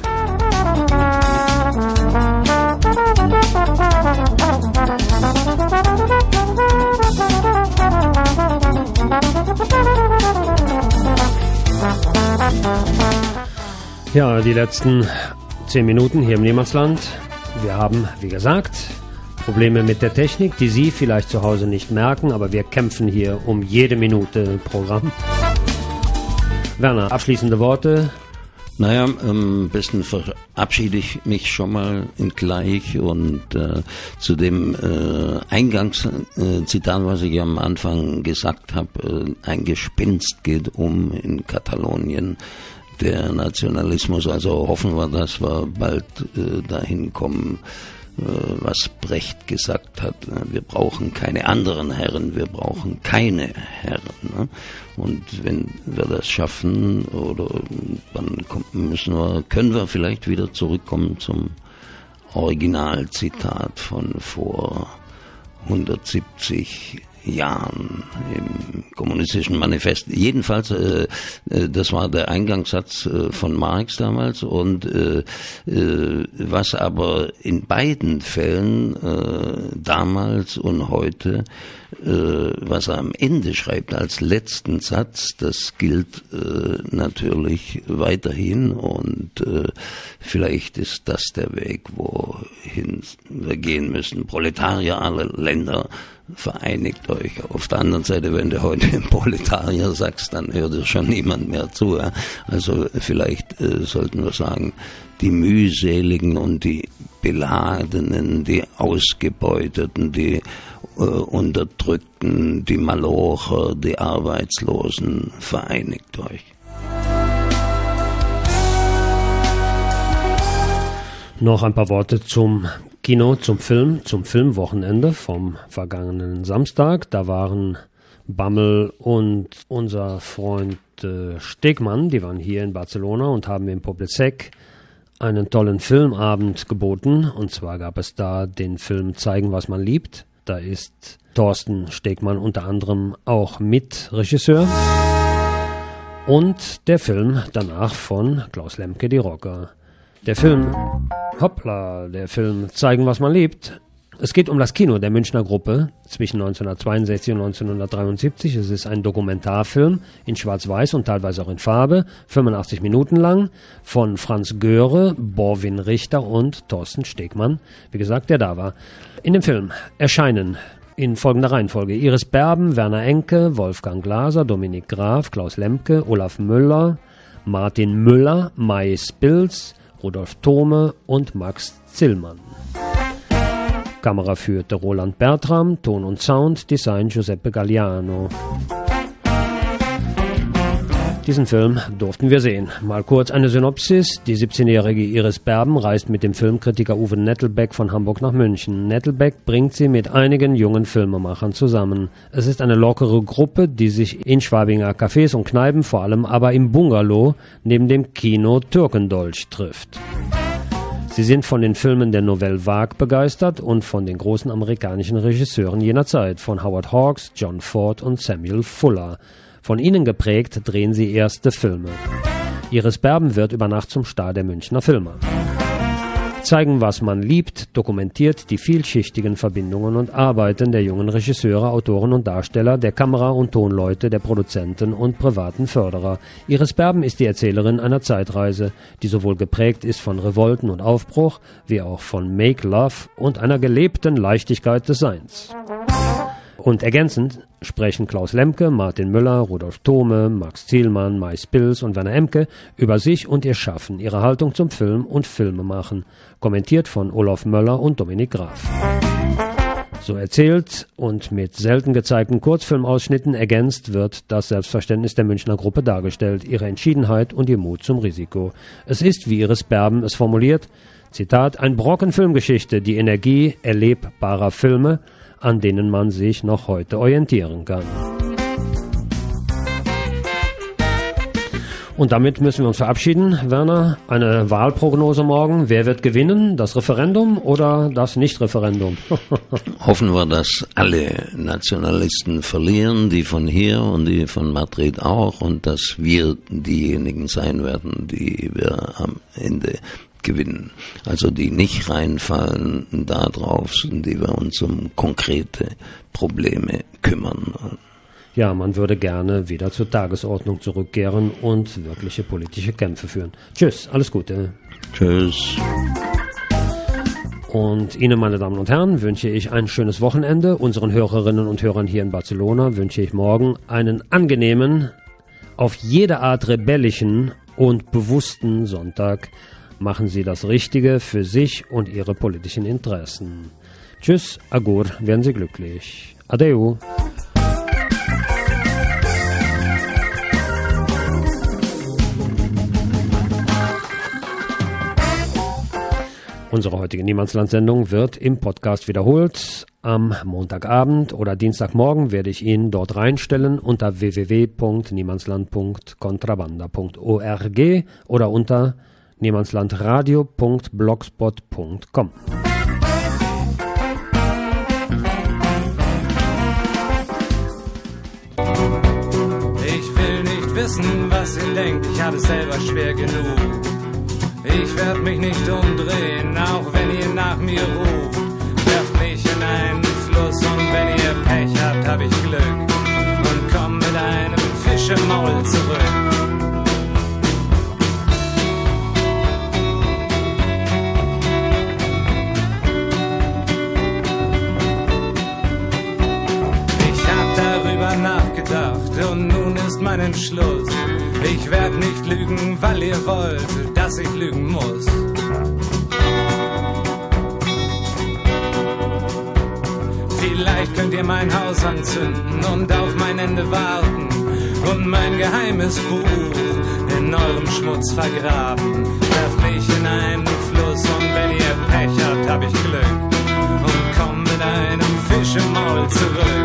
Ja, die letzten 10 Minuten hier im Niemandsland. Wir haben, wie gesagt, Probleme mit der Technik, die Sie vielleicht zu Hause nicht merken, aber wir kämpfen hier um jede Minute Programm. Werner, abschließende Worte? Naja, am besten verabschiede ich mich schon mal gleich und zu dem Eingangszitat, was ich am Anfang gesagt habe, ein Gespenst geht um in Katalonien, der Nationalismus. Also hoffen wir, dass wir bald dahin kommen, was Brecht gesagt hat. Wir brauchen keine anderen Herren, wir brauchen keine Herren. Ne? Und wenn wir das schaffen, dann können wir vielleicht wieder zurückkommen zum Originalzitat von vor 170 Jahren im Kommunistischen Manifest. Jedenfalls, das war der Eingangssatz von Marx damals und was aber in beiden Fällen, damals und heute, was er am Ende schreibt als letzten Satz, das gilt natürlich weiterhin und vielleicht ist das der Weg, wohin wir gehen müssen. Proletarier aller Länder, vereinigt euch. Auf der anderen Seite, wenn du heute Proletarier sagst, dann hört dir schon niemand mehr zu. Ja? Also vielleicht sollten wir sagen, die mühseligen und die Beladenen, die Ausgebeuteten, die Unterdrückten, die Malocher, die Arbeitslosen, vereinigt euch. Noch ein paar Worte zum Kino, zum Filmwochenende vom vergangenen Samstag. Da waren Bammel und unser Freund Stegmann, die waren hier in Barcelona und haben im Poble Sec einen tollen Filmabend geboten. Und zwar gab es da den Film Zeigen, was man liebt. Da ist Thorsten Stegmann unter anderem auch Mitregisseur. Und der Film danach von Klaus Lemke, die Rocker. Der Film Zeigen, was man liebt. Es geht um das Kino der Münchner Gruppe zwischen 1962 und 1973. Es ist ein Dokumentarfilm in Schwarz-Weiß und teilweise auch in Farbe, 85 Minuten lang, von Franz Göre, Borwin Richter und Thorsten Stegmann, wie gesagt, der da war. In dem Film erscheinen in folgender Reihenfolge Iris Berben, Werner Enke, Wolfgang Glaser, Dominik Graf, Klaus Lemke, Olaf Müller, Martin Müller, Mai Spils, Rudolf Thome und Max Zillmann. Kamera führte Roland Bertram, Ton und Sound, Design Giuseppe Galliano. Diesen Film durften wir sehen. Mal kurz eine Synopsis. Die 17-jährige Iris Berben reist mit dem Filmkritiker Uwe Nettelbeck von Hamburg nach München. Nettelbeck bringt sie mit einigen jungen Filmemachern zusammen. Es ist eine lockere Gruppe, die sich in Schwabinger Cafés und Kneipen, vor allem aber im Bungalow neben dem Kino Türkendolch trifft. Sie sind von den Filmen der Nouvelle Vague begeistert und von den großen amerikanischen Regisseuren jener Zeit, von Howard Hawks, John Ford und Samuel Fuller. Von ihnen geprägt drehen sie erste Filme. Iris Berben wird über Nacht zum Star der Münchner Filme. Zeigen, was man liebt, dokumentiert die vielschichtigen Verbindungen und Arbeiten der jungen Regisseure, Autoren und Darsteller, der Kamera- und Tonleute, der Produzenten und privaten Förderer. Iris Berben ist die Erzählerin einer Zeitreise, die sowohl geprägt ist von Revolten und Aufbruch, wie auch von Make Love und einer gelebten Leichtigkeit des Seins. Und ergänzend sprechen Klaus Lemke, Martin Müller, Rudolf Thome, Max Zielmann, Mai Spils und Werner Emke über sich und ihr Schaffen, ihre Haltung zum Film und Filmemachen, kommentiert von Olaf Möller und Dominik Graf. So erzählt und mit selten gezeigten Kurzfilmausschnitten ergänzt wird das Selbstverständnis der Münchner Gruppe dargestellt, ihre Entschiedenheit und ihr Mut zum Risiko. Es ist, wie Iris Berben es formuliert, Zitat, ein Brocken Filmgeschichte, die Energie erlebbarer Filme, an denen man sich noch heute orientieren kann. Und damit müssen wir uns verabschieden. Werner, eine Wahlprognose morgen. Wer wird gewinnen? Das Referendum oder das Nicht-Referendum? Hoffen wir, dass alle Nationalisten verlieren, die von hier und die von Madrid auch, und dass wir diejenigen sein werden, die wir am Ende gewinnen. Also die nicht reinfallen darauf, die wir uns um konkrete Probleme kümmern. Ja, man würde gerne wieder zur Tagesordnung zurückkehren und wirkliche politische Kämpfe führen. Tschüss, alles Gute. Tschüss. Und Ihnen, meine Damen und Herren, wünsche ich ein schönes Wochenende. Unseren Hörerinnen und Hörern hier in Barcelona wünsche ich morgen einen angenehmen, auf jede Art rebellischen und bewussten Sonntag. Machen Sie das Richtige für sich und Ihre politischen Interessen. Tschüss, agur, werden Sie glücklich. Adeu. Unsere heutige Niemandsland-Sendung wird im Podcast wiederholt. Am Montagabend oder Dienstagmorgen werde ich ihn dort reinstellen unter www.niemandsland.contrabanda.org oder unter niemandslandradio.blogspot.com. Ich will nicht wissen, was ihr denkt, ich habe es selber schwer genug. Ich werd mich nicht umdrehen, auch wenn ihr nach mir ruft. Werft mich in einen Fluss und wenn ihr Pech habt, hab ich Glück und komm mit einem Fisch im Maul zurück. Nachgedacht und nun ist mein Entschluss. Ich werd nicht lügen, weil ihr wollt, dass ich lügen muss. Vielleicht könnt ihr mein Haus anzünden und auf mein Ende warten und mein geheimes Buch in eurem Schmutz vergraben. Werft mich in einen Fluss und wenn ihr Pech habt, hab ich Glück und komm mit einem Fisch im Maul zurück.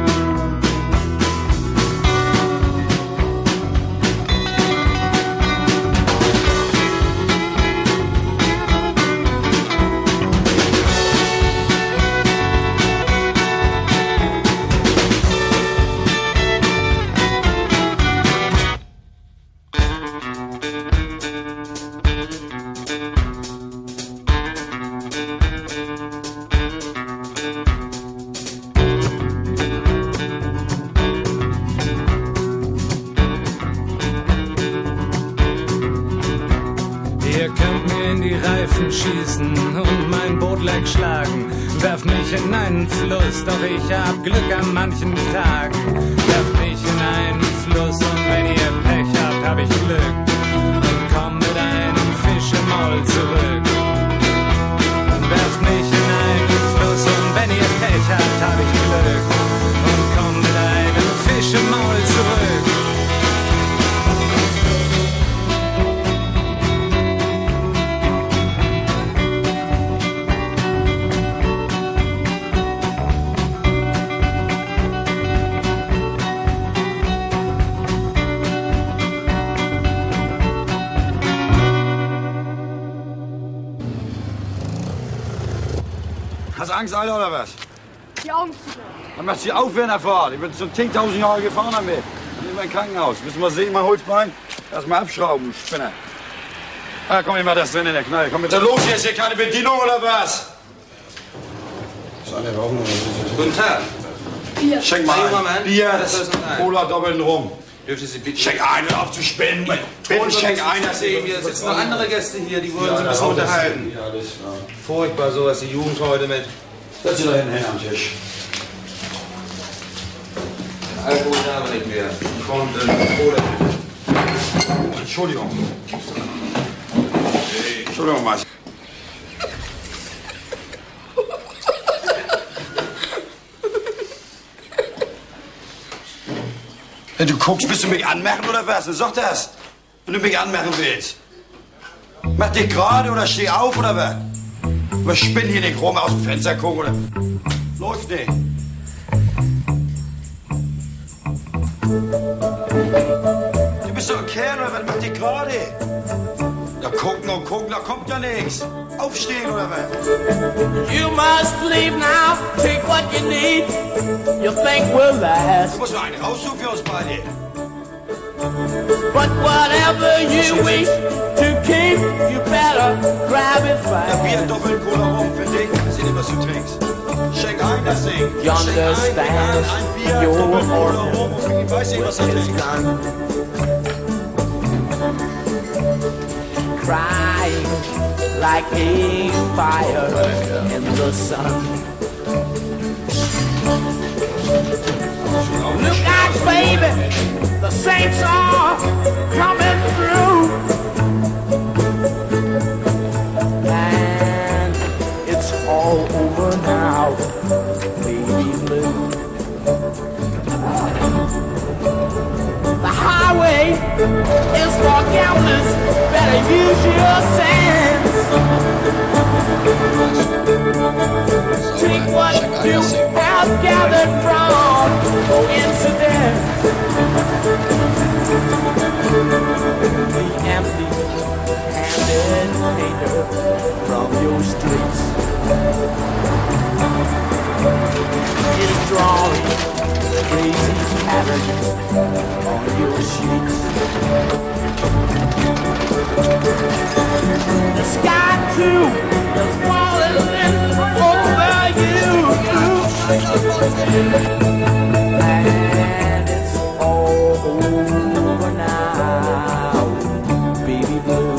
könnt mir in die Reifen schießen und mein Boot leck schlagen. Werft mich in einen Fluss, doch ich hab Glück an manchen Tagen. Werft mich in einen Fluss und wenn ihr Pech habt, hab ich Glück und komm mit einem Fisch im Maul zurück. Werft mich in einen Fluss und wenn ihr Pech habt, hab ich Glück und komm mit einem Fisch im Maul zurück. Hast du Angst, Alter, oder was? Die Augen zu. Dann machst du die auf, wenn er fährt. Ich bin schon 10.000 Jahre gefahren damit. Und in mein Krankenhaus. Müssen wir sehen, mein Holzbein? Lass mal abschrauben, Spinner. Ah, komm, ich mach das drin in der Knall. Komm mit. Da los, hier ist hier keine Bedienung, oder was? Guten Tag. Bier. Schenk mal ein. Bier, ein. Cola, doppelten rum. Dürfte Sie bitte... Schenk ein, hör auf zu spinnen. Bitte schenk ein. Hier sitzen noch andere Gäste hier, die wollen sich ein bisschen unterhalten. Ja, alles klar. Furchtbar sowas, die Jugend heute mit... Setz dich da hinten hin am Tisch. Alkohol haben wir nicht mehr. Und Cola. Entschuldigung. Entschuldigung, Meister. Wenn du guckst, willst du mich anmachen oder was? Sag das, wenn du mich anmachen willst. Mach dich gerade oder steh auf oder was? Wir spinnen hier nicht rum aus dem Fenster gucken oder... Läuft nicht. Du bist doch ein Kerl oder was? Mach dich gerade. Da gucken und gucken, da kommt ja nichts. Aufstehen oder was? You must leave now, take what you need, you think will last. Du musst noch einen raussuchen für uns beide. But whatever you wish to keep, you better grab it fast. Ein Bier, doppelt Cola rum für dich. Ich weiß nicht, was du trinkst. Schenk ein, das Ding. You understand, you're an orphan. Ich weiß nicht, was du trinkst. Crying like a fire in the sun. Look out, baby, the saints are coming through. And it's all over now, baby blue. The highway is for gamblers, better use your sense. Take what you have gathered from coincidence. The empty-handed painter from your streets is drawing crazy patterns on your sheets. The sky too is falling over you, and it's all over now, baby blue.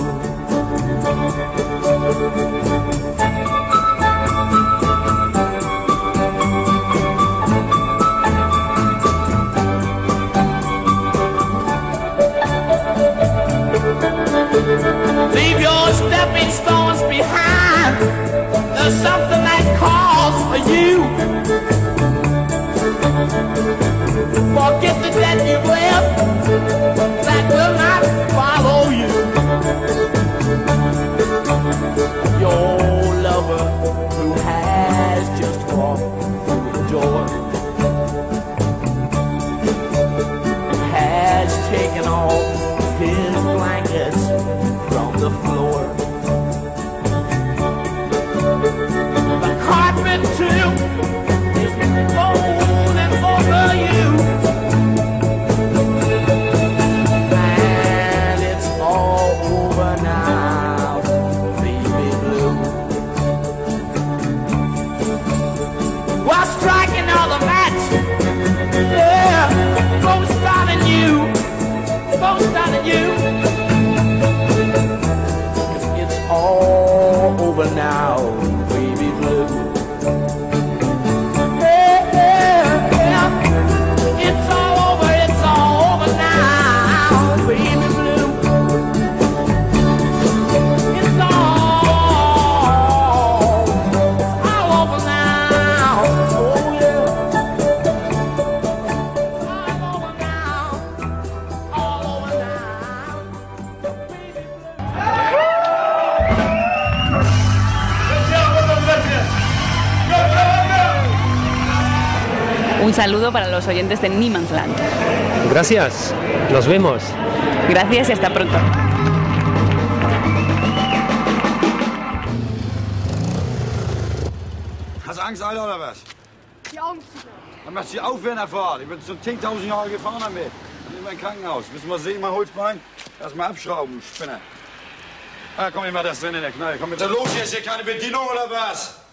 Leave your stepping stones behind. There's something that calls for you. Forget the debt you've left, that will not follow you. Your lover who has just walked through the door has taken off his blankets from the floor. The carpet too is folding over you, and it's all over now, baby blue. Well, strike another match, yeah, both starting you, both starting you. It's Un saludo para los oyentes de Niemandsland. Gracias. Nos vemos. Gracias y hasta pronto. Hast du Angst, Alter, oder was? Die Augen zu. Dann machst du die auf, wenn er fährt. Ich bin schon 10.000 Jahre gefahren damit. Ich bin im Krankenhaus. Müssen wir sehen, mein Holzbein? Lass mal abschrauben, Spinner. Ah, komm, ich mach das drin in der Kneipe. Komm mit. Was ist los hier? Ist hier keine Bedienung oder was?